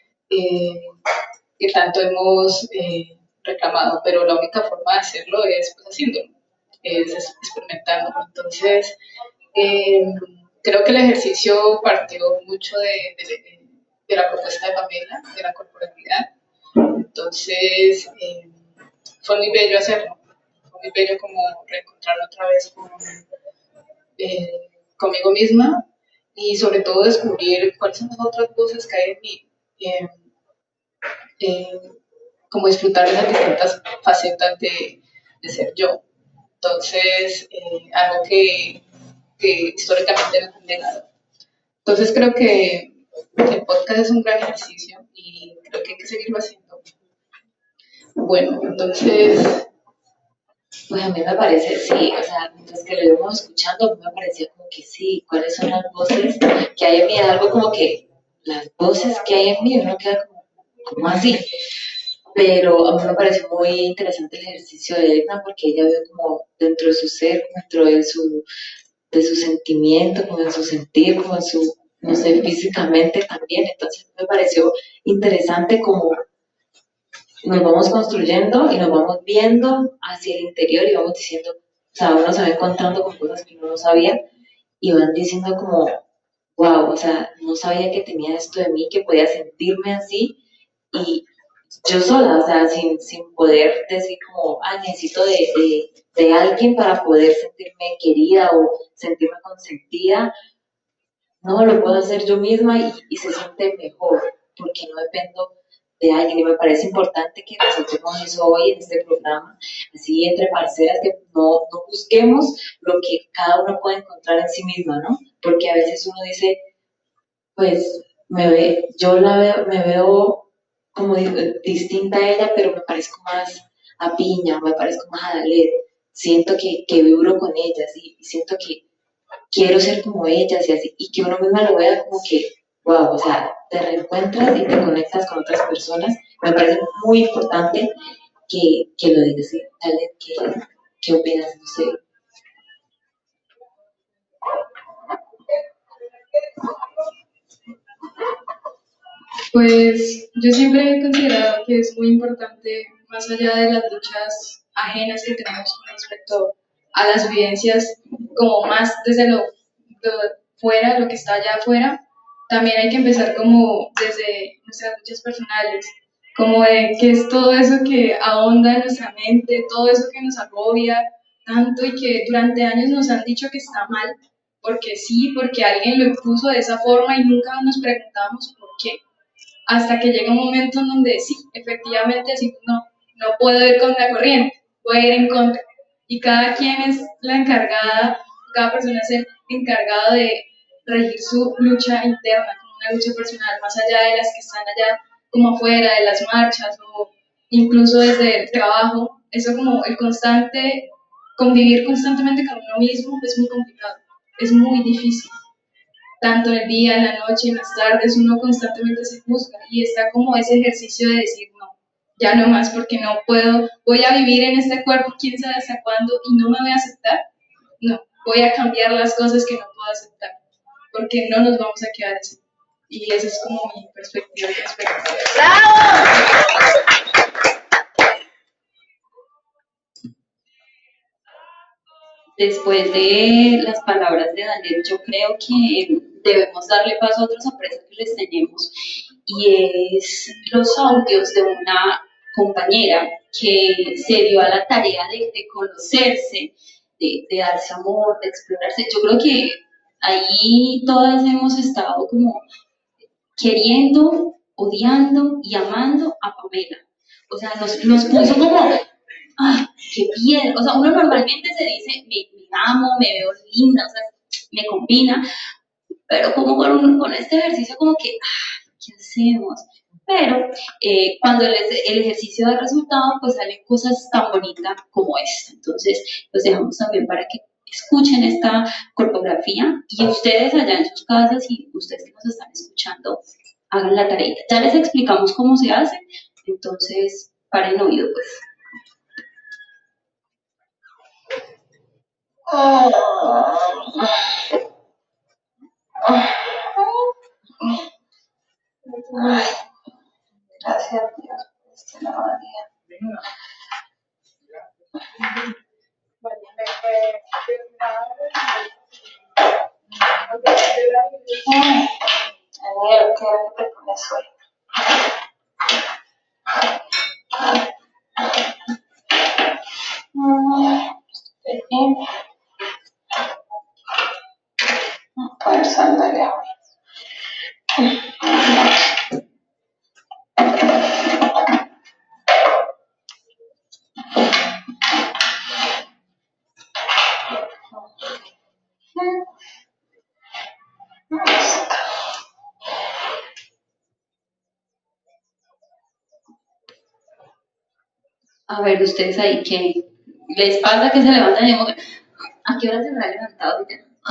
que tanto hemos reclamado, pero la única forma de hacerlo es pues, haciéndolo, es experimentando. Entonces, creo que el ejercicio partió mucho de la propuesta de Pamela, de la corporalidad. Entonces, fue muy bello hacerlo, fue muy bello como reencontrarlo otra vez conmigo misma y sobre todo descubrir cuáles son las otras voces que hay en mí, como disfrutar de las distintas facetas de ser yo. Entonces, algo que históricamente nos han negado. Entonces creo que el podcast es un gran ejercicio y creo que hay que seguirlo haciendo. Bueno, entonces... Pues a mí me parece, sí, o sea, mientras que lo íbamos escuchando, a mí me parecía como que sí, ¿cuáles son las voces que hay en mí? Algo como que las voces que hay en mí, uno queda como así. Pero a mí me pareció muy interesante el ejercicio de Edna porque ella vio como dentro de su ser, dentro de su sentimiento, como en su sentir, como en su, no sé, físicamente también. Entonces me pareció interesante como nos vamos construyendo y nos vamos viendo hacia el interior y vamos diciendo, o sea, uno se va encontrando con cosas que uno no sabía y van diciendo como, wow, o sea, no sabía que tenía esto de mí, que podía sentirme así y yo sola, o sea, sin poder decir como, ah, necesito de alguien para poder sentirme querida o sentirme consentida, no, lo puedo hacer yo misma y se siente mejor porque no dependo de alguien y me parece importante que nosotros eso hoy en este programa, así entre parceras, que no busquemos lo que cada uno puede encontrar en sí misma, ¿no? Porque a veces uno dice, pues me veo como distinta a ella, pero me parezco más a Piña, me parezco más a Dalet, siento que vibro con ellas y siento que quiero ser como ellas y así, y que uno misma lo vea como que, wow, o sea, te reencuentras y te conectas con otras personas. Me parece muy importante que lo digas, ¿sí? Dale, ¿qué opinas? No sé. Pues yo siempre he considerado que es muy importante, más allá de las luchas ajenas que tenemos con respecto a las vivencias, como más desde lo fuera, lo que está allá afuera, también hay que empezar como desde nuestras luchas personales, como de qué es todo eso que ahonda en nuestra mente, todo eso que nos agobia tanto y que durante años nos han dicho que está mal, porque sí, porque alguien lo impuso de esa forma y nunca nos preguntamos por qué hasta que llega un momento en donde sí, efectivamente decimos, no puedo ir con la corriente, voy a ir en contra. Y cada quien es la encargada, cada persona es el encargado de regir su lucha interna, como una lucha personal, más allá de las que están allá como afuera, de las marchas o incluso desde el trabajo. Eso como el constante, convivir constantemente con uno mismo es muy complicado, es muy difícil tanto en el día, en la noche, en las tardes, uno constantemente se juzga y está como ese ejercicio de decir, no, ya no más porque no puedo, voy a vivir en este cuerpo, quién sabe hasta cuándo y no me voy a aceptar, no, voy a cambiar las cosas que no puedo aceptar, porque no nos vamos a quedar así. Y esa es como mi perspectiva al respecto. Después de las palabras de Daniel, yo creo que debemos darle paso a otros aprecio que les tenemos y es los audios de una compañera que se dio a la tarea de conocerse, de darse amor, de explorarse. Yo creo que ahí todas hemos estado como queriendo, odiando y amando a Pamela, o sea, nos puso como, ¡ay, qué bien! O sea, uno normalmente se dice, me amo, me veo linda, o sea, me combina, pero como con este ejercicio como que, ¿qué hacemos? Pero cuando el ejercicio da resultado, pues salen cosas tan bonitas como esta. Entonces, los dejamos también para que escuchen esta corpografía y ustedes allá en sus casas y ustedes que nos están escuchando, hagan la tarea. Ya les explicamos cómo se hace, entonces paren oído pues. Ay, gracias Dios por este nuevo día. Daniel, ¿qué era que te pones hoy? Estoy bien. Poder sandalias hoy. A ver, ustedes ahí, ¿qué les pasa que se levantan y dicen, ¿a qué hora se habrá levantado?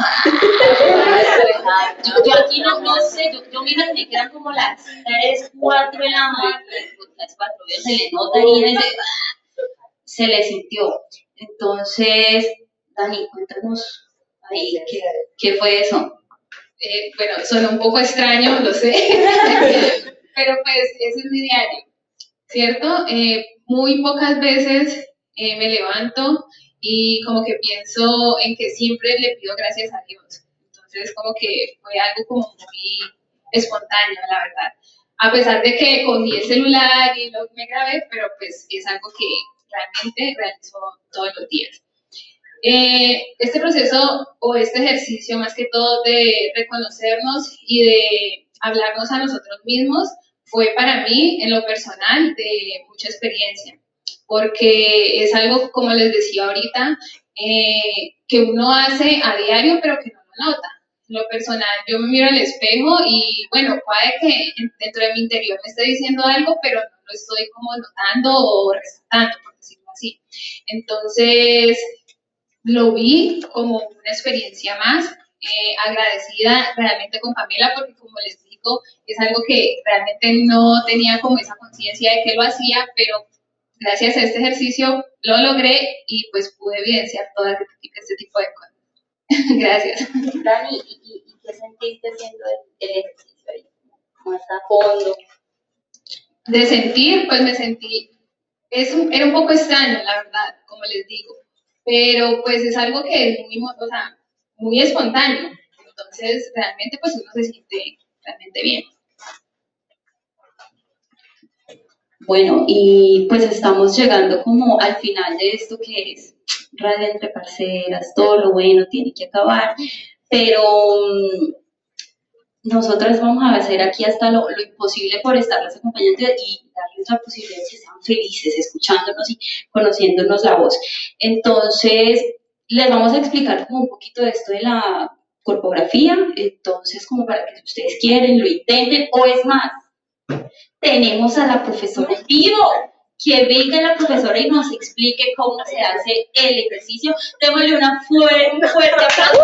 Yo aquí no sé, yo me imaginé que eran como las 3, 4 de la mañana, las 4, se le nota y se le sintió. Entonces, Dani, cuéntanos ahí, ¿qué fue eso? Bueno, suena un poco extraño, lo sé, pero pues ese es mi diario, ¿cierto? Muy pocas veces me levanto y como que pienso en que siempre le pido gracias a Dios. Entonces como que fue algo como muy espontáneo, la verdad. A pesar de que cogí el celular y me grabé, pero pues es algo que realmente realizo todos los días. Este proceso o este ejercicio más que todo de reconocernos y de hablarnos a nosotros mismos fue para mí en lo personal de mucha experiencia, porque es algo, como les decía ahorita, que uno hace a diario pero que no lo nota. En lo personal, yo me miro al espejo y bueno, puede que dentro de mi interior me esté diciendo algo, pero no lo estoy como notando o resaltando, por decirlo así. Entonces, lo vi como una experiencia más, agradecida realmente con Pamela, porque como les digo, es algo que realmente no tenía como esa conciencia de que lo hacía, pero gracias a este ejercicio lo logré y pues pude evidenciar todo este tipo de cosas. Gracias. Dani, ¿y qué sentiste haciendo el ejercicio ahí? Más a fondo. De sentir, pues me sentí, era un poco extraño, la verdad, como les digo, pero pues es algo que es muy, o sea, muy espontáneo, entonces realmente pues uno se siente realmente bien. Bueno, y pues estamos llegando como al final de esto que es Radio Entre Parceras, todo lo bueno tiene que acabar, pero nosotras vamos a hacer aquí hasta lo imposible por estarlas acompañando y darles la posibilidad de que sean felices escuchándonos y conociéndonos la voz. Entonces, les vamos a explicar como un poquito de esto de la corpografía, entonces como para que si ustedes quieren lo intenten, o es más, tenemos a la profesora en vivo, que venga la profesora y nos explique cómo se hace el ejercicio. Démosle una fuerte aplauso.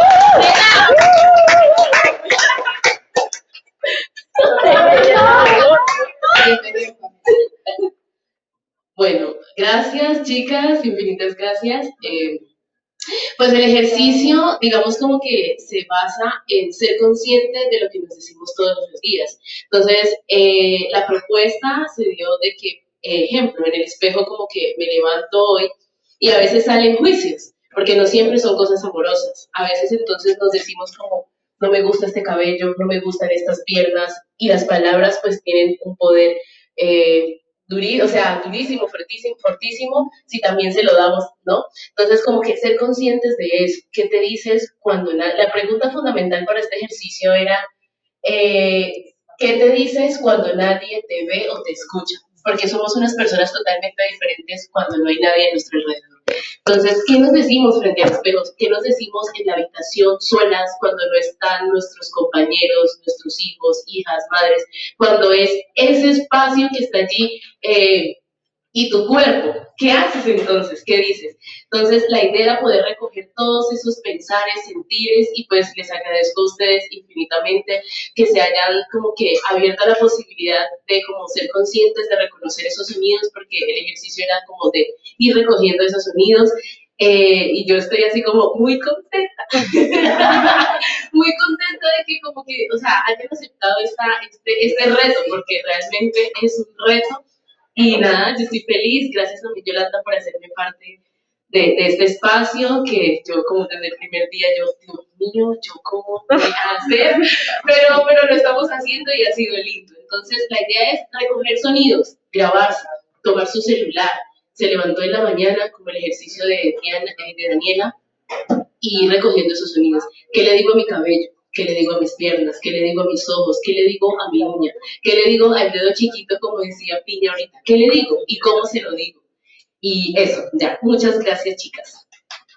Bueno, gracias chicas, infinitas gracias. Pues el ejercicio, digamos como que se basa en ser conscientes de lo que nos decimos todos los días. Entonces, la propuesta se dio de que, ejemplo, en el espejo como que me levanto hoy y a veces salen juicios, porque no siempre son cosas amorosas. A veces entonces nos decimos como, no me gusta este cabello, no me gustan estas piernas, y las palabras pues tienen un poder durísimo, fortísimo, si también se lo damos, ¿no? Entonces, como que ser conscientes de eso. ¿Qué te dices cuando la pregunta fundamental para este ejercicio era, ¿qué te dices cuando nadie te ve o te escucha? porque somos unas personas totalmente diferentes cuando no hay nadie a nuestro alrededor. Entonces, ¿qué nos decimos frente al espejo? ¿Qué nos decimos en la habitación solas cuando no están nuestros compañeros, nuestros hijos, hijas, madres? Cuando es ese espacio que está allí y tu cuerpo. ¿Qué haces entonces? ¿Qué dices? Entonces, la idea era poder recoger todos esos pensares, sentires, y pues les agradezco a ustedes infinitamente que se hayan como que abierto a la posibilidad de como ser conscientes de reconocer esos sonidos, porque el ejercicio era como de ir recogiendo esos sonidos. Y yo estoy así como muy contenta, muy contenta de que como que, o sea, hayan aceptado este reto, porque realmente es un reto. Y nada, yo estoy feliz, gracias a mi Yolanda por hacerme parte de este espacio, que yo como desde el primer día, Dios mío, yo cómo voy a hacer, pero lo estamos haciendo y ha sido lindo. Entonces la idea es recoger sonidos, grabarse, tomar su celular, se levantó en la mañana como el ejercicio de Daniela, y ir recogiendo esos sonidos. ¿Qué le digo a mi cabello? ¿Qué le digo a mis piernas? ¿Qué le digo a mis ojos? ¿Qué le digo a mi uña? ¿Qué le digo al dedo chiquito, como decía Piña ahorita? ¿Qué le digo? ¿Y cómo se lo digo? Y eso, ya. Muchas gracias, chicas.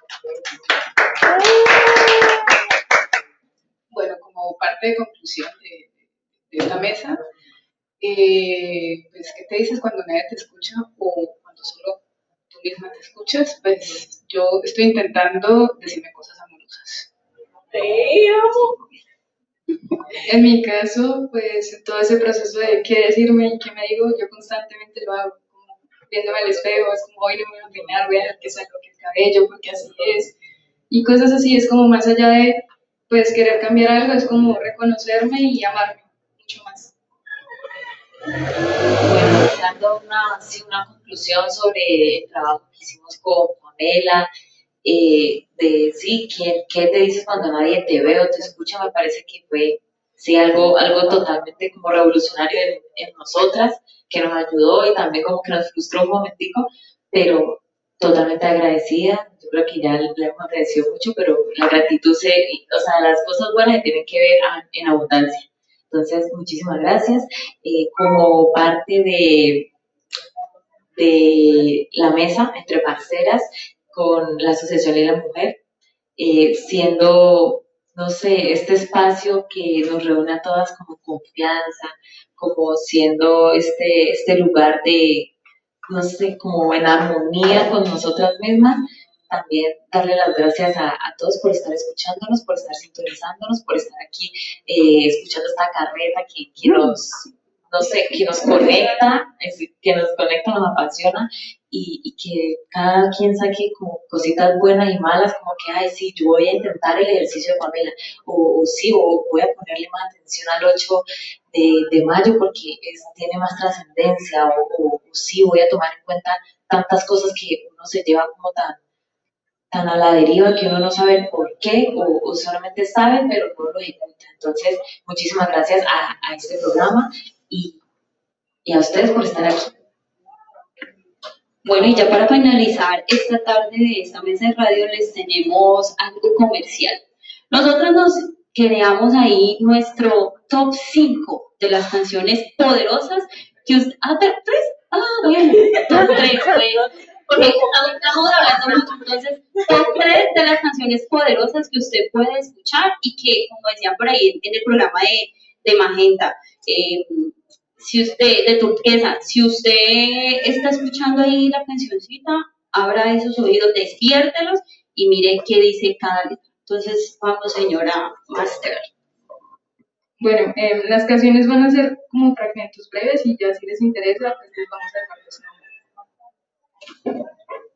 Bueno, como parte de conclusión de esta mesa, pues, ¿qué te dices cuando nadie te escucha o cuando solo tú misma te escuchas? Pues yo estoy intentando decirme cosas amorosas. Te amo. En mi caso, pues en todo ese proceso de qué decirme y qué me digo, yo constantemente lo hago, como viéndome al espejo, es como hoy no me voy a peinar, voy a dejar que salga el cabello porque así es, y cosas así, es como más allá de pues querer cambiar algo, es como reconocerme y amarme mucho más. Bueno, dando una conclusión sobre el trabajo que hicimos con Pamela, de sí, ¿qué te dices cuando nadie te ve o te escucha? Me parece que fue sí, algo totalmente como revolucionario en nosotras, que nos ayudó y también como que nos frustró un momentico, pero totalmente agradecida. Yo creo que ya le hemos agradecido mucho, pero la gratitud o sea, las cosas buenas se tienen que ver en abundancia. Entonces, muchísimas gracias. Como parte de la mesa entre parceras con la Asociación de la Mujer, siendo, no sé, este espacio que nos reúne a todas como confianza, como siendo este lugar de, no sé, como en armonía con nosotras mismas. También darle las gracias a todos por estar escuchándonos, por estar sintonizándonos, por estar aquí escuchando esta carreta que nos, no sé, que nos conecta, nos apasiona y que cada quien saque como cositas buenas y malas, como que, ay, sí, yo voy a intentar el ejercicio de Pamela, o sí, o voy a ponerle más atención al 8 de mayo porque tiene más trascendencia, o sí, voy a tomar en cuenta tantas cosas que uno se lleva como tan a la deriva que uno no sabe por qué, o solamente sabe, pero no lo ejecuta. Entonces, muchísimas gracias a este programa y a ustedes por estar aquí. Bueno, y ya para finalizar esta tarde de esta mesa de radio les tenemos algo comercial. Nosotros nos creamos ahí nuestro top 5 de las canciones poderosas que usted... ¿3? Bueno, top 3, porque estamos hablando mucho, entonces, top 3 de las canciones poderosas que usted puede escuchar y que, como decían por ahí en el programa de Magenta, si usted, de Turquesa, si usted está escuchando ahí la cancioncita, abra esos oídos, despiértelos y mire qué dice cada letra. Entonces, vamos, señora Master. Bueno, las canciones van a ser como fragmentos breves y ya si les interesa, pues les vamos a dejar los nombres.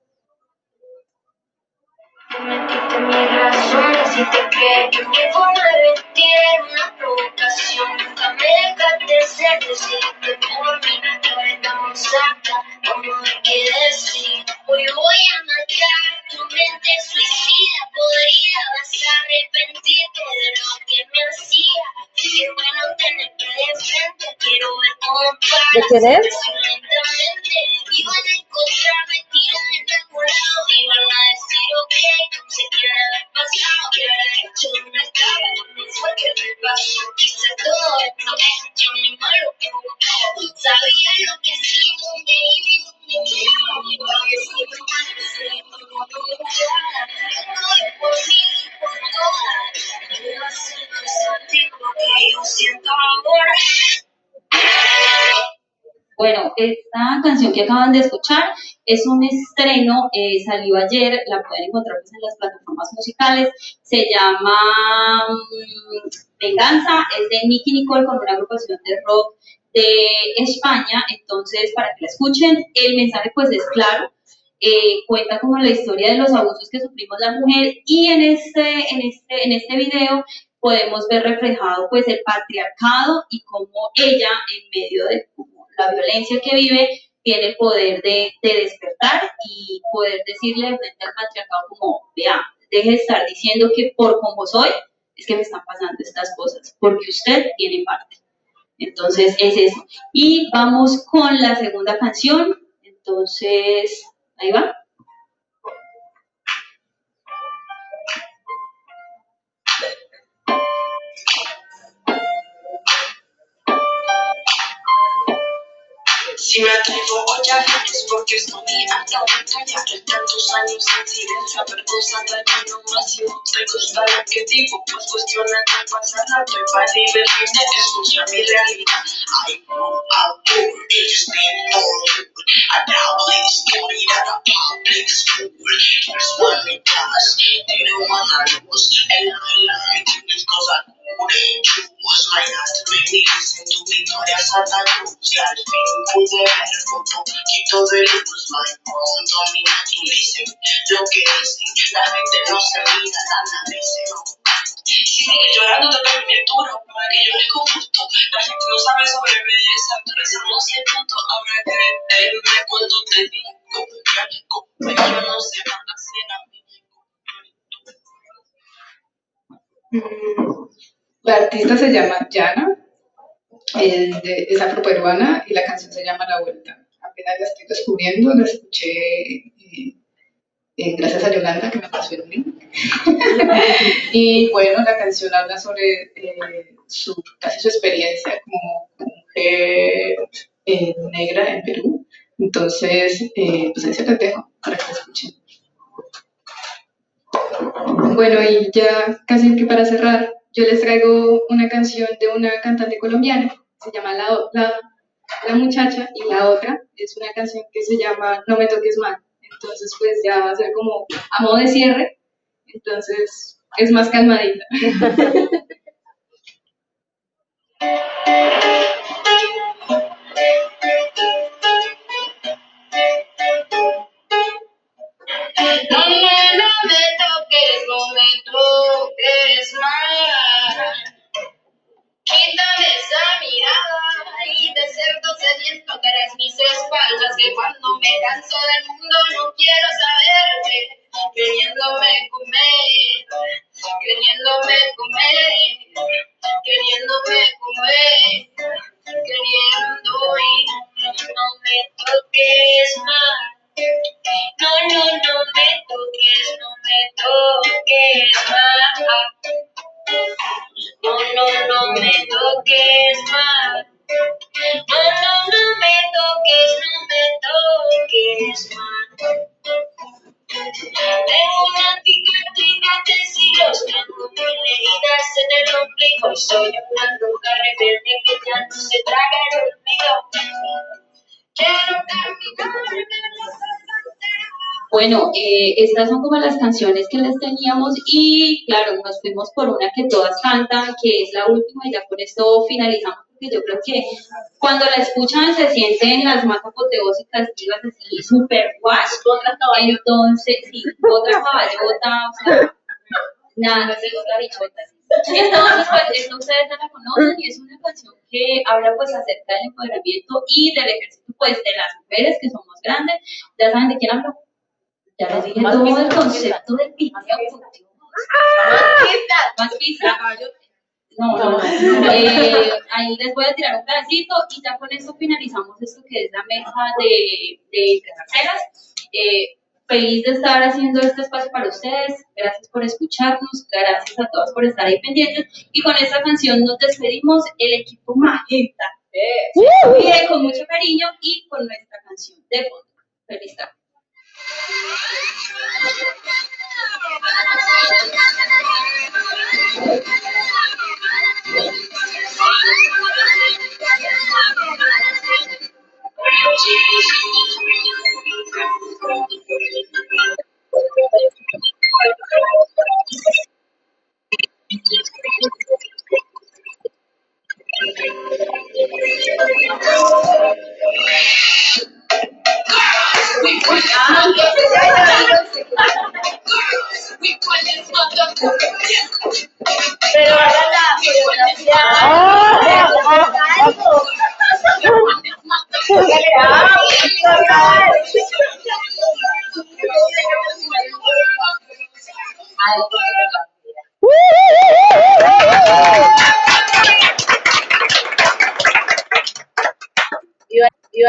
Mentiste mis razones y te crees que mi forma de vestir era una provocación. Nunca me dejaste ser, decidiste por mí. Ahora estamos acá, vamos a ver qué decir. Hoy voy a matar tu mente suicida. Podría vas a arrepentirte de lo que me hacía. Qué bueno tenerte de frente, quiero ver cómo ¿De quién paras es? lentamente. Iban a encontrarme tirada en algún lado, iban a decir ok. Sé que nada ha pasado, que ahora hecho no estaba, no fue que me pasó. Hice todo esto, yo mismo lo provoqué. Sabía lo que hacía, Bueno, esta canción que acaban de escuchar es un estreno, salió ayer, la pueden encontrar pues, en las plataformas musicales, se llama Venganza, es de Nicky Nicole con una agrupación de rock de España, entonces para que la escuchen, el mensaje pues es claro, cuenta como la historia de los abusos que sufrimos la mujer y en este video podemos ver reflejado pues el patriarcado y cómo ella en medio de como, la violencia que vive tiene el poder de despertar y poder decirle frente al patriarcado como, vea, deje de estar diciendo que por como soy es que me están pasando estas cosas, porque usted tiene parte. Entonces es eso. Y vamos con la segunda canción. Entonces, ahí va. Si me atrevo hoy a hablar es porque estoy harta de callar de tantos años en silencio, avergonzada ya no más. Si no te gusta lo que digo, pues cuestiona qué pasa rato y para divertirme escucha mi realidad. I grew up poor, it's been all I now believe story at a public school. Here's one in class, didn't wanna lose, and I lied because I couldn't choose. My last made me listen to Victoria Santa Cruz. Al fin pude ver un poquito de luz. My mom told me not to listen. Lo que dicen, la gente no se mira, la analice. Sigue llorando de la pintura para que yo les con gusto. La gente no sabe sobre belleza, empezamos el punto. Ahora créeme cuando te digo que algo bello no se va a hacer a mí. La artista se llama Yana, es afroperuana y la canción se llama La Vuelta. Apenas la estoy descubriendo, la escuché gracias a Yolanda que me pasó el link. Y bueno, la canción habla sobre casi su experiencia como mujer negra en Perú. Entonces, pues ahí se las dejo para que la escuchen. Bueno, y ya casi que para cerrar, yo les traigo una canción de una cantante colombiana, se llama La Muchacha, y la otra es una canción que se llama No me toques mal. Entonces, pues ya va a ser como a modo de cierre, entonces es más calmadita. No me toques más. Quítame esa mirada y de cerdo sediento que eres mis espaldas, que cuando me canso del mundo no quiero saberte, queriéndome comer, queriéndome comer, queriéndome comer, queriendo ir, no me toques más. No me toques, no me toques más. No me toques más. No me toques más. Tengo una cicatriz de siglos, tengo mil heridas en el ombligo. Soy una bruja rebelde que ya no se traga el olvido. Quiero caminar. Bueno, estas son como las canciones que les teníamos y claro, nos fuimos por una que todas cantan, que es la última y ya con esto finalizamos porque yo creo que cuando la escuchan se sienten las más apoteósicas, divas así, super guay, otra caballota, entonces sí, otra caballota, o sea, nada, sí, otra bichota. Entonces, pues, esto ustedes ya la conocen y es una canción que habla pues acerca del empoderamiento y del ejercicio pues de las mujeres que somos grandes, ya saben de quién hablo. Ya les dije todo el concepto del video. Más pistas. No. Ahí les voy a tirar un pedacito y ya con esto finalizamos esto que es la mesa de Entre Parceras. Feliz de estar haciendo este espacio para ustedes. Gracias por escucharnos. Gracias a todas por estar ahí pendientes. Y con esta canción nos despedimos. El equipo Magenta se despide con mucho cariño y con nuestra canción de fondo. Feliz tarde. Pero hagan la coreografía.